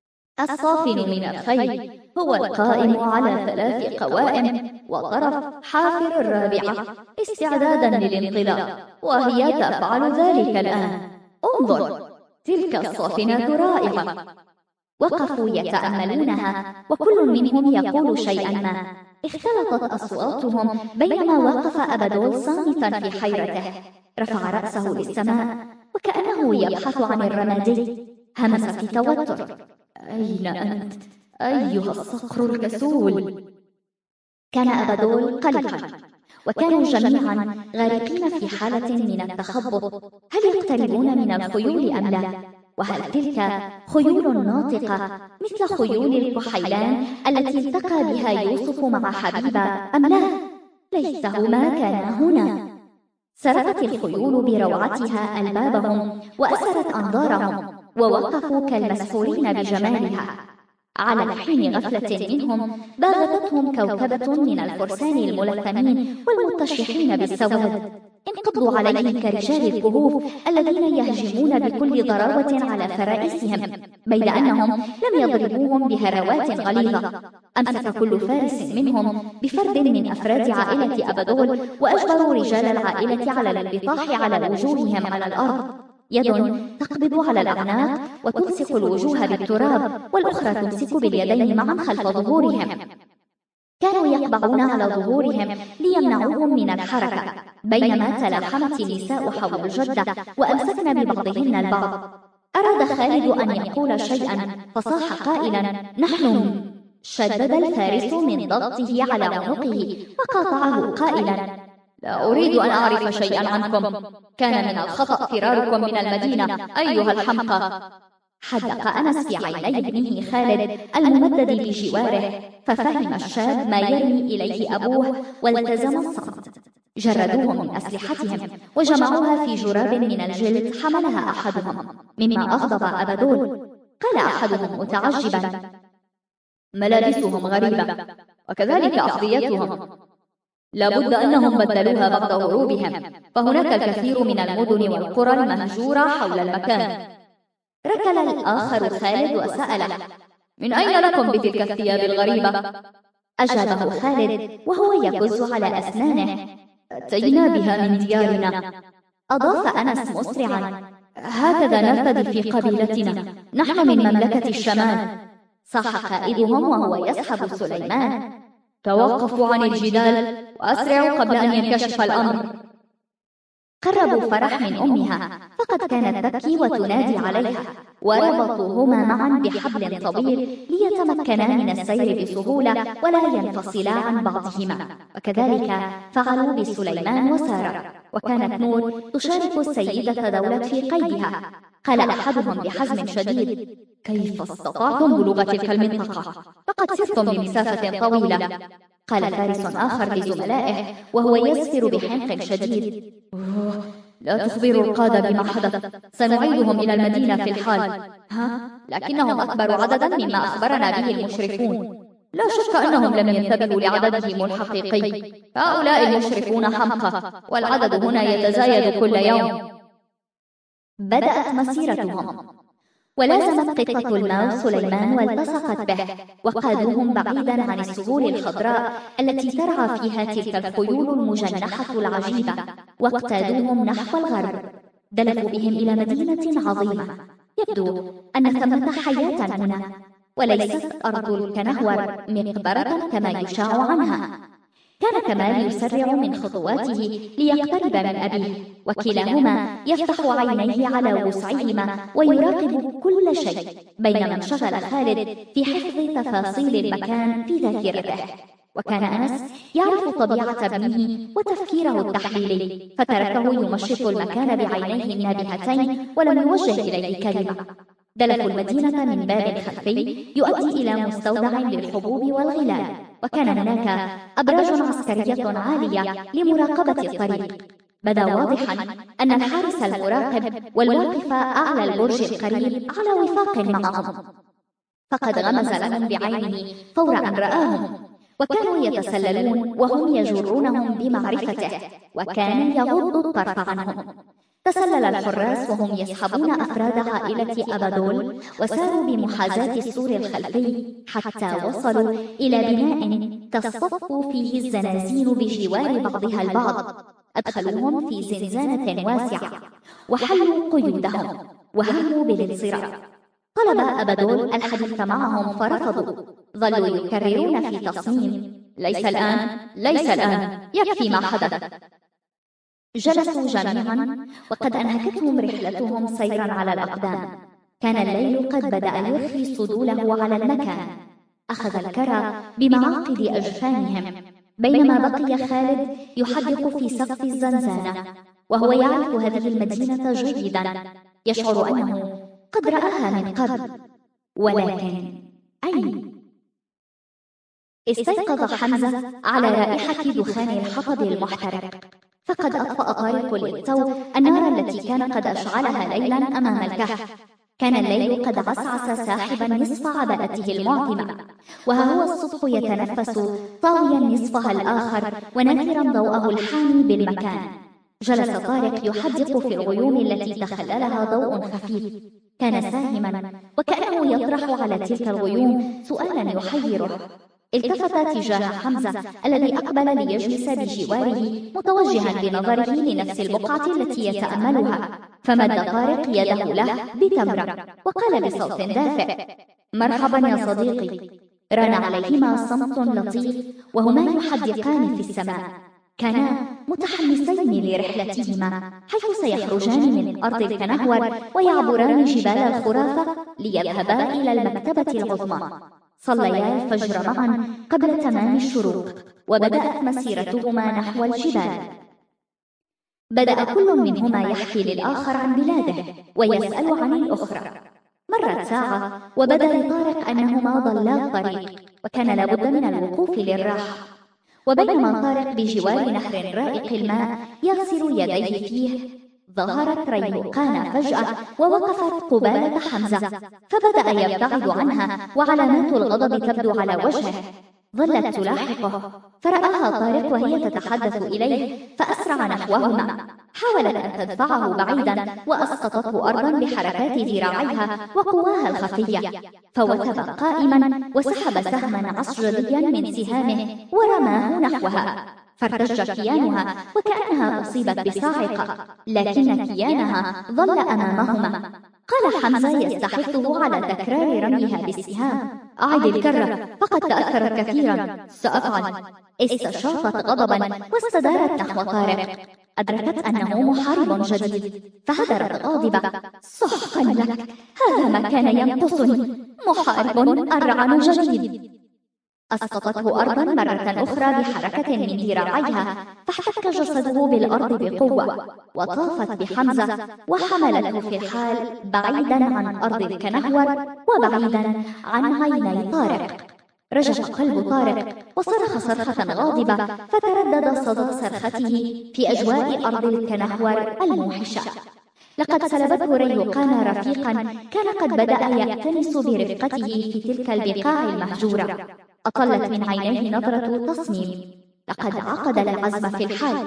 A: الصافن من الخيل هو القائم على 3 قوائم وطرف حافر الرابعة استعدادا للانطلاق، وهي تفعل ذلك الآن. انظر، تلك الصافنات رائعة. وقفوا يتأملونها وكل منهم يقول شيئا ما. اختلطت أصواتهم بينما وقف أبدول صامتا في حيرته، رفع رأسه للسماء وكأنه يبحث عن الرمادي. همس في توتر: أين أنت أيها الصقر الكسول؟ كان أبدول قلقا، وكانوا جميعا غارقين في حالة من التخبط. هل يقتربون من الخيول أم لا؟ وهل تلك خيول ناطقة مثل خيول الكحيلان التي التقى بها يوسف مع حبيبة أم لا؟ ليتهما كانا هنا. سرقت الخيول بروعتها ألبابهم وأسرت أنظارهم، ووقفوا كالمسحورين بجمالها. على حين غفلة منهم باغتتهم كوكبة من الفرسان الملثمين والمتشحين بالسواد، انقضوا عليهم كرجال الكهوف الذين يهجمون بكل ضراوة على فرائسهم، بيد أنهم لم يضربوهم بهراوات غليظة. أمسك كل فارس منهم بفرد من أفراد عائلة أبدول وأجبروا رجال العائلة على الانبطاح على وجوههم على الأرض، يد تقبض على الأعناق وتلصق الوجوه بالتراب، والأخرى تمسك باليدين معا خلف ظهورهم. كانوا يقبعون على ظهورهم ليمنعوهم من الحركة، بينما تلاحمت النساء حول الجدة وأمسكن ببعضهن البعض. أراد خالد أن يقول شيئا فصاح قائلا: نحن. شدد الفارس من ضغطه على عنقه وقاطعه قائلا: لا أريد أن أعرف شيئا عنكم، كان من الخطأ فراركم من المدينة أيها الحمقى. حدق أنس في عيني ابنه خالد الممدد بجواره، ففهم الشاب ما يرمي إليه أبوه والتزم الصمت. جردوهم من أسلحتهم وجمعوها في جراب من الجلد حملها أحدهم، مما أغضب أبدول. قال أحدهم متعجبا: ملابسهم غريبة، وكذلك أحذيتهم، لابد أنهم بدلوها بعد هروبهم، فهناك الكثير من المدن والقرى المهجورة حول المكان. ركل الآخر خالد وسأله: من أين لكم بتلك الثياب الغريبة؟ أجابه خالد وهو يبز على أسنانه: أتينا بها من ديارنا. أضاف أنس مسرعا: هكذا نرتدي في قبيلتنا، نحن من مملكة الشمال. صاح قائدهم وهو يسحب سليمان: توقفوا عن الجدال وأسرعوا قبل أن ينكشف الأمر. قربوا فرح من أمها، فقد كانت تبكي وتنادي عليها، وربطوهما معا بحبل طويل ليتمكنا من السير بسهولة ولا ينفصلا عن بعضهما، وكذلك فعلوا بسليمان وسارة. وكانت نور تشارك السيدة دولت في قيدها. قال أحدهم بحزم شديد: كيف استطعتم بلوغ تلك المنطقة؟ لقد سرتم لمسافة طويلة. قال فارس آخر لزملائه وهو يسفر بحنق شديد: لا تخبروا القادة بما حدث، سنعيدهم إلى المدينة في الحال. لكنهم أكبر عددا مما أخبرنا به المشرفون. لا شك أنهم لم ينتبهوا لعددهم الحقيقي، هؤلاء المشرفون حمقى، والعدد هنا يتزايد كل يوم. بدأت مسيرتهم. ولازمت قطة الماء سليمان والتصقت به، وقادوهم بعيدا عن السهول الخضراء التي ترعى فيها تلك الخيول المجنحة العجيبة، واقتادوهم نحو الغرب. دلفوا بهم إلى مدينة عظيمة. يبدو أن ثمة حياة هنا، وليست أرض الكنهور مقبرة كما يشاع عنها. كان كمال يسرع من خطواته ليقترب من أبيه، وكلاهما يفتح عينيه على وسعهما ويراقب كل شيء، بينما انشغل خالد في حفظ تفاصيل المكان في ذاكرته. وكان أنس يعرف طبيعة ابنه وتفكيره التحليلي، فتركه يمشط المكان بعينيه النابهتين ولم يوجه إليه كلمة. دلفوا المدينة من باب خلفي يؤدي إلى مستودع للحبوب والغلال، وكان هناك أبراج عسكرية عالية لمراقبة الطريق. بدا واضحا أن الحارس المراقب والواقف أعلى البرج القريب على وفاق معهم، فقد غمز لهم بعينه فور أن رآهم، وكانوا يتسللون وهم يجرونهم بمعرفته، وكان يغض الطرف عنهم. تسلل الحراس وهم يسحبون أفراد عائلة أبادول، وساروا بمحاذاة السور الخلفي حتى وصلوا إلى بناء تصطف فيه الزنازين بجوار بعضها البعض. أدخلوهم في زنزانة واسعة وحلوا قيودهم وهموا بالانصراف. طلب أبادول الحديث معهم فرفضوا، ظلوا يكررون في تصميم: ليس الآن، ليس الآن، يكفي ما حدث. جلسوا جميعا وقد أنهكتهم رحلتهم سيرا على الأقدام. كان الليل قد بدأ يرخي صدوله على المكان. أخذ الكرى بمعاقد أجفانهم، بينما بقي خالد يحدق في سقف الزنزانة، وهو يعرف هذه المدينة جيدا، يشعر أنه قد رآها من قبل، ولكن أين؟ استيقظ حمزة على رائحة دخان الحطب المحترق، فقد أطفأ طارق للتو النار التي كان قد أشعلها ليلا أمام الكهف. كان الليل قد عسعس ساحبا نصف عباءته المعتمة، وها هو الصبح يتنفس طاويا نصفها الآخر وناثرا ضوءه الحامي بالمكان. جلس طارق يحدق في الغيوم التي تخللها ضوء خفيف، كان ساهما وكأنه يطرح على تلك الغيوم سؤالا يحيره. التفت تجاه حمزة الذي أقبل ليجلس بجواره متوجها بنظره لنفس البقعة التي يتأملها، فمد طارق يده له بتمرة وقال بصوت دافئ: مرحبا يا صديقي. ران عليهما صمت لطيف وهما يحدقان في السماء، كانا متحمسين لرحلتهما حيث سيخرجان من أرض الكنهور ويعبران جبال الخرافة ليذهبا إلى المكتبة العظمى. صليا الفجر معا قبل تمام الشروق، وبدأت مسيرتهما نحو الجبال. بدأ كل منهما يحكي للآخر عن بلاده ويسأل عن الأخرى. مرت ساعة وبدا لطارق أنهما ضلا الطريق، وكان لابد من الوقوف للراحة. وبينما طارق بجوار نهر رائق الماء يغسل يديه فيه، ظهرت ريهقان فجأة ووقفت قبالة حمزة، فبدأ يبتعد عنها وعلامات الغضب تبدو على وجهه. ظلت تلاحقه، فرآها طارق وهي تتحدث إليه فأسرع نحوهما. حاولت أن تدفعه بعيدا وأسقطته أرضا بحركات ذراعيها وقواها الخفية، فوثب قائما وسحب سهما عصجديا من سهامه ورماه نحوها، فارتج كيانها وكأنها أصيبت بصاعقة، لكن كيانها ظل أمامهما. قال حمزة يستحثه على تكرار رميها بالسهام: أعد الكرة، فقد تأثرت كثيرا. سأفعل. استشاطت غضبا واستدارت نحو طارق. أدركت أنه محارب جديد، فهدرت غاضبة: سحقا لك، هذا ما كان ينقصني، محارب أرعن جديد. أسقطته أرضا مرة أخرى بحركة من ذراعيها، فاحتك جسده بالأرض بقوة، وطافت بحمزة وحملته في الحال بعيدا عن أرض الكنهور وبعيدا عن عيني طارق. رجف قلب طارق وصرخ صرخة غاضبة، فتردد صدى صرخته في أجواء أرض الكنهور الموحشة. لقد سلبته ريهقان رفيقا كان قد بدأ يأتنس برفقته في تلك البقاع المهجورة. أطلت من عينيه نظرة تصميم. لقد عقد العزم في الحال.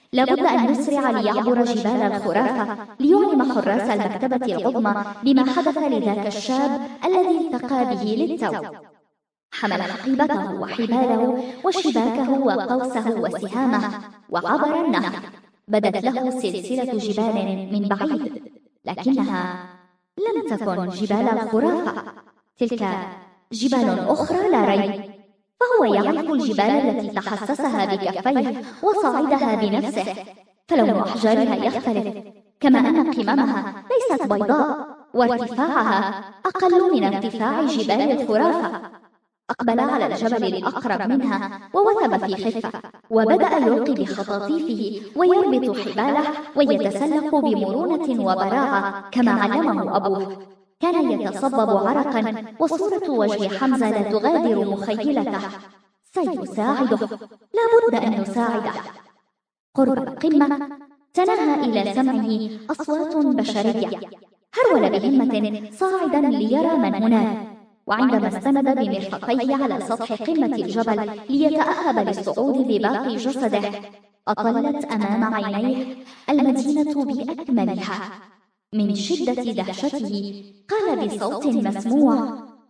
A: لابد أن يسرع ليعبر جبال الخرافة ليعلم حراس المكتبة العظمى بما حدث لذاك الشاب الذي التقى به للتو. حمل حقيبته وحباله وشباكه وقوسه وسهامه وعبر النهر. بدت له سلسلة جبال من بعيد، لكنها لم تكن جبال الخرافة، تلك جبال أخرى لا ريب. فهو يعرف الجبال التي تحسسها بكفيه وصعدها بنفسه، فلون أحجارها يختلف، كما أن قممها ليست بيضاء وارتفاعها أقل من ارتفاع جبال الخرافة. أقبل على الجبل الأقرب منها ووثب في خفة، وبدأ يلقي بخطاطيفه ويربط حباله ويتسلق بمرونة وبراعة كما علمه أبوه. كان يتصبب عرقا، وصورة وجه حمزة لا تغادر مخيلته. سيساعده، لابد أن يساعده. قرب القمة تناهى إلى سمعه أصوات بشرية. هرول بهمة صاعدا ليرى من هناك، وعندما استند بمرفقيه على سطح قمة الجبل ليتأهب للصعود بباقي جسده، أطلت أمام عينيه المدينة بأكملها. من شدة دهشته قال بصوت مسموع: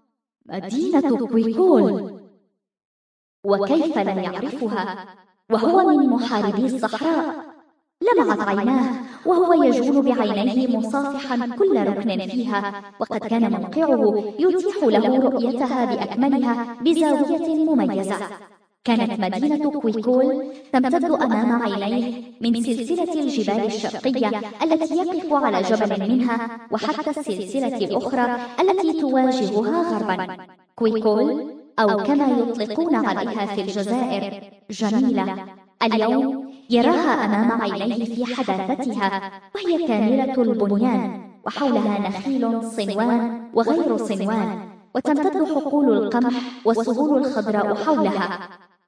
A: مدينة كويكول! وكيف لا يعرفها وهو من محاربي الصحراء؟ لمعت عيناه وهو يجول بعينيه مصافحا كل ركن فيها، وقد كان موقعه يتيح له رؤيتها بأكملها بزاوية مميزة. كانت مدينة كويكول تمتد أمام عينيه من سلسلة الجبال الشرقية التي يقف على جبل منها، وحتى السلسلة الأخرى التي تواجهها غربا. كويكول، أو كما يطلقون عليها في الجزائر، جميلة. اليوم يراها أمام عينيه في حداثتها، وهي كاملة البنيان، وحولها نخيل صنوان وغير صنوان، وتمتد حقول القمح والسهول الخضراء حولها.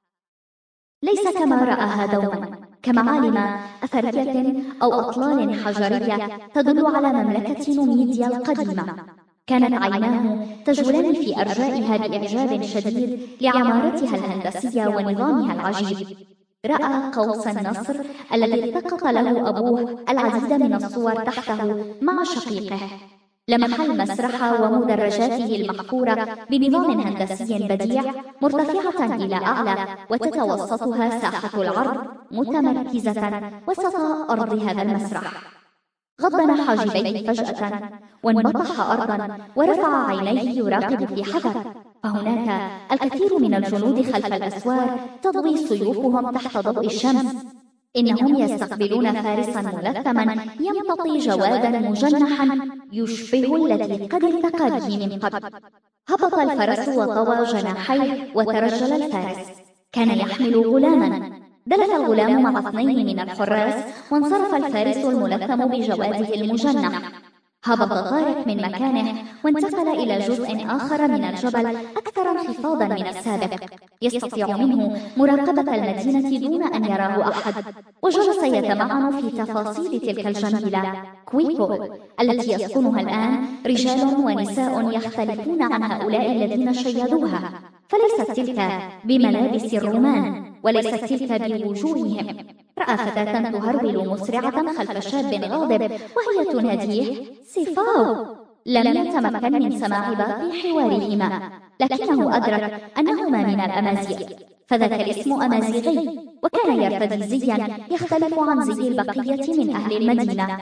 A: ليس كما رآها دوما كمعالم أثرية أو أطلال حجرية تدل على مملكة نوميديا القديمة. كانت عيناه تجولان في أرجائها بإعجاب شديد لعمارتها الهندسية ونظامها العجيب. رأى قوس النصر الذي التقط له أبوه العديد من الصور تحته مع شقيقه. لمح المسرح ومدرجاته المحفورة بنظام هندسي بديع مرتفعة إلى أعلى، وتتوسطها ساحة العرض متمركزة وسط أرض هذا المسرح. غضن حاجبيه فجأة وانبطح أرضا ورفع عينيه يراقب في حذر، فهناك الكثير من الجنود خلف الأسوار تضوي سيوفهم تحت ضوء الشمس. إنهم يستقبلون فارسا ملثما يمتطي جوادا مجنحا يشبه الذي قد التقى به من قبل. هبط الفرس وطوى جناحيه وترجل الفارس. كان يحمل غلاما. دلف الغلام مع 2 من الحراس، وانصرف الفارس الملثم بجواده المجنح. هبط طارق من مكانه وانتقل إلى جزء آخر من الجبل أكثر انخفاضا من السابق، يستطيع منه مراقبة المدينة دون أن يراه أحد، وجلس يتمعن في تفاصيل تلك الجميلة كويكول التي يسكنها الآن رجال ونساء يختلفون عن هؤلاء الذين شيدوها. فليست تلك بملابس الرومان، وليست تلك بوجوههم. رأى فتاة تهرول مسرعة خلف شاب غاضب وهي تناديه سيفاو. لم يتمكن من سماع باقي حوارهما، لكنه أدرك أنهما من الأمازيغ، فذاك الاسم أمازيغي، وكان يرتدي زيا يختلف عن زي البقية من أهل المدينة.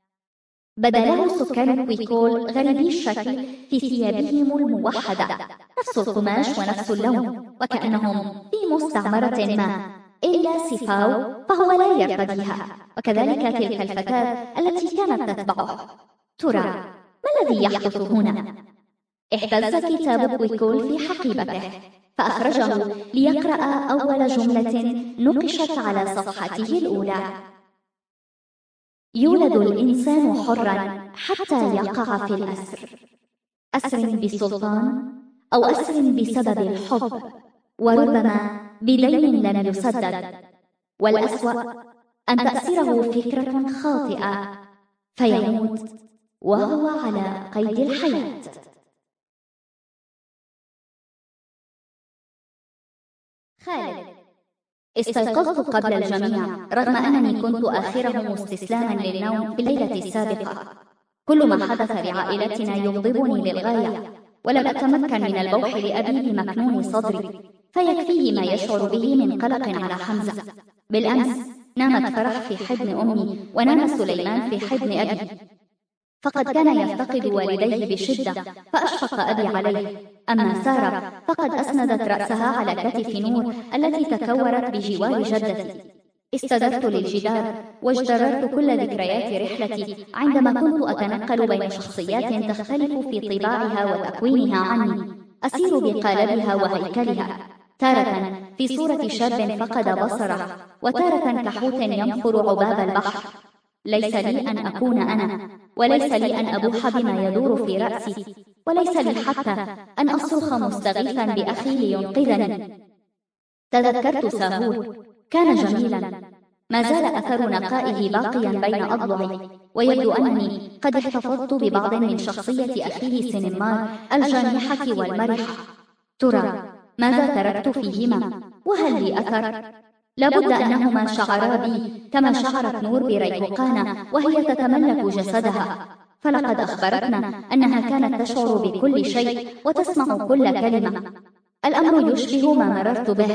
A: بدا له سكان كويكول غريبي الشكل في ثيابهم الموحدة، نفس القماش ونفس اللون، وكأنهم في مستعمرة ما، إلا سيفاو فهو لا يرتديها، وكذلك تلك الفتاة التي كانت تتبعه. ترى ما الذي يحدث هنا؟ اهتز كتاب كويكول في حقيبته، فأخرجه ليقرأ أول جملة نقشت على صفحته الأولى: يولد الإنسان حرا حتى يقع في الأسر، أسر بسلطان أو أسر بسبب الحب، وربما بدين لم يسدد، والأسوأ أن تأسره فكرة خاطئة فيموت وهو على قيد الحياة. خالد استيقظت قبل الجميع رغم أنني كنت آخرهم استسلاما للنوم في الليلة السابقة. كل ما حدث لعائلتنا يغضبني للغاية، ولم أتمكن من البوح لأبي بمكنون صدري، فيكفيه ما يشعر به من قلق على حمزة. بالأمس نامت فرح في حضن أمي، ونام سليمان في حضن أبي، فقد كان يفتقد والديه بشدة، فأشفق أبي عليه. أما سارة فقد أسندت رأسها على كتف نور التي تكورت بجوار جدتي. استدرت للجدار واجتررت كل ذكريات رحلتي عندما كنت أتنقل بين شخصيات تختلف في طباعها وتكوينها عني، أسير بقالبها وهيكلها، تارة في صورة شاب فقد بصره، وتارة كحوت ينخر عباب البحر. ليس لي أن أكون أنا، وليس لي أن أبوح بما يدور في رأسي، وليس لي حتى أن أصرخ مستغيثا بأخي لينقذني. تذكرت ساهور، كان جميلا، ما زال أثر نقائه باقيا بين أضلعي، ويبدو أنني قد احتفظت ببعض من شخصية أخيه سنمار الجانحة والمرحة. ترى ماذا تركت فيهما؟ وهل لي أثر؟ لابد أنهما شعرا بي كما شعرت نور بريهقانة وهي تتملك جسدها، فلقد أخبرتنا أنها كانت تشعر بكل شيء وتسمع كل كلمة. الأمر يشبه ما مررت به.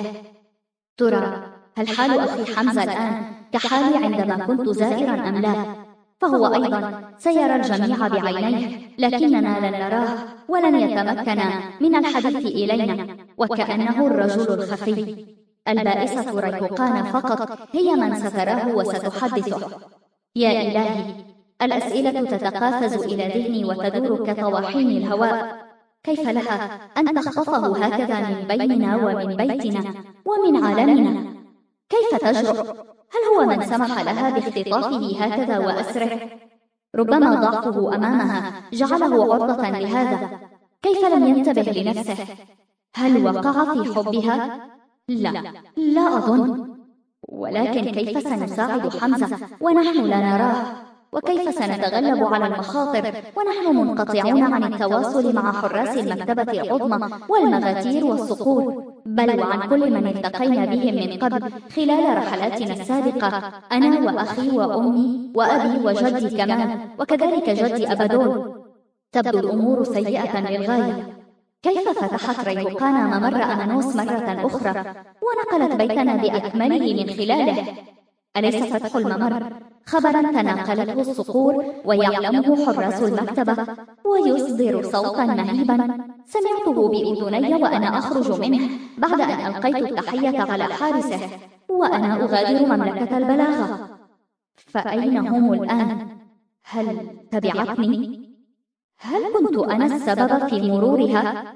A: ترى هل حال أخي حمزة الآن كحالي عندما كنت زائرا أم لا؟ فهو أيضا سيرى الجميع بعينيه، لكننا لن نراه ولن يتمكن من الحديث إلينا، وكأنه الرجل الخفي. البائسة ريهقانة فقط هي من ستراه وستحدثه. يا إلهي، الأسئلة تتقافز إلى ذهني وتدور كطواحين الهواء. كيف لها أن تخطفه هكذا من بيننا ومن بيتنا ومن عالمنا؟ كيف تجرؤ؟ هل هو من سمح لها باختطافه هكذا وأسره؟ ربما ضعفه أمامها جعله عرضة لهذا. كيف لم ينتبه لنفسه؟ هل وقع في حبها؟ لا أظن. ولكن كيف سنساعد حمزة ونحن لا نراه؟ وكيف سنتغلب على المخاطر ونحن منقطعون عن التواصل مع حراس المكتبة العظمى والمغاتير والصقور، بل وعن كل من التقينا بهم من قبل خلال رحلاتنا السابقة، أنا وأخي وأمي وأبي وجدي كمان، وكذلك جدي أبدون؟ تبدو الأمور سيئة للغاية. كيف فتحت ريهقانة ممر أمانوس مرة أخرى ونقلت بيتنا بأكمله من خلاله؟ أليس فتح الممر خبرا تناقلته الصقور ويعلمه حراس المكتبة ويصدر صوتا مهيبا سمعته بأذني وأنا أخرج منه بعد أن ألقيت التحية على حارسه وأنا أغادر مملكة البلاغة؟ فأين هم الآن؟ هل تبعتني؟ هل كنت أنا السبب في مرورها؟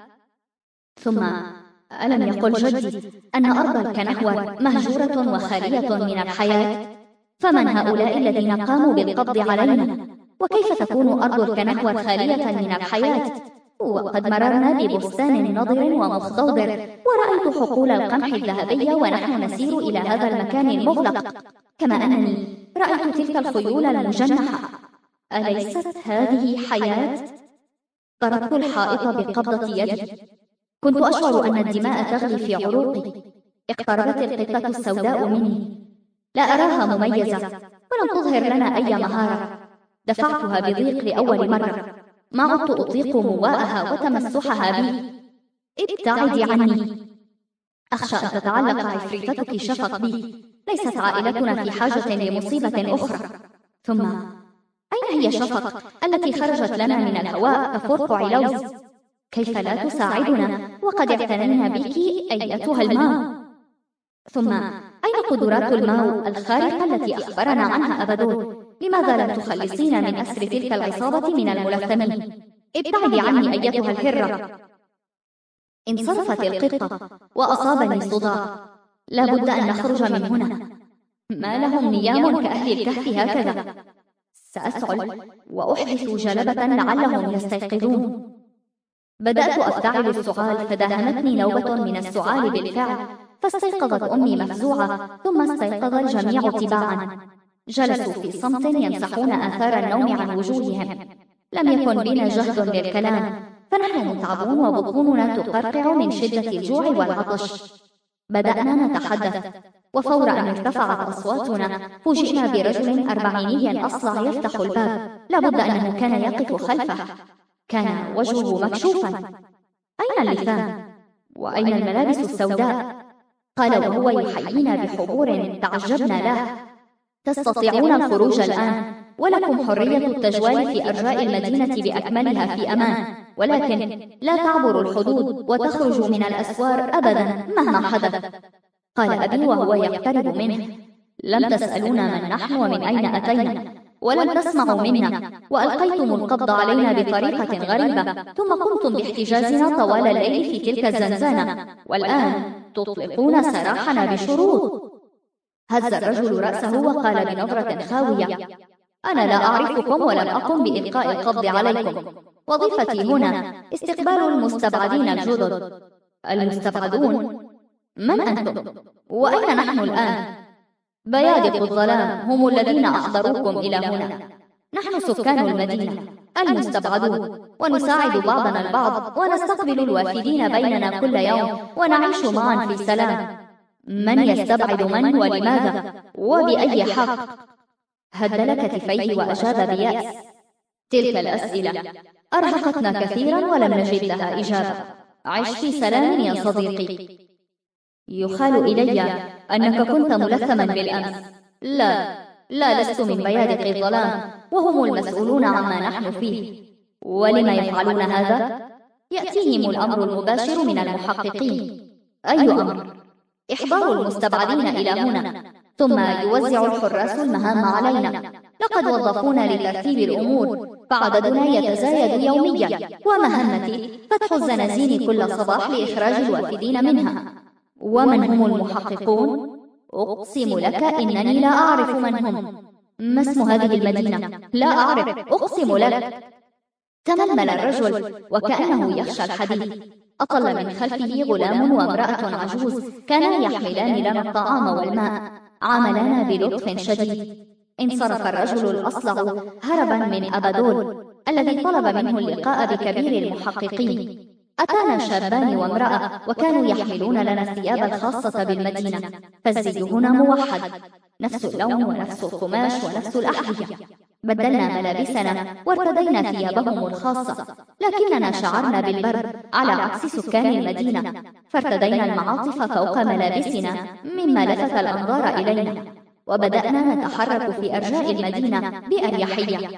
A: ثم ألم يقل جدي أن أرض الكنهور مهجورة وخالية من الحياة؟ فمن هؤلاء الذين قاموا بالقبض علينا؟ وكيف تكون أرض الكنهور خالية من الحياة؟ وقد مررنا ببستان نضر ومخضوضر، ورأيت حقول القمح الذهبية ونحن نسير إلى هذا المكان المغلق، كما أنني رأيت تلك الخيول المجنحة. أليست هذه حياة؟ ضربت الحائط بقبضة يدي. كنت أشعر أن الدماء تغلي في عروقي. اقتربت القطة السوداء مني. لا أراها مميزة ولم تظهر لنا أي مهارة. دفعتها بضيق لأول مرة. ما عدت أطيق مواءها وتمسحها بي. ابتعدي عني. أخشى أن تتعلق عفريتتك شفق بي. ليست عائلتنا في حاجة لمصيبة أخرى. ثم أين هي شفق التي خرجت لنا من الهواء كفرق علوز؟ كيف لا تساعدنا وقد اعتنينا بك أيتها الماو؟ ثم أين قدرات الماو الخارقة التي أخبرنا عنها أبدون؟ لماذا لم تخلصينا من أسر تلك العصابة من الملثمين؟ ابتعدي عني أيتها الهرة. انصرفت القطة وأصابني صداع. لا بد أن نخرج من هنا. ما لهم نيام كأهل الكهف هكذا؟ سأسعل وأحدث جلبة لعلهم يستيقظون. بدأت أفتعل السعال فداهمتني نوبة من السعال بالفعل، فاستيقظت أمي مفزوعة ثم استيقظ الجميع تباعا. جلسوا في صمت يمسحون آثار النوم عن وجوههم. لم يكن بنا جهد للكلام، فنحن متعبون وبطوننا تقرقع من شدة الجوع والعطش. بدأنا نتحدث. وفور أن ارتفعت أصواتنا فوجئنا برجل أربعيني أصلع يفتح الباب. لابد أنه كان يقف خلفه، كان وجهه مكشوفا. أين اللثام؟ وأين الملابس السوداء؟ قال وهو يحيينا بحضور تعجبنا له: تستطيعون الخروج الآن، ولكم حرية التجوال في أرجاء المدينة بأكملها في أمان، ولكن لا تعبروا الحدود وتخرجوا من الأسوار أبدا مهما حدث. قال أبي وهو يقترب منه: لم تسألونا من نحن ومن أين أتينا، ولم تسمعوا منا، وألقيتم القبض علينا بطريقة غريبة، ثم قمتم باحتجازنا طوال الليل في تلك الزنزانة، والآن تطلقون سراحنا بشروط. هز الرجل رأسه وقال بنظرة خاوية: أنا لا أعرفكم ولم أقم بإلقاء القبض عليكم. وظيفتي هنا استقبال المستبعدين الجدد. المستبعدون؟ من أنتم؟ وأين نحن الآن؟ بيادق الظلام هم الذين أحضروكم إلى هنا. نحن سكان المدينة المستبعدون، ونساعد بعضنا البعض ونستقبل الوافدين بيننا كل يوم، ونعيش معا في سلام. من يستبعد من ولماذا وبأي حق؟ هدل كتفيه وأجاب بيأس: تلك الأسئلة أرهقتنا كثيرا ولم نجد لها إجابة. عش في سلام يا صديقي. يخال إلي أنك كنت ملثما بالأمس. لا لست من بيادق الظلام، وهم المسؤولون عما نحن فيه. ولما يفعلون هذا؟ يأتيهم الأمر المباشر من المحققين. أي أمر؟ إحضار المستبعدين إلى هنا، ثم يوزع الحراس المهام علينا. لقد وظفونا لترتيب الأمور، فعددنا يتزايد يوميا، ومهمتي فتح الزنازين كل صباح لإخراج الوافدين منها. ومن هم المحققون؟ أقسم لك إنني لا أعرف من هم. ما اسم هذه المدينة؟ لا أعرف، أقسم لك. تململ الرجل وكأنه يخشى الحديث. أطل من خلفه غلام وامرأة عجوز كانا يحملان لنا الطعام والماء، عاملانا بلطف شديد. انصرف الرجل الأصلع هربا من أبادول الذي طلب منه اللقاء بكبير المحققين. أتانا شابان وامرأة، وكانوا يحملون لنا الثياب الخاصة بالمدينة، فالزي هنا موحد، نفس اللون ونفس القماش ونفس الأحذية. بدلنا ملابسنا وارتدينا ثيابهم الخاصة، لكننا شعرنا بالبرد على عكس سكان المدينة، فارتدينا المعاطف فوق ملابسنا مما لفت الأنظار إلينا، وبدأنا نتحرك في أرجاء المدينة بأريحية.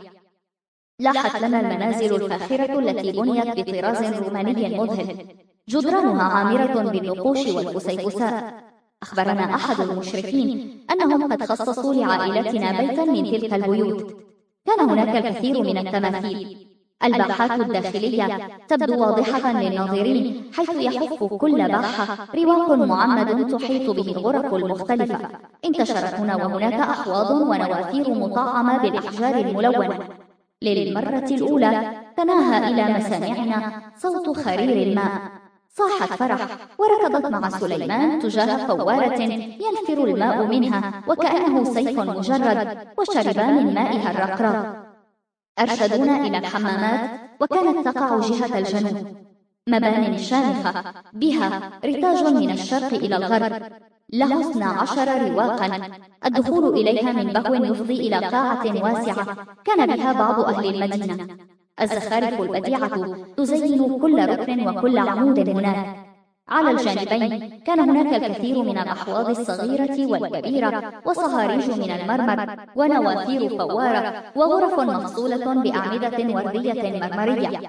A: لاحت لنا المنازل الفاخرة التي بنيت بطراز روماني مذهل، جدرانها عامرة بالنقوش والفسيفساء. أخبرنا أحد المشرفين أنهم قد خصصوا لعائلتنا بيتا من تلك البيوت. كان هناك الكثير من التماثيل. الباحات الداخلية تبدو واضحة للناظرين، حيث يحف كل باحة رواق معمد تحيط به الغرف المختلفة. انتشرت هنا وهناك أحواض ونوافير مطعمة بالأحجار الملونة. للمرة الأولى تناهى إلى مسامعنا صوت خرير الماء. صاحت فرح وركضت مع سليمان تجاه فوارة ينفر الماء منها وكأنه سيف مجرد، وشربا من مائها الرقراق. أرشدونا إلى الحمامات، وكانت تقع جهة الجنوب، مبان شامخة بها رتاج من الشرق إلى الغرب، له 12 رواقا، الدخول إليها من بهو يفضي إلى قاعة واسعة كان بها بعض أهل المدينة. الزخارف البديعة تزين كل ركن وكل عمود هناك. على الجانبين كان هناك الكثير من الأحواض الصغيرة والكبيرة، وصهاريج من المرمر، ونوافير فوارة، وغرف مفصولة بأعمدة وردية مرمرية.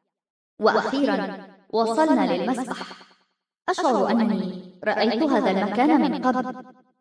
A: وأخيرا وصلنا للمسبح. أشعر أنني رأيت هذا المكان من قبل.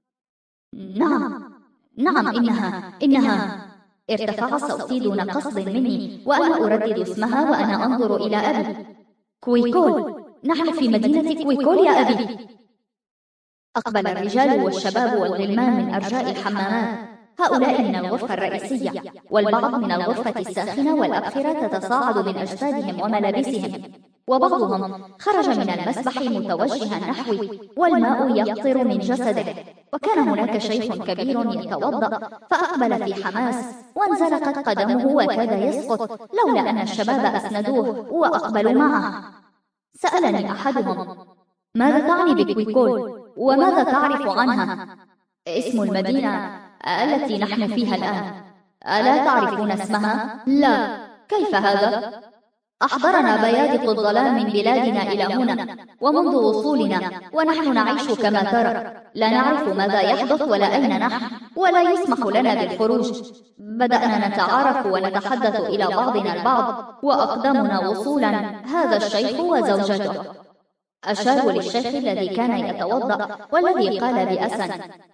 A: نعم، إنها ارتفع صوتي دون قصد مني، وأنا أردد اسمها وأنا أنظر إلى أبي. كويكول، نحن في مدينة كويكول يا أبي. أقبل الرجال والشباب والغلمان من أرجاء الحمامات، هؤلاء من الغرفة الرئيسية، والبعض من الغرفة الساخنة، والأبخرة تتصاعد من أجسادهم وملابسهم، وبعضهم خرج من المسبح متوجها نحوي والماء يقطر من جسده. وكان هناك شيخ كبير يتوضأ، فأقبل في حماس وانزلقت قدمه وكاد يسقط، لولا أن الشباب أسندوه وأقبلوا معه. سألني أحدهم: ماذا تعني بكويكول؟
B: وماذا تعرف عنها؟ اسم المدينة التي نحن فيها الآن، ألا تعرفون اسمها؟
A: لا.
B: كيف هذا؟ أحضرنا بيادق الظلام من بلادنا إلى هنا، ومنذ وصولنا ونحن نعيش كما ترى، لا نعرف ماذا يحدث ولا أين نحن، ولا يسمح لنا بالخروج. بدأنا نتعارف ونتحدث إلى بعضنا البعض، وأقدمنا وصولا هذا الشيخ وزوجته. أشاروا للشيخ الذي كان يتوضأ والذي قال بأسن: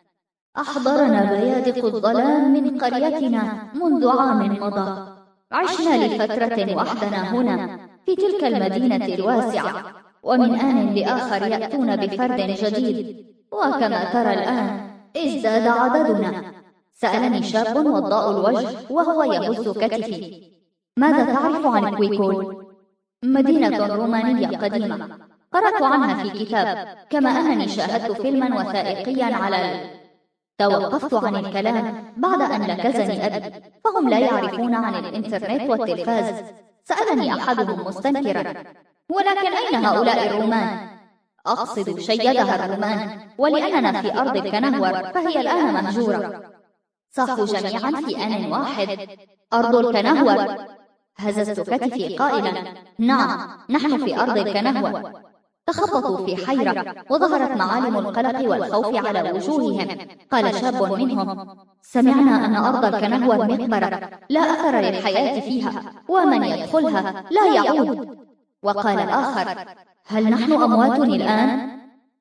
B: أحضرنا بيادق الظلام من قريتنا منذ عام مضى، عشنا لفترة وحدنا هنا في تلك المدينة الواسعة، ومن آن لآخر يأتون بفرد جديد، وكما ترى الآن ازداد عددنا. سألني شاب وضاء الوجه وهو يهز كتفي: ماذا تعرف عن كويكول؟ مدينة رومانية قديمة، قرأت عنها في كتاب، كما أنني شاهدت فيلما وثائقيا على توقفت عن الكلام بعد أن لكزني أبي، فهم لا يعرفون عن الإنترنت والتلفاز. سألني أحدهم مستنكرا: ولكن أين هؤلاء الرومان؟ أقصد شيدها الرومان، ولأننا في أرض الكنهور فهي الآن مهجورة. صاحوا جميعا في آن واحد: أرض الكنهور. هززت كتفي قائلا: نعم، نحن في أرض الكنهور. تخبطوا في حيرة، وظهرت معالم القلق والخوف على وجوههم. قال شاب منهم: سمعنا أن أرض الكنهور مقبرة لا أثر للحياة فيها، ومن يدخلها لا يعود. وقال آخر: هل نحن أموات الآن؟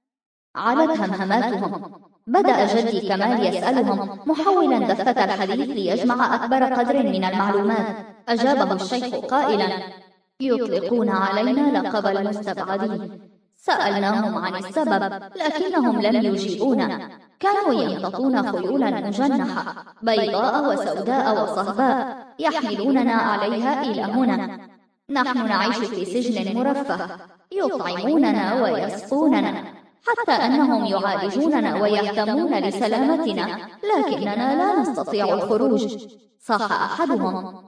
B: علت همهماتهم. بدأ جدي كمال يسألهم محولا دفة الحديث ليجمع أكبر قدر من المعلومات. أجابه الشيخ قائلا: يطلقون علينا لقب المستبعدين. سألناهم عن السبب لكنهم لم يجيبونا. كانوا يمتطون خيولا مجنحة بيضاء وسوداء وصهباء يحملوننا عليها إلى هنا. نحن نعيش في سجن مرفه، يطعموننا ويسقوننا، حتى أنهم يعالجوننا ويهتمون لسلامتنا، لكننا لا نستطيع الخروج. صاح أحدهم: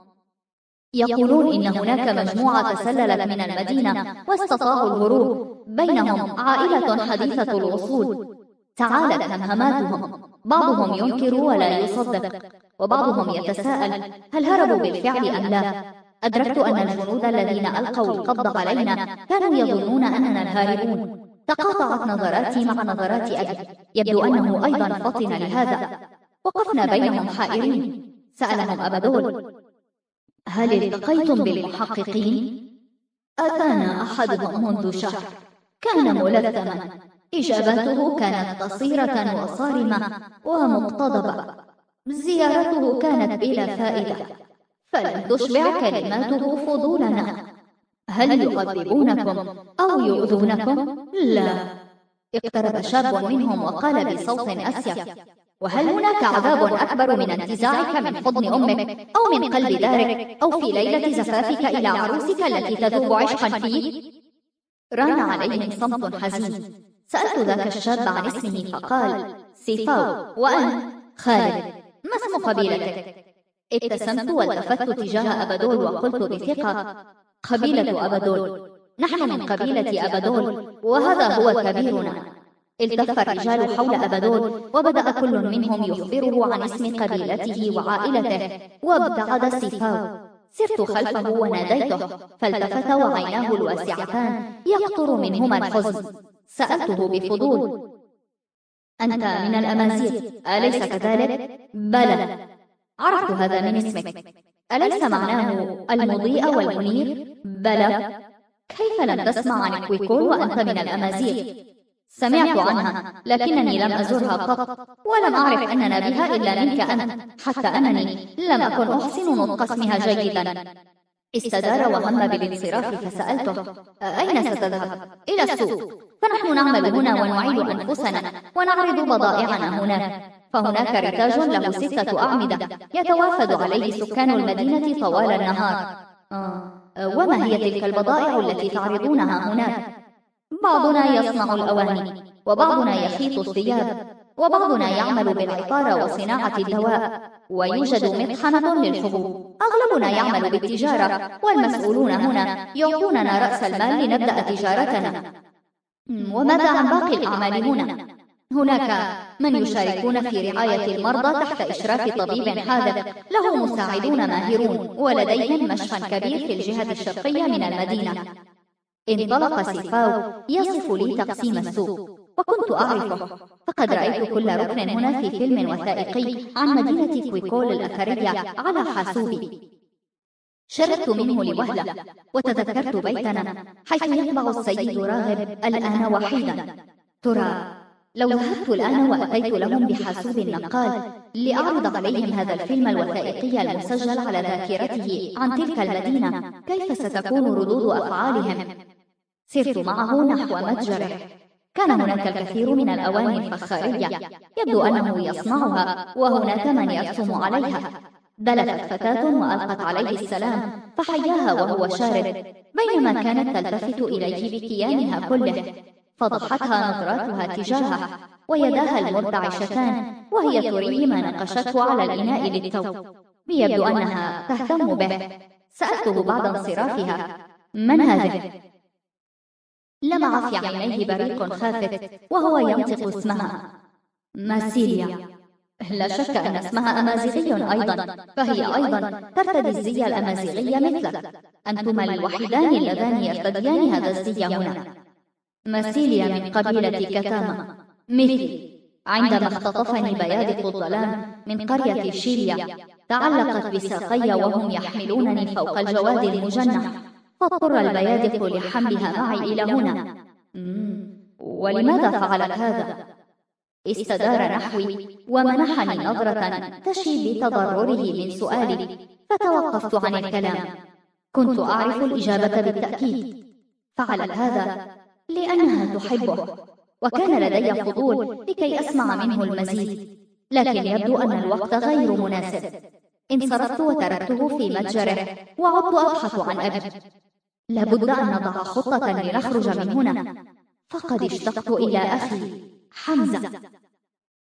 B: يقولون إن هناك مجموعة تسللت من المدينة واستطاعوا الهروب، بينهم عائلة حديثة الوصول. تعالت همهماتهم، بعضهم ينكر ولا يصدق، وبعضهم يتساءل هل هربوا بالفعل أم لا. أدركت أن الجنود الذين ألقوا القبض علينا كانوا يظنون أننا الهاربون. تقاطعت نظراتي مع نظرات أبي، يبدو أنه أيضا فطن لهذا. وقفنا بينهم حائرين. سألهم أبدول: هل التقيتم بالمحققين؟ أتانا أحدهم منذ شهر، كان ملثما. إجاباته كانت قصيرة وصارمة ومقتضبة. زيارته كانت بلا فائدة، فلم تشبع كلماته فضولنا. هل يغضبونكم أو يؤذونكم؟ لا. اقترب شاب منهم وقال بصوت أسيف: وهل هناك عذاب أكبر من انتزاعك من حضن أمك أو من قلب دارك أو في ليلة زفافك إلى عروسك التي تذوب عشقا فيك؟ ران عليهم صمت حزين. سألت ذاك الشاب عن اسمه فقال: سيفاو. وأنت؟ خالد. ما اسم قبيلتك؟ ابتسمت والتفت تجاه أبدول وقلت بثقة: قبيلة أبدول. نحن من قبيلة أبدول، وهذا هو كبيرنا. التف الرجال حول أبدول، وبدأ كل منهم يخبره عن اسم قبيلته وعائلته. وابتعد سيفاو. سرت خلفه وناديته، فالتفت وعيناه الواسعتان يقطر منهما الحزن. سألته بفضول: أنت من الأمازيغ، أليس كذلك؟ بلى. عرفت هذا من اسمك. أليس معناه المضيء والمنير؟ بلى. كيف لم تسمع عن كويكول وأنت من الأمازيغ؟ سمعت عنها، لكنني لم أزرها قط، ولم أعرف أننا بها إلا منك أنت، حتى أنني لم أكن أحسن نطق اسمها جيدا. استدار وهم بالانصراف، فسألته: أين ستذهب؟ إلى السوق، فنحن نعمل هنا ونعيد أنفسنا ونعرض بضائعنا هناك. فهناك رتاج له 6 أعمدة يتوافد عليه سكان المدينة طوال النهار. وما هي تلك البضائع التي تعرضونها هناك؟ بعضنا يصنع الأواني، وبعضنا يخيط الثياب، وبعضنا يعمل بالعطارة وصناعة الدواء، ويوجد مطحنة للحبوب. أغلبنا يعمل بالتجارة، والمسؤولون هنا يعطوننا رأس المال لنبدأ تجارتنا. وماذا عن باقي الأعمال هنا؟ هناك من يشاركون في رعاية المرضى تحت إشراف طبيب حاذق له مساعدون ماهرون، ولديهم مشفى كبير في الجهة الشرقية من المدينة. انطلق سيفاو يصف لي تقسيم السوق، وكنت أعرفه، فقد رأيت كل ركن هنا في فيلم وثائقي عن مدينة كويكول الأثرية على حاسوبي. شربت منه لوهلة، وتذكرت بيتنا حيث يطبع السيد راغب الآن وحيدا. ترى لو ذهبت الآن وأتيت لهم بحاسوب النقال لأعرض عليهم هذا الفيلم الوثائقي المسجل على ذاكرته عن تلك المدينة، كيف ستكون ردود أفعالهم؟ سرت معه نحو متجره. كان هناك الكثير من الأواني الفخارية، يبدو أنه يصنعها، وهناك من يرسم عليها. دلفت فتاة وألقت عليه السلام، فحياها وهو شارد، بينما كانت تلتفت إليه بكيانها كله، فضحتها نظراتها تجاهه ويداها المرتعشتان وهي تريه ما نقشته على الإناء للتو. يبدو أنها تهتم به. سألته بعد انصرافها: من هذه؟ لمع في عينيه بريق خافت وهو ينطق اسمها: ماسيليا. لا شك أن اسمها أمازيغي أيضا، فهي أيضا ترتدي الزي الأمازيغي مثلك. أنتما الوحيدان اللذان يرتديان هذا الزي هنا. ماسيليا من قبيلة كتاما مثلي. عندما اختطفني بيادق الظلام من قرية شيليا، تعلقت بساقي وهم يحملونني فوق الجواد المجنح، فاضطر البيادق لحملها معي إلى هنا. ولماذا فعلت هذا؟ استدار نحوي ومنحني نظرة تشي بتضرره من سؤالي، فتوقفت عن الكلام. كنت أعرف الإجابة بالتأكيد. فعلت هذا لأنها تحبه، وكان لدي فضول لكي أسمع منه المزيد، لكن يبدو أن الوقت غير مناسب. انصرفت وتركته في متجره وعدت أبحث عن أبي. لابد أن نضع خطة لنخرج من هنا، فقد اشتقت إلى أخي حمزة.